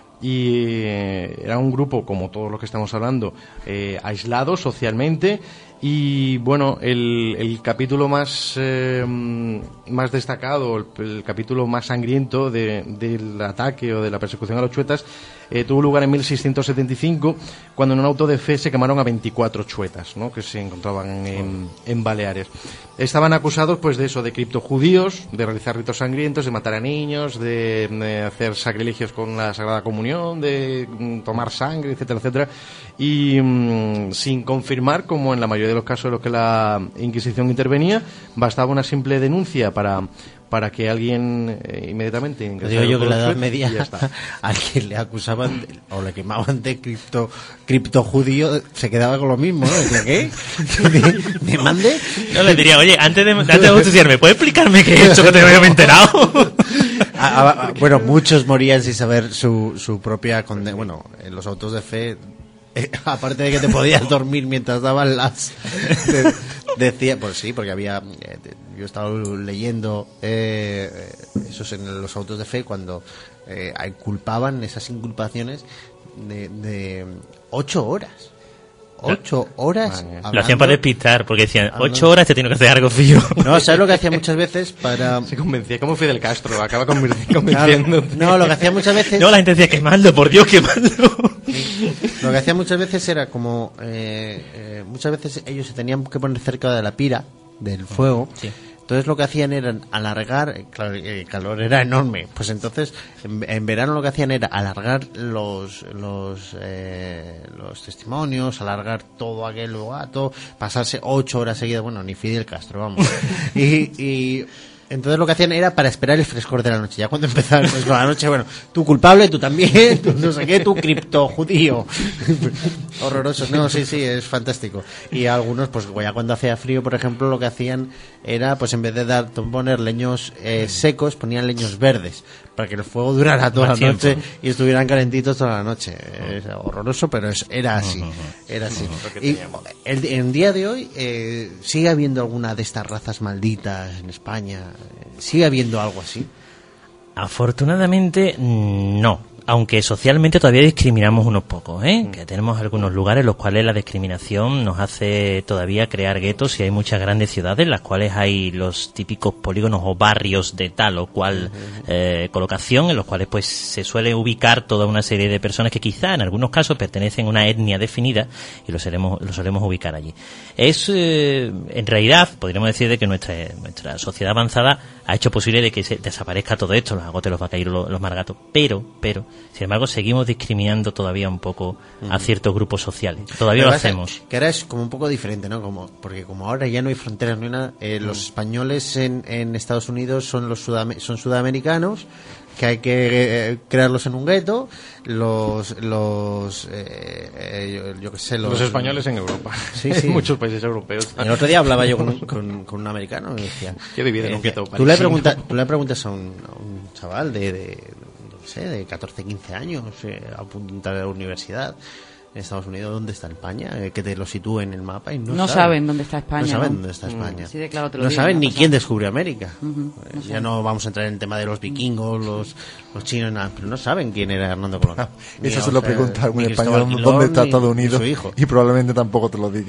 y eh, era un grupo, como todos los que estamos hablando, eh, aislado socialmente. Y bueno, el, el capítulo más eh, más destacado, el, el capítulo más sangriento de, del ataque o de la persecución a los chuetas eh, tuvo lugar en mil seiscientos setenta y cinco, cuando en un auto de fe se quemaron a veinticuatro chuetas, ¿no?, que se encontraban en, en Baleares. Estaban acusados pues de eso, de criptojudíos, de realizar ritos sangrientos, de matar a niños, de, de hacer sacrilegios con la Sagrada Comunión, de mm, tomar sangre, etcétera, etcétera, y mm, sin confirmar, como en la mayoría de los casos en los que la Inquisición intervenía, bastaba una simple denuncia para para que alguien eh, inmediatamente Digo yo que en la Edad y Media ya está. a quien le acusaban de- o le quemaban de cripto cripto judío se quedaba con lo mismo, ¿no? Decía, ¿qué? ¿Me, me mande? No, le diría, oye, antes de, antes de justiciarme, ¿puedes explicarme qué he hecho que te había enterado? A- a- a- bueno, muchos morían sin saber su, su propia condena. Bueno, en los autos de fe, eh, aparte de que te podías dormir mientras daban las... de- decía, pues sí, porque había... eh, yo he estado leyendo eh, esos en los autos de fe cuando eh, inculpaban esas inculpaciones de, de ocho horas. ocho horas. Hablando. Lo hacían para despistar, porque decían, ocho horas te tengo que hacer algo fijo. No, ¿sabes lo que hacía muchas veces? Para... Se convencía como Fidel Castro, acaba convenciendo. Claro. No, lo que hacía muchas veces... No, la gente decía, quemadlo, por Dios, quemadlo. Sí. Lo que hacía muchas veces era como... Eh, eh, muchas veces ellos se tenían que poner cerca de la pira, del fuego. Sí. Entonces lo que hacían era alargar, claro, el calor era enorme, pues entonces en, en verano lo que hacían era alargar los los eh, los testimonios, alargar todo aquel lugato, pasarse ocho horas seguidas, bueno, ni Fidel Castro, vamos. y, y entonces lo que hacían era para esperar el frescor de la noche. Ya cuando empezaba el frescor de la noche, bueno, tú culpable, tú también, tú no sé qué, tú cripto judío. Horroroso. No, sí, sí, es fantástico. Y algunos, pues ya cuando hacía frío, por ejemplo, lo que hacían era, pues en vez de dar poner leños eh, secos, ponían leños verdes, para que el fuego durara toda Más la tiempo. noche y estuvieran calentitos toda la noche. Es horroroso, pero es, era así. Era así. Y el, en día de hoy, eh, ¿sigue habiendo alguna de estas razas malditas en España? ¿Sigue habiendo algo así? Afortunadamente, no. Aunque socialmente todavía discriminamos unos pocos, ¿eh? Que tenemos algunos lugares en los cuales la discriminación nos hace todavía crear guetos, y hay muchas grandes ciudades en las cuales hay los típicos polígonos o barrios de tal o cual eh, colocación, en los cuales pues se suele ubicar toda una serie de personas que quizá en algunos casos pertenecen a una etnia definida y lo solemos, lo solemos ubicar allí. Es, eh, en realidad, podríamos decir de que nuestra, nuestra sociedad avanzada ha hecho posible de que se desaparezca todo esto, los agotes, los vaqueiros, los, los margatos, pero, pero, sin embargo, seguimos discriminando todavía un poco a ciertos grupos sociales. Todavía lo hacemos. Que ahora es como un poco diferente, ¿no? Como, porque como ahora ya no hay fronteras ni nada, eh, los españoles en, en Estados Unidos son los sudam- son sudamericanos, que hay que eh, crearlos en un gueto, los los eh, eh, yo, yo qué sé, los, los españoles en Europa. Sí, sí. En muchos países europeos. El otro día hablaba yo con un, con, con un americano y decía, yo he vivido en eh, un gueto. Tú le preguntas, tú le preguntas a un, a un chaval de, de no sé, de catorce, quince años, eh, a punto de la universidad en Estados Unidos, ¿dónde está España? Eh, que te lo sitúe en el mapa y no, No saben. saben dónde está España. No saben ¿no? dónde está España. Sí, de claro te lo no digo, saben ¿no? ni O sea, quién descubrió América. Uh-huh, no ya saben. no vamos a entrar en el tema de los vikingos, los, los chinos, nada, pero no saben quién era Hernando Colón. Ah, Ni, eso o se lo sea, pregunta a ni un Cristóbal español Colón, dónde está ni- Estados ni Unidos su hijo. y probablemente tampoco te lo diga.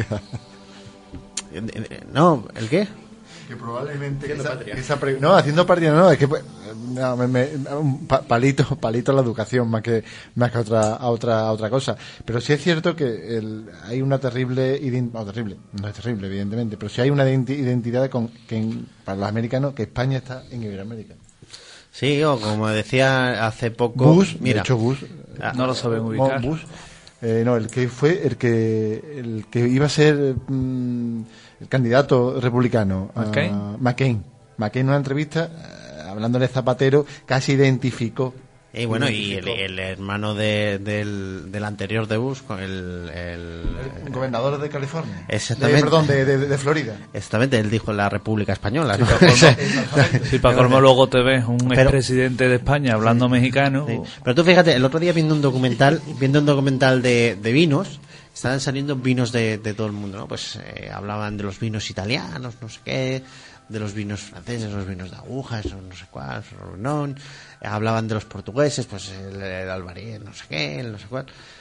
No, ¿el qué? Que probablemente esa, esa pre- no, haciendo partida no, es que pues, no, me, me, un pa- palito palito a la educación más que más que a otra a otra a otra cosa, pero sí es cierto que el, hay una terrible ident- no, terrible no es terrible evidentemente, pero sí hay una identi- identidad con que en- para los americanos que España está en Iberoamérica. Sí, o como decía hace poco, Bush, mira, de hecho Bush ah, No lo saben ubicar. Bush, eh, no, el que fue el que el que iba a ser mm, el candidato republicano, ¿McCain? uh, McCain. McCain en una entrevista, uh, hablándole de Zapatero, casi identificó. y bueno, y el, identificó el hermano de, del, del anterior de Bush, con el, el, el gobernador de California. Exactamente. De, perdón, de, de, de Florida. Exactamente, él dijo la República Española, ¿no? Si para colmo luego te ves un Pero- expresidente de España hablando mexicano. Sí. Pero tú fíjate, el otro día viendo un documental, viendo un documental de, de vinos, estaban saliendo vinos de, de todo el mundo, ¿no? Pues eh, hablaban de los vinos italianos, no sé qué, de los vinos franceses, los vinos de agujas, o no sé cuál, Ronón, eh, hablaban de los portugueses, pues el, el Alvaret, no sé qué, el no sé cuál.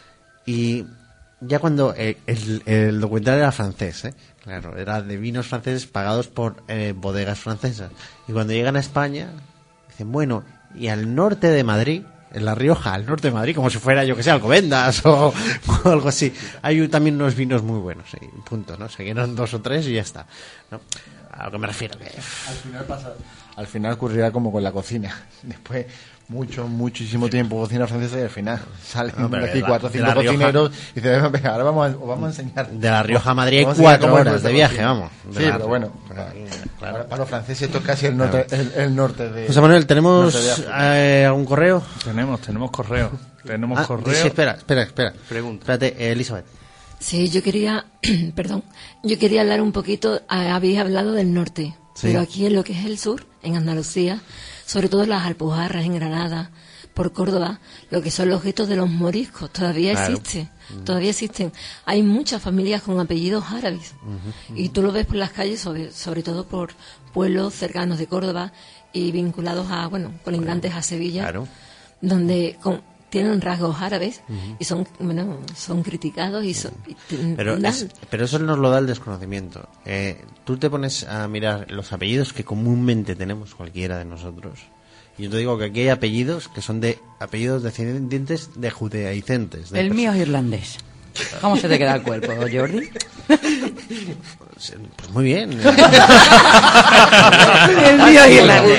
Y ya cuando eh, el, el documental era francés, ¿eh? Claro, era de vinos franceses pagados por eh, bodegas francesas. Y cuando llegan a España, dicen, bueno, y al norte de Madrid, en La Rioja, al norte de Madrid, como si fuera, yo que sé, Alcobendas o, o algo así. Hay también unos vinos muy buenos, sí, punto, ¿no? Se quedan dos o tres y ya está, ¿no? A lo que me refiero. Que... Al final pasa, al final ocurrirá como con la cocina. Después, mucho, muchísimo tiempo cocina francesa y al final salen No, pero aquí de la- cuatro o de cinco La Rioja- cocineros y dicen, venga, ahora vamos a, os vamos a enseñar. De La Rioja a Madrid hay Vamos a enseñar cuatro cómo es horas nuestra de viaje, cocina. vamos. De Sí, la- pero bueno, Claro. para, para los franceses esto es casi el norte, el, el norte de... José Manuel, ¿tenemos norte de África. eh, algún correo? Tenemos, tenemos correo. Tenemos Ah, correo. sí, espera, espera, espera. Pregunta. Espérate, eh, Elizabeth. Sí, yo quería, perdón, yo quería hablar un poquito, ah, habéis hablado del norte, Sí. pero aquí en lo que es el sur, en Andalucía, sobre todo en las Alpujarras, en Granada, por Córdoba, lo que son los guetos de los moriscos, todavía Claro. existe, todavía existen. Hay muchas familias con apellidos árabes, y tú lo ves por las calles, sobre, sobre todo por pueblos cercanos de Córdoba y vinculados a, bueno, colindantes a Sevilla, Claro. donde con- tienen rasgos árabes Ujú. y son, bueno, son criticados y son... y te- Pero, dan- es- pero eso nos lo da el desconocimiento. Eh, tú te pones a mirar los apellidos que comúnmente tenemos cualquiera de nosotros. Y yo te digo que aquí hay apellidos que son de apellidos descendientes de judaizantes. de El perso- mío es irlandés. ¿Cómo se te queda el cuerpo, Jordi? Pues muy bien. El mío es irlandés.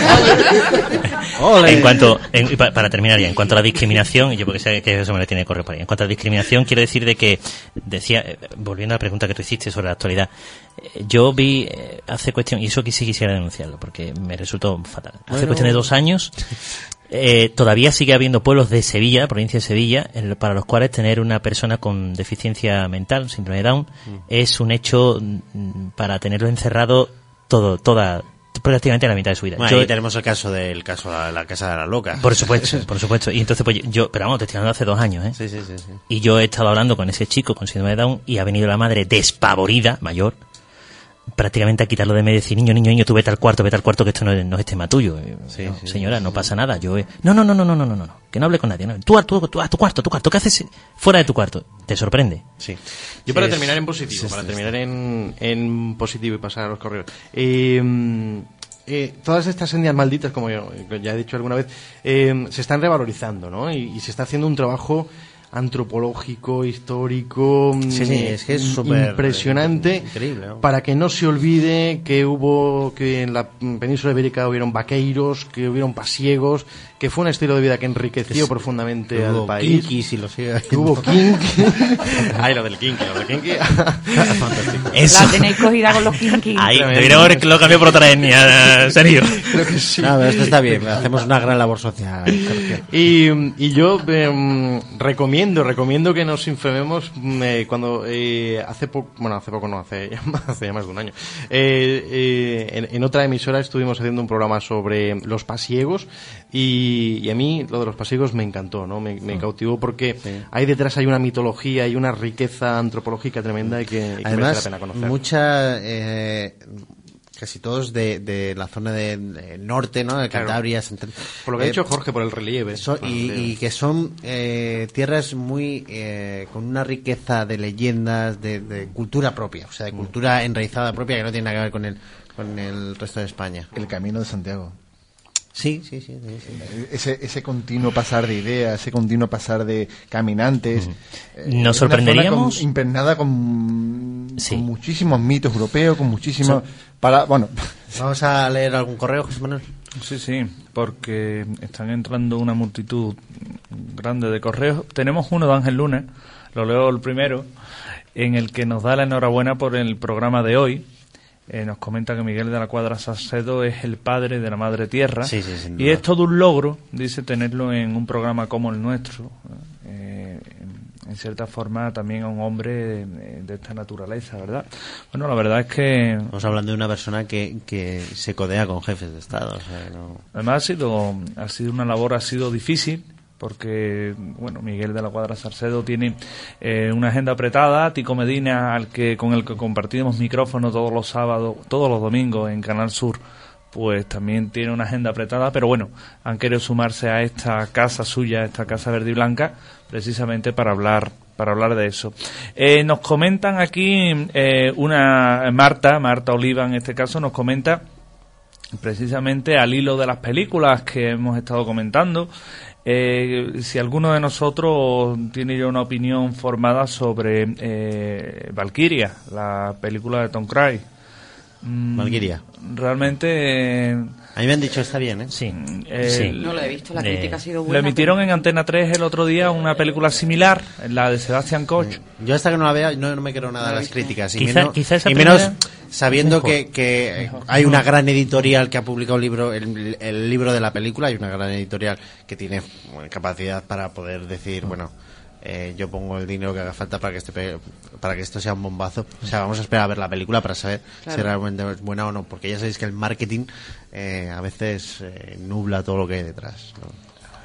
Ole. En cuanto, en- y pa- para terminar ya, en cuanto a la discriminación, yo porque sé que eso me lo tiene que correr por ahí. En cuanto a la discriminación, quiero decir de que, decía, eh, volviendo a la pregunta que tú hiciste sobre la actualidad, eh, yo vi eh, hace cuestión, y eso que sí quisiera denunciarlo, porque me resultó fatal. Hace Bueno. cuestión de dos años, eh, todavía sigue habiendo pueblos de Sevilla, provincia de Sevilla, en lo- para los cuales tener una persona con deficiencia mental, síndrome de Down, es un hecho mm, para tenerlo encerrado todo, toda, prácticamente la mitad de su vida. Bueno, Yo- ahí tenemos el caso del caso de la Casa de las Locas. por supuesto, por supuesto. Y entonces, pues yo, pero vamos, te estoy hablando hace dos años, ¿eh? Sí, sí, sí, sí. Y yo he estado hablando con ese chico con síndrome de Down y ha venido la madre despavorida, mayor, prácticamente a quitarlo de medio y decir, niño, niño, niño, tú vete al cuarto, vete al cuarto, que esto no es, no es tema tuyo. Y, Sí, no, sí, señora, sí, no sí. pasa nada. Yo he- no, no, no, no, no, no, no, no, no, que no hable con nadie. No. Tú, a tu, tú, a tu cuarto, tu cuarto, ¿qué haces fuera de tu cuarto? ¿Te sorprende? Sí. Yo para Sí, terminar es- en positivo, sí, para sí, terminar en, en positivo y pasar a los correos. Eh, eh, todas estas etnias malditas, como yo, ya he dicho alguna vez, eh, se están revalorizando, ¿no? Y, y se está haciendo un trabajo antropológico, histórico, Sí, sí, eh, es que es in- súper, impresionante, eh, increíble, ¿no? para que no se olvide que hubo, que en la península ibérica hubieron vaqueiros, que hubieron pasiegos, que fue un estilo de vida que enriqueció Que profundamente que al hubo país. kinkis y lo sigue Que hubo kinky. Ay, lo del kinky, lo del kinky. Fantástico. Eso. La tenéis cogida con los kinky. Ahí, Tremendo. deberíamos haberlo cambiado por otra etnia, serio. Creo que sí. No, pero esto está bien, hacemos una gran labor social. Sergio. Y, y yo eh, recomiendo, recomiendo que nos informemos mm, eh, cuando eh, hace poco, bueno, hace poco no, hace, ya más- hace ya más de un año, eh, eh, en, en otra emisora estuvimos haciendo un programa sobre los pasiegos y, y a mí lo de los pasiegos me encantó, ¿no? Me, me cautivó porque Sí. ahí detrás hay una mitología y una riqueza antropológica tremenda y que, y que merece la Además, pena conocer. mucha, eh, casi todos de, de la zona del de norte, ¿no? De Claro. Cantabria, Central- Por lo que ha eh, dicho Jorge, por el relieve. son- Por el y, relieve. y que son eh, tierras muy eh, con una riqueza de leyendas, de, de cultura propia, o sea, de cultura enraizada propia que no tiene nada que ver con el con el resto de España. El camino de Santiago. Sí, sí, sí. sí, sí. Ese, ese continuo pasar de ideas, ese continuo pasar de caminantes. eh, ¿Nos es una zona sorprenderíamos? con- impregnada con, Sí. con muchísimos mitos europeos, con muchísimos. Para, bueno, Vamos a leer algún correo, José Manuel. Sí, sí, porque están entrando una multitud grande de correos. Tenemos uno de Ángel Lunes, lo leo el primero, en el que nos da la enhorabuena por el programa de hoy. Eh, nos comenta que Miguel de la Cuadra Salcedo es el padre de la Madre Tierra. Sí, sí, sin y duda. es todo un logro, dice, tenerlo en un programa como el nuestro. Eh, en, en cierta forma también a un hombre de, de esta naturaleza, ¿verdad? Bueno, la verdad es que Estamos hablando de una persona que, que se codea con jefes de Estado. O sea, no- además ha sido, ha sido una labor, ha sido difícil, porque, bueno, Miguel de la Cuadra Salcedo tiene eh, una agenda apretada, Tico Medina, al que con el que compartimos micrófono todos los sábados, todos los domingos en Canal Sur, pues también tiene una agenda apretada, pero bueno, han querido sumarse a esta casa suya, a esta casa verde y blanca, precisamente para hablar para hablar de eso. Eh, nos comentan aquí eh, una Marta, Marta Oliva en este caso, nos comenta precisamente al hilo de las películas que hemos estado comentando, eh, si alguno de nosotros tiene ya una opinión formada sobre eh, Valkyria, la película de Tom Cruise. Mm, Valkyria. Realmente... Eh, A mí me han dicho está bien, ¿eh? Sí. eh, Sí. No lo he visto, la Eh, crítica ha sido Lo buena. emitieron en Antena tres el otro día, una película similar, la de Sebastian Koch. Yo hasta que no la vea no, no me creo nada de las críticas. Y Quizá- menos, quizá esa y menos primera- sabiendo Mejor. que, que hay una gran editorial que ha publicado el libro, el, el libro de la película, hay una gran editorial que tiene bueno, capacidad para poder decir, bueno, eh, yo pongo el dinero que haga falta para que este pe- para que esto sea un bombazo. O sea, vamos a esperar a ver la película para saber Claro. si realmente es buena o no, porque ya sabéis que el marketing eh, a veces eh, nubla todo lo que hay detrás, ¿no?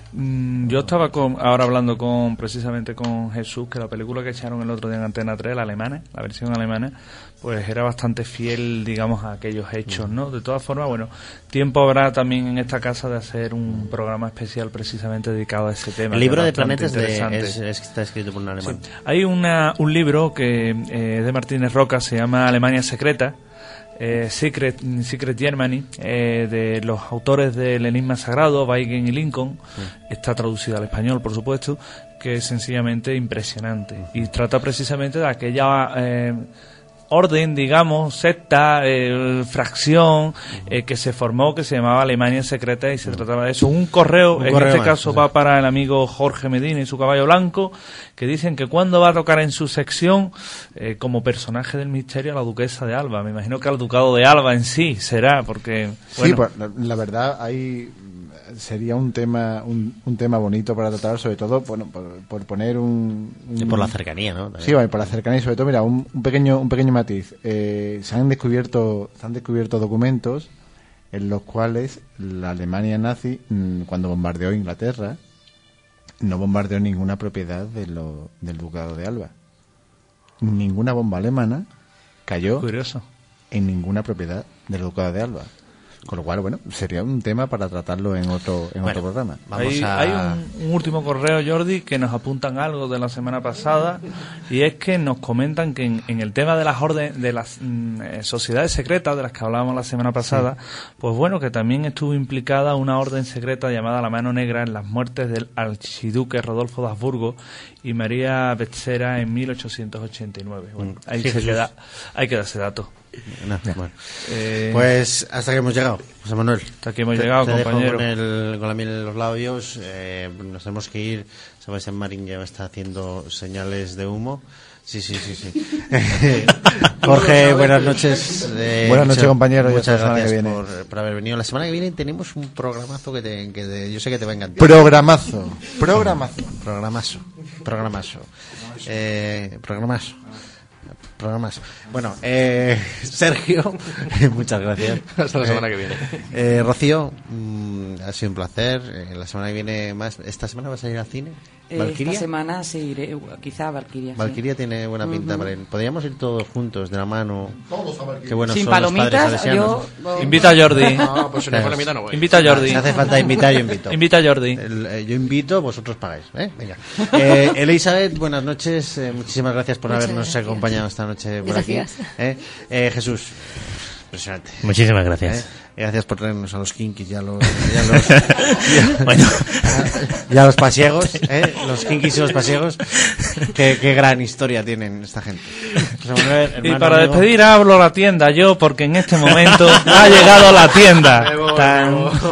Mm, yo estaba con, ahora hablando con precisamente con Jesús, que la película que echaron el otro día en Antena tres, la alemana, la versión alemana, pues era bastante fiel, digamos, a aquellos hechos, ¿no? De todas formas, bueno, tiempo habrá también en esta casa de hacer un programa especial precisamente dedicado a ese tema. El libro de Planetas Planetas de, es, es, está escrito por un alemán. Sí. Hay una, un libro que eh, de Martínez Roca, se llama Alemania Secreta, Eh, Secret, Secret Germany, eh, de los autores del Enigma Sagrado, Weigen y Lincoln. Sí. Está traducido al español, por supuesto, que es sencillamente impresionante. Uh-huh. Y trata precisamente de aquella eh, orden, digamos, secta, eh, fracción, eh, que se formó, que se llamaba Alemania Secreta, y se uh-huh. trataba de eso. Un correo, Un en correo este más, caso, sí. va para el amigo Jorge Medina y su caballo blanco, que dicen que cuando va a tocar en su sección eh, como personaje del misterio a la duquesa de Alba. Me imagino que al ducado de Alba en sí será, porque... Bueno. Sí, pues, la, la verdad, hay sería un tema un, un tema bonito para tratar, sobre todo bueno, por, por poner un, un... Y por la cercanía, ¿no? También. Sí, bueno, por la cercanía y sobre todo, mira, un, un pequeño un pequeño matiz. Eh, se han descubierto se han descubierto documentos en los cuales la Alemania nazi, cuando bombardeó Inglaterra, no bombardeó ninguna propiedad de lo, del ducado de Alba. Ninguna bomba alemana cayó Curioso. en ninguna propiedad del ducado de Alba. Con lo cual, bueno, sería un tema para tratarlo en otro en bueno, otro programa. Vamos hay, a... hay un, un último correo, Jordi, que nos apuntan algo de la semana pasada, y es que nos comentan que en, en el tema de las orden, de las mm, sociedades secretas de las que hablábamos la semana pasada, sí. pues bueno, que también estuvo implicada una orden secreta llamada La Mano Negra en las muertes del archiduque Rodolfo de Habsburgo y María Betzera en mil ochocientos ochenta y nueve. Bueno, ahí sí, se queda, hay que dar ese dato. No, bueno. eh, pues hasta que hemos llegado, José Manuel. Hasta que hemos te, llegado, te compañero. Con, el, con la miel en los labios. Eh, nos tenemos que ir. Sebastián Marín ya me está haciendo señales de humo. Sí, sí, sí, sí. Jorge, buenas noches. Eh, buenas noches, compañero. Muchas gracias por, por haber venido. La semana que viene tenemos un programazo que, te, que te, yo sé que te va a encantar. Programazo. Programazo. Programazo. Programazo. Eh, programazo. Programas. Bueno, eh, Sergio, muchas gracias. Hasta la semana que viene. Eh, Rocío, mmm, ha sido un placer. Eh, la semana que viene más. ¿Esta semana vas a ir al cine? Eh, esta semana sí iré, quizá a Valkyria. Valkyria sí. tiene buena pinta. Uh-huh. Para ir. Podríamos ir todos juntos, de la mano. Todos a Valkyria. Qué buenos Sin son palomitas, los yo... Invita a Jordi. No, pues si no hay palomita no voy. Invita a Jordi. Si hace falta invitar, yo invito. Invita a Jordi. El, eh, yo invito, vosotros pagáis. ¿eh? Venga. Eh, Elizabeth, buenas noches. Eh, muchísimas gracias por Muchas habernos gracias. acompañado esta noche por Gracias. aquí. ¿eh? Eh, Jesús. Impresionante. Muchísimas gracias. ¿Eh? Gracias por traernos a los kinkis y a los, y a los, y a, bueno. y a los pasiegos, ¿eh? Los kinkis y los pasiegos. Qué, qué gran historia tienen esta gente. Manuel, y para amigo. despedir hablo la tienda yo, porque en este momento ha llegado la tienda. Tan...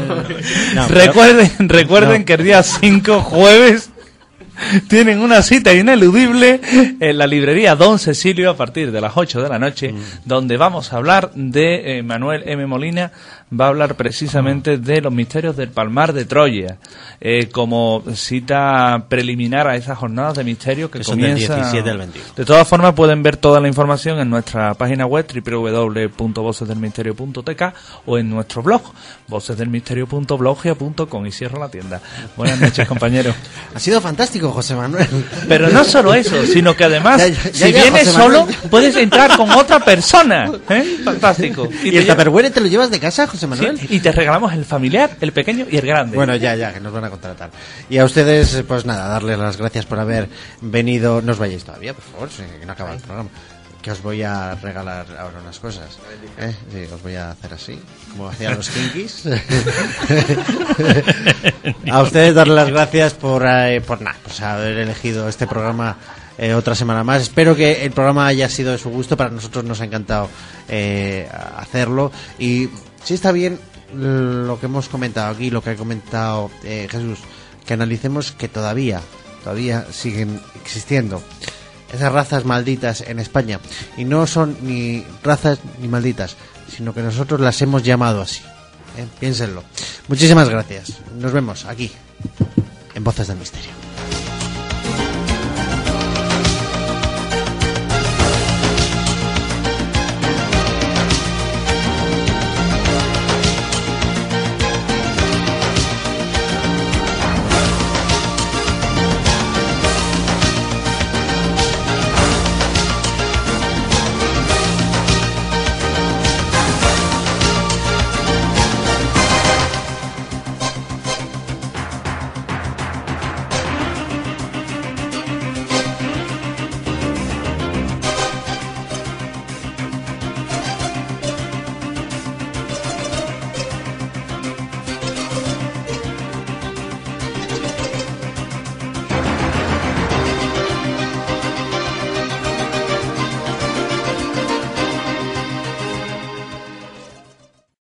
No, recuerden pero... recuerden no. que el día cinco, jueves, tienen una cita ineludible en la librería Don Cecilio a partir de las ocho de la noche, mm. donde vamos a hablar de eh, Manuel M. Molina, va a hablar precisamente de los misterios del Palmar de Troya, eh, como cita preliminar a esas jornadas de misterio que, que comienza del diecisiete al veintiuno. De todas formas pueden ver toda la información en nuestra página web doble u doble u doble u punto voces del misterio punto t k o en nuestro blog voces del misterio punto blogia punto com. Y cierro la tienda. Buenas noches, compañeros. Ha sido fantástico, José Manuel. Pero no solo eso, sino que además, ya, ya, si ya, vienes solo, puedes entrar con otra persona. ¿eh? Fantástico. ¿Y, ¿Y el Tupperware te lo llevas de casa, José Manuel? Sí, y te regalamos el familiar, el pequeño y el grande. Bueno, ya, ya, que nos van a contratar. Y a ustedes, pues nada, darles las gracias por haber venido. No os vayáis todavía, por favor, que no acaba el programa. Que os voy a regalar ahora unas cosas. ¿eh? Sí, os voy a hacer así, como hacían los kinkis. A ustedes darles las gracias por, eh, por nada, pues haber elegido este programa eh, otra semana más. Espero que el programa haya sido de su gusto. Para nosotros nos ha encantado eh, hacerlo. Y si está bien lo que hemos comentado aquí, lo que ha comentado eh, Jesús, que analicemos que todavía, todavía siguen existiendo esas razas malditas en España, y no son ni razas ni malditas, sino que nosotros las hemos llamado así. ¿eh? Piénsenlo. Muchísimas gracias. Nos vemos aquí en Voces del Misterio.